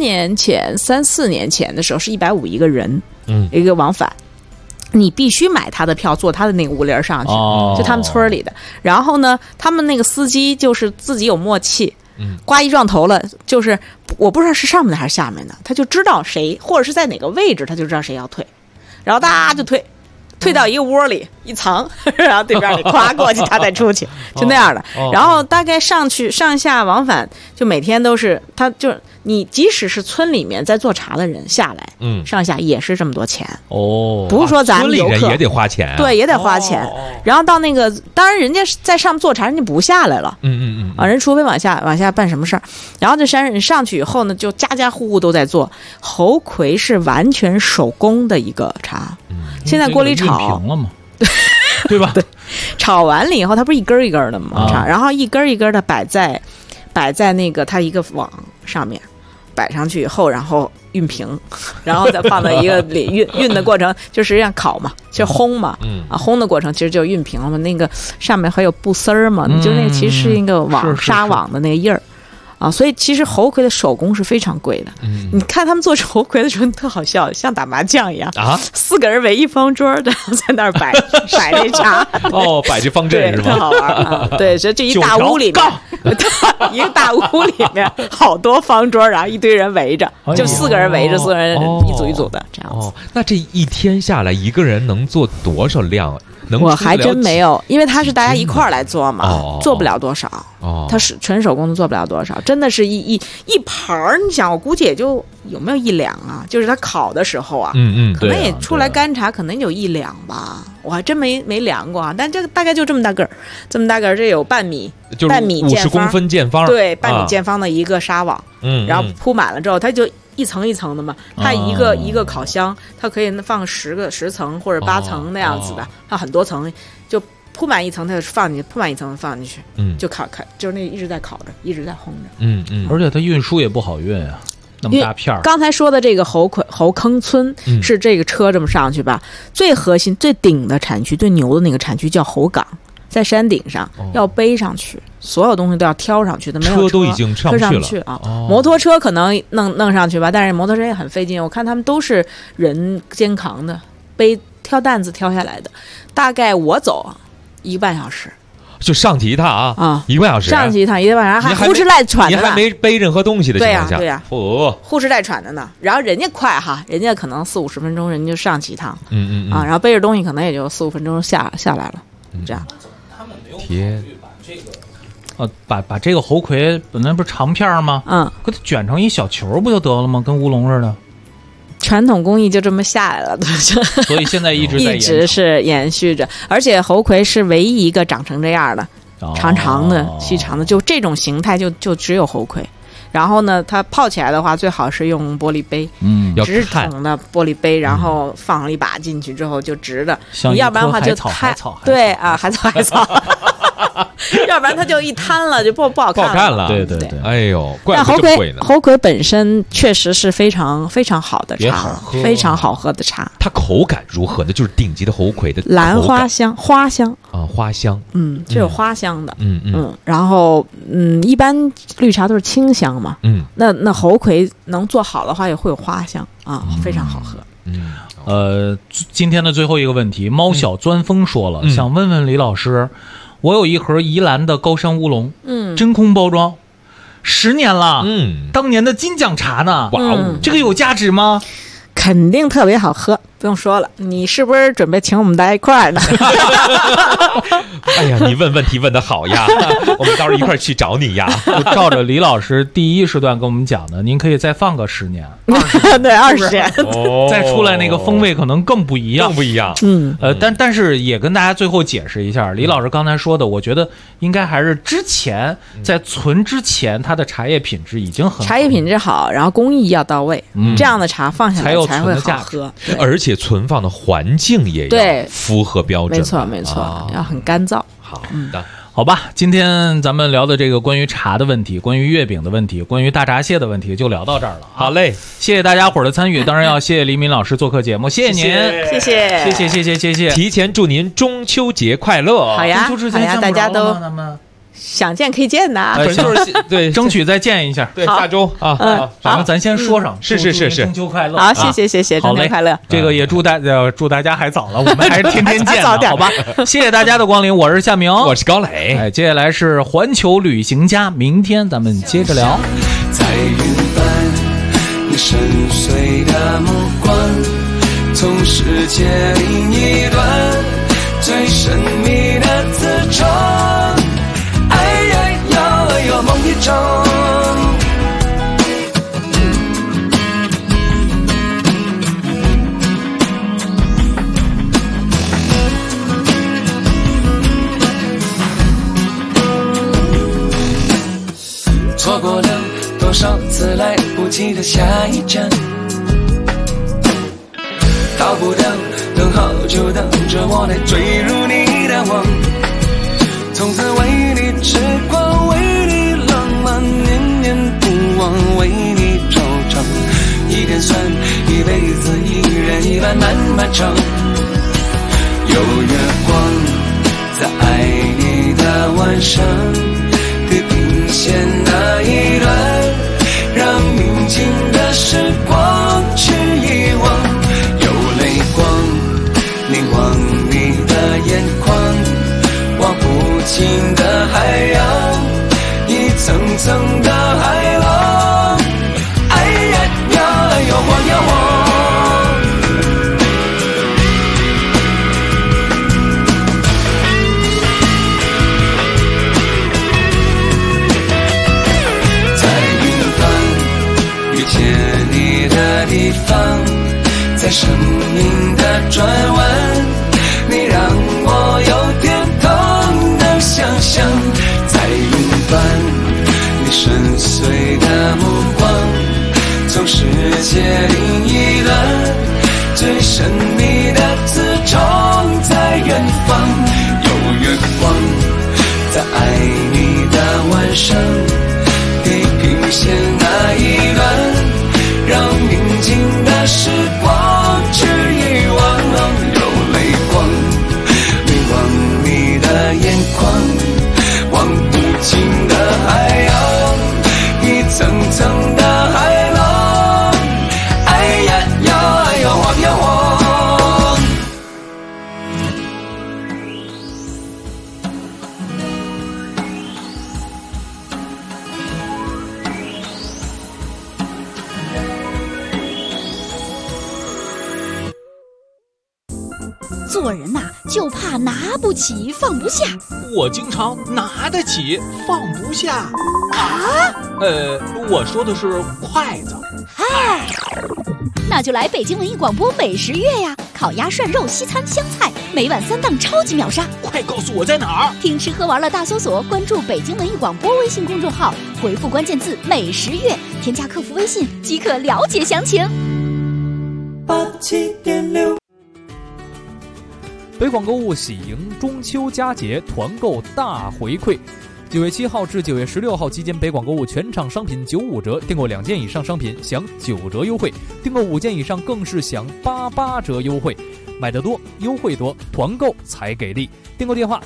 Speaker 4: 3、4年前的时候是150一个人，一个往返，你必须买他的票，坐他的那个五菱上去，就他们村里的。然后呢，他们那个司机就是自己有默契，呱一撞头了，就是我不知道是上面的还是下面的，他就知道谁或者是在哪个位置，他就知道谁要退，然后大家就退到一个窝里一藏，然后对面你夸过去，他再出去，就那样的。然后大概上下往返，就每天都是，他就是你即使是村里面在做茶的人下来，上下也是这么多钱不是说咱们游客
Speaker 3: 村里人也得花钱
Speaker 4: 对，也得花钱。然后到那个，当然人家在上面做茶，人家不下来了，人除非往下办什么事儿。然后这山人上去以后呢，就家户户都在做。猴魁是完全手工的一个茶。现在锅里炒
Speaker 2: 了嘛，对吧？
Speaker 4: 对，炒完了以后，它不是一根一根的吗？然后一根一根的摆在那个它一个网上面，摆上去以后，然后熨平，然后再放到一个里熨的过程，就实际上烤嘛，就烘嘛，烘的过程其实就熨平了嘛。那个上面还有布丝儿嘛，就那个其实是一个网纱网的那个印儿。所以其实猴魁的手工是非常贵的。你看他们做猴魁的时候特好笑，像打麻将一样4个人围一方桌，然后在那儿摆那茶。
Speaker 3: 摆这方阵是吧？
Speaker 4: 特好玩对，所以这一大屋里面，一个大屋里面好多方桌，然后一堆人围着，就4个人围着，4个人一组一组的这样子。
Speaker 3: 那这一天下来，一个人能做多少量？
Speaker 4: 我还真没有，因为他是大家一块儿来做嘛，做不了多少。他是纯手工的，做不了多少，真的是一盘儿。你想，我估计也就有没有1两啊？就是他烤的时候啊，可能也出来干茶，可能有1两吧。我还真没量过啊，但这个大概就这么大个儿，这有半米
Speaker 3: 50公分见方，
Speaker 4: 对，半米见方的一个纱网，然后铺满了之后，它就一层一层的嘛。它一个烤箱，它可以放10层或者8层那样子的，它很多层，就铺满一层，它就放进去，铺满一层放进去，就烤，就是那一直在烤着，一直在烘着，
Speaker 2: 而且它运输也不好运啊。那么大片儿，
Speaker 4: 刚才说的这个猴坑村是这个车这么上去吧？最核心、最顶的产区、最牛的那个产区叫猴岗，在山顶上要背上去，所有东西都要挑上去的，没有
Speaker 3: 车都已经上去了
Speaker 4: 啊。摩托车可能弄上去吧，但是摩托车也很费劲。我看他们都是人肩扛的，挑担子挑下来的，大概我走1个半小时。
Speaker 3: 就上去一趟啊，1个半小时，
Speaker 4: 上去一趟1个半小时，还呼哧带喘的呢，
Speaker 3: 你还没背任何东西的情况下，
Speaker 4: 对呀，呼哧带喘的呢。然后人家快哈，人家可能40-50分钟，人家就上去一趟，然后背着东西可能也就4-5分钟下来了，这样。
Speaker 2: 他们没有天把这个猴魁本来不是长片吗？给它卷成一小球不就得了吗？跟乌龙似的。
Speaker 4: 传统工艺就这么下来了，
Speaker 2: 所以现在一
Speaker 4: 直是延续着。而且猴魁是唯一一个长成这样的，长长的、细长的，就这种形态就只有猴魁。然后呢，它泡起来的话，最好是用玻璃杯，直筒的玻璃杯，然后放了一把进去之后就直的，你要不然的话就太对啊，海草。 要不然它就一摊了，就不好看
Speaker 3: 了。
Speaker 2: 对对对，
Speaker 3: 哎呦，怪不
Speaker 4: 得
Speaker 3: 这么贵呢。
Speaker 4: 猴魁本身确实是非常非常好的茶，非常好喝的茶。
Speaker 3: 它口感如何呢？就是顶级的猴魁的
Speaker 4: 兰花香，花香
Speaker 3: 啊，花香，
Speaker 4: 就有花香的，然后一般绿茶都是清香嘛，那猴魁能做好的话也会有花香啊，非常好喝。
Speaker 2: 今天的最后一个问题，猫小钻风说了，想问问李老师，我有一盒宜兰的高山乌龙，真空包装，10年了，当年的金奖茶呢，
Speaker 3: 哇哦，
Speaker 2: 这个有价值吗？
Speaker 4: 肯定特别好喝，不用说了。你是不是准备请我们大家一块儿呢？
Speaker 3: 哎呀，你问问题问得好呀，我们到时候一块儿去找你呀。
Speaker 2: 照着李老师第一时段跟我们讲的，您可以再放个10年，
Speaker 4: 对，20年，
Speaker 2: 再出来那个风味可能更不一样，但是也跟大家最后解释一下，李老师刚才说的，我觉得应该还是之前在存之前，它的茶叶品质已经很好，
Speaker 4: 茶叶品质好，然后工艺要到位，这样的茶放下来才会好喝，
Speaker 3: 而且存放的环境也要符合标准，
Speaker 4: 没错，要很干燥。
Speaker 3: 好的。
Speaker 2: 好吧，今天咱们聊的这个关于茶的问题，关于月饼的问题，关于大闸蟹的问题，就聊到这儿了。
Speaker 3: 好嘞，
Speaker 2: 谢谢大家伙儿的参与，当然要谢谢黎明老师做客节目，谢谢您，谢谢。
Speaker 3: 提前祝您中秋节快乐！
Speaker 4: 好呀，大家都想见可以见呐，
Speaker 3: 对，
Speaker 2: 争取再见一下。
Speaker 3: 对，下周啊，
Speaker 2: 反正咱先说上，
Speaker 3: 是，
Speaker 2: 中秋快乐！
Speaker 4: 好，谢谢，中秋快乐！
Speaker 2: 这个也祝大家还早了，我们还是天天见，好吧？谢谢大家的光临，我是夏明，
Speaker 3: 我是高磊，
Speaker 2: 接下来是环球旅行家，明天咱们接着聊。
Speaker 19: 在云端，你深邃的目光，从世界另一端，最神秘的自创。有梦一场，错过了多少次来不及的下一站，到不了，等好久等着我来坠入你的网，从此为你痴狂，为你浪漫，念念不忘，为你惆怅，一点酸，一辈子一人一半漫长。有月光在爱你的晚上，地平线那一端，让宁静的时光去遗忘。有泪光凝望你的眼眶，望不尽的海洋，一层层的海浪，哎呀呀，哎呦晃呀晃。在云端遇见你的地方，在生命的转弯，你让我有点痛的想象。在云端，你深邃的目光，从世界另一端，最神秘的自重在远方。有月光在爱你的晚上，地平线那一端，让宁静的时光去遗忘。有泪光凝望你的眼眶，望不尽的海洋，一层层的海浪，哎呀呀，哎呦晃呀晃。
Speaker 6: 做人呐，就怕拿不起放不下。
Speaker 2: 我经常拿得起放不下
Speaker 6: 啊。
Speaker 2: 我说的是筷子。
Speaker 6: 嗨，那就来北京文艺广播美食月呀！烤鸭、涮肉、西餐、湘菜，每晚3档超级秒杀。
Speaker 2: 快告诉我在哪儿！
Speaker 6: 听吃喝玩乐大搜索，关注北京文艺广播微信公众号，回复关键字美食月，添加客服微信即可了解详情。
Speaker 19: 87.6
Speaker 20: 北广购物喜迎中秋佳节团购大回馈。9月7号至9月16号期间，北广购物全场商品95折，订购2件以上商品享9折优惠，订购5件以上更是享88折优惠。买得多，优惠多，团购才给力。订购电话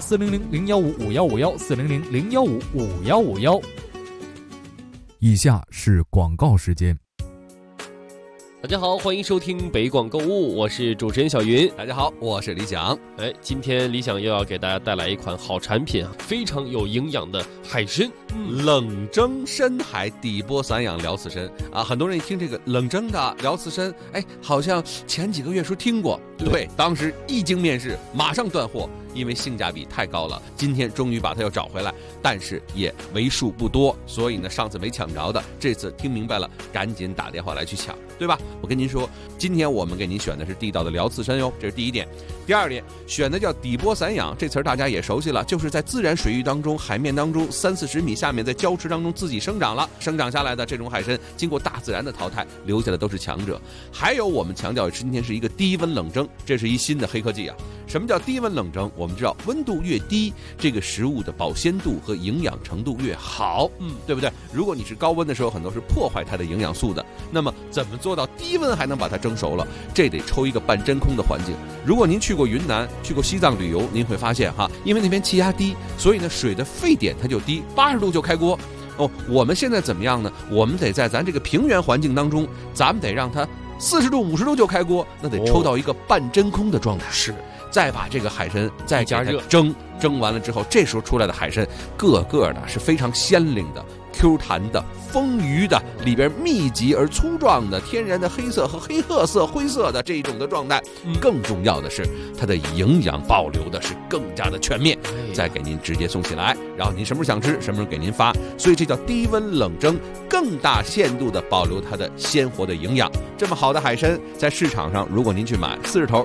Speaker 20: 400-015-5151，400-015-5151。以下是广告时间。
Speaker 21: 大家好，欢迎收听北广购物，我是主持人小云。
Speaker 22: 大家好，我是李想。
Speaker 21: 今天李想又要给大家带来一款好产品，非常有营养的海参，
Speaker 22: 冷蒸深海底波散养辽刺参啊！很多人一听这个冷蒸的辽刺参，好像前几个月说听过，对，当时一经面世，马上断货。因为性价比太高了，今天终于把它又找回来，但是也为数不多，所以呢，上次没抢着的，这次听明白了，赶紧打电话来去抢，对吧？我跟您说，今天我们给您选的是地道的辽刺参哟，这是第一点。第二点，选的叫底波散养，这词儿大家也熟悉了，就是在自然水域当中、海面当中30-40米下面，在礁池当中自己生长下来的这种海参，经过大自然的淘汰，留下的都是强者。还有我们强调今天是一个低温冷蒸，这是一新的黑科技啊！什么叫低温冷蒸？我们知道温度越低，这个食物的保鲜度和营养程度越好，对不对？如果你是高温的时候，很多是破坏它的营养素的。那么怎么做到低温还能把它蒸熟了？这得抽一个半真空的环境。如果您去过云南、去过西藏旅游，您会发现因为那边气压低，所以呢水的沸点它就低，80度就开锅。我们现在怎么样呢？我们得在咱这个平原环境当中，咱们得让它40度、50度就开锅，那得抽到一个半真空的状态。是。再把这个海参再加热蒸完了之后，这时候出来的海参个个的是非常鲜灵的、Q 弹的、丰腴的，里边密集而粗壮的天然的黑色和黑褐色、灰色的这一种的状态。更重要的是，它的营养保留的是更加的全面，再给您直接送起来，然后您什么时候想吃，什么时候给您发。所以这叫低温冷蒸，更大限度的保留它的鲜活的营养。这么好的海参，在市场上，如果您去买40头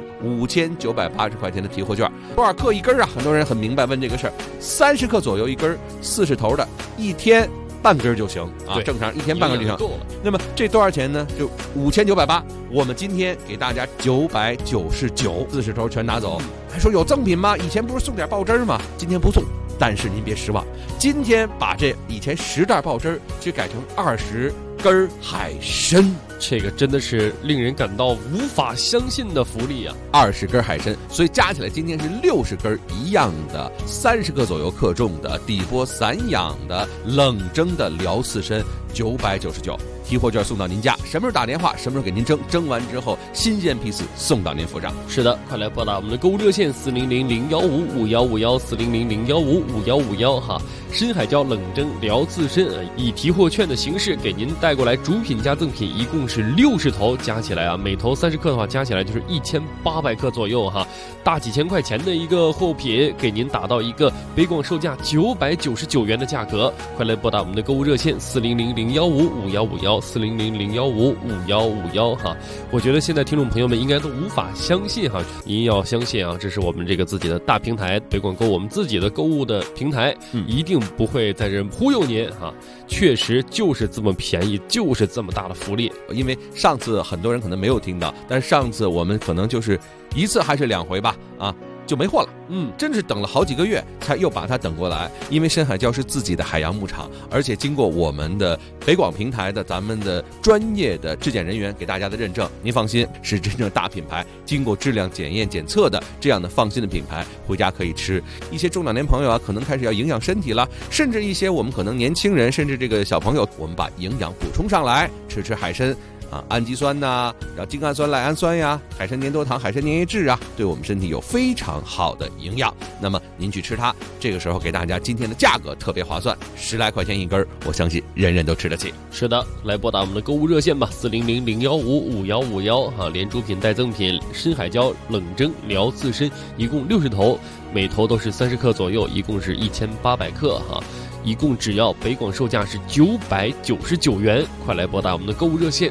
Speaker 22: ，5980块钱的提货券，多少克一根啊？很多人很明白问这个事儿，30克左右一根，40头的，一天半根就行啊，正常一天半根就行。那么这多少钱呢？就5980，我们今天给大家999，40头全拿走。还说有赠品吗？以前不是送点爆汁吗？今天不送。但是您别失望，今天把这以前10袋爆汁去改成20根海参，
Speaker 21: 这个真的是令人感到无法相信的福利啊
Speaker 22: ！20根海参，所以加起来今天是60根一样的，30克左右克重的底波散养的冷蒸的辽刺参，999。提货券送到您家，什么时候打电话，什么时候给您蒸完之后新鲜批次送到您府上。
Speaker 21: 是的，快来拨打我们的购物热线400-015-5151，400-015-5151哈。深海椒冷蒸辽刺参以提货券的形式给您带过来，主品加赠品一共是60头，加起来每头30克的话，加起来就是1800克左右哈，大几千块钱的一个货品，给您打到一个北广售价999元的价格。快来拨打我们的购物热线400-015-5151，400-015-5151哈。我觉得现在听众朋友们应该都无法相信哈，您要相信啊，这是我们这个自己的大平台北广购，我们自己的购物的平台，一定不会在这忽悠您哈，确实就是这么便宜，就是这么大的福利。
Speaker 22: 因为上次很多人可能没有听到，但是上次我们可能就是1次还是2回吧就没货了，真是等了好几个月才又把它等过来。因为深海礁是自己的海洋牧场，而且经过我们的北广平台的咱们的专业的质检人员给大家的认证，您放心，是真正大品牌，经过质量检验检测的这样的放心的品牌，回家可以吃。一些中老年朋友可能开始要营养身体了，甚至一些我们可能年轻人，甚至这个小朋友，我们把营养补充上来，吃海参。氨基酸然后精氨酸、赖氨酸呀，海参粘多糖、海参粘液质对我们身体有非常好的营养。那么您去吃它，这个时候给大家今天的价格特别划算，10来块钱一根，我相信人人都吃得起。
Speaker 21: 是的，来拨打我们的购物热线吧，400-015-5151哈，连主品带赠品，深海礁冷蒸辽刺参一共60头，每头都是30克左右，一共是1800克哈。一共只要北广售价是999元，快来拨打我们的购物热线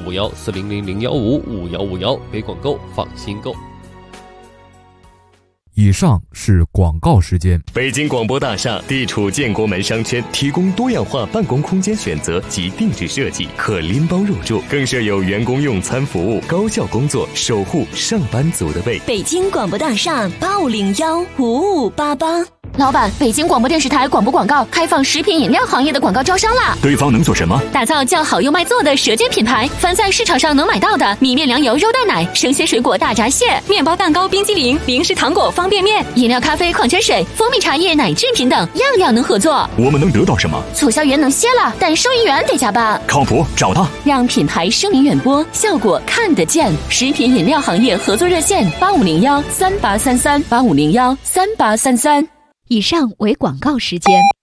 Speaker 21: 400-015-5151，400-015-5151，北广购放心购。
Speaker 20: 以上是广告时间。
Speaker 7: 北京广播大厦地处建国门商圈，提供多样化办公空间选择及定制设计，可拎包入住，更设有员工用餐服务，高效工作，守护上班族的胃。
Speaker 18: 北京广播大厦85015588。
Speaker 17: 老板，北京广播电视台广播广告开放食品饮料行业的广告招商啦！
Speaker 7: 对方能做什么？
Speaker 17: 打造叫好又卖座的舌尖品牌，凡在市场上能买到的米面粮油肉蛋奶、生鲜水果大闸蟹、面包蛋糕冰激凌、零食糖果方便面、饮料咖啡矿泉水、蜂蜜茶叶奶制品等，样样能合作。
Speaker 7: 我们能得到什么？
Speaker 17: 促销员能歇了，但收银员得加班。
Speaker 7: 靠谱，找他，
Speaker 17: 让品牌声名远播，效果看得见。食品饮料行业合作热线8501383385013833。
Speaker 6: 以上为广告时间。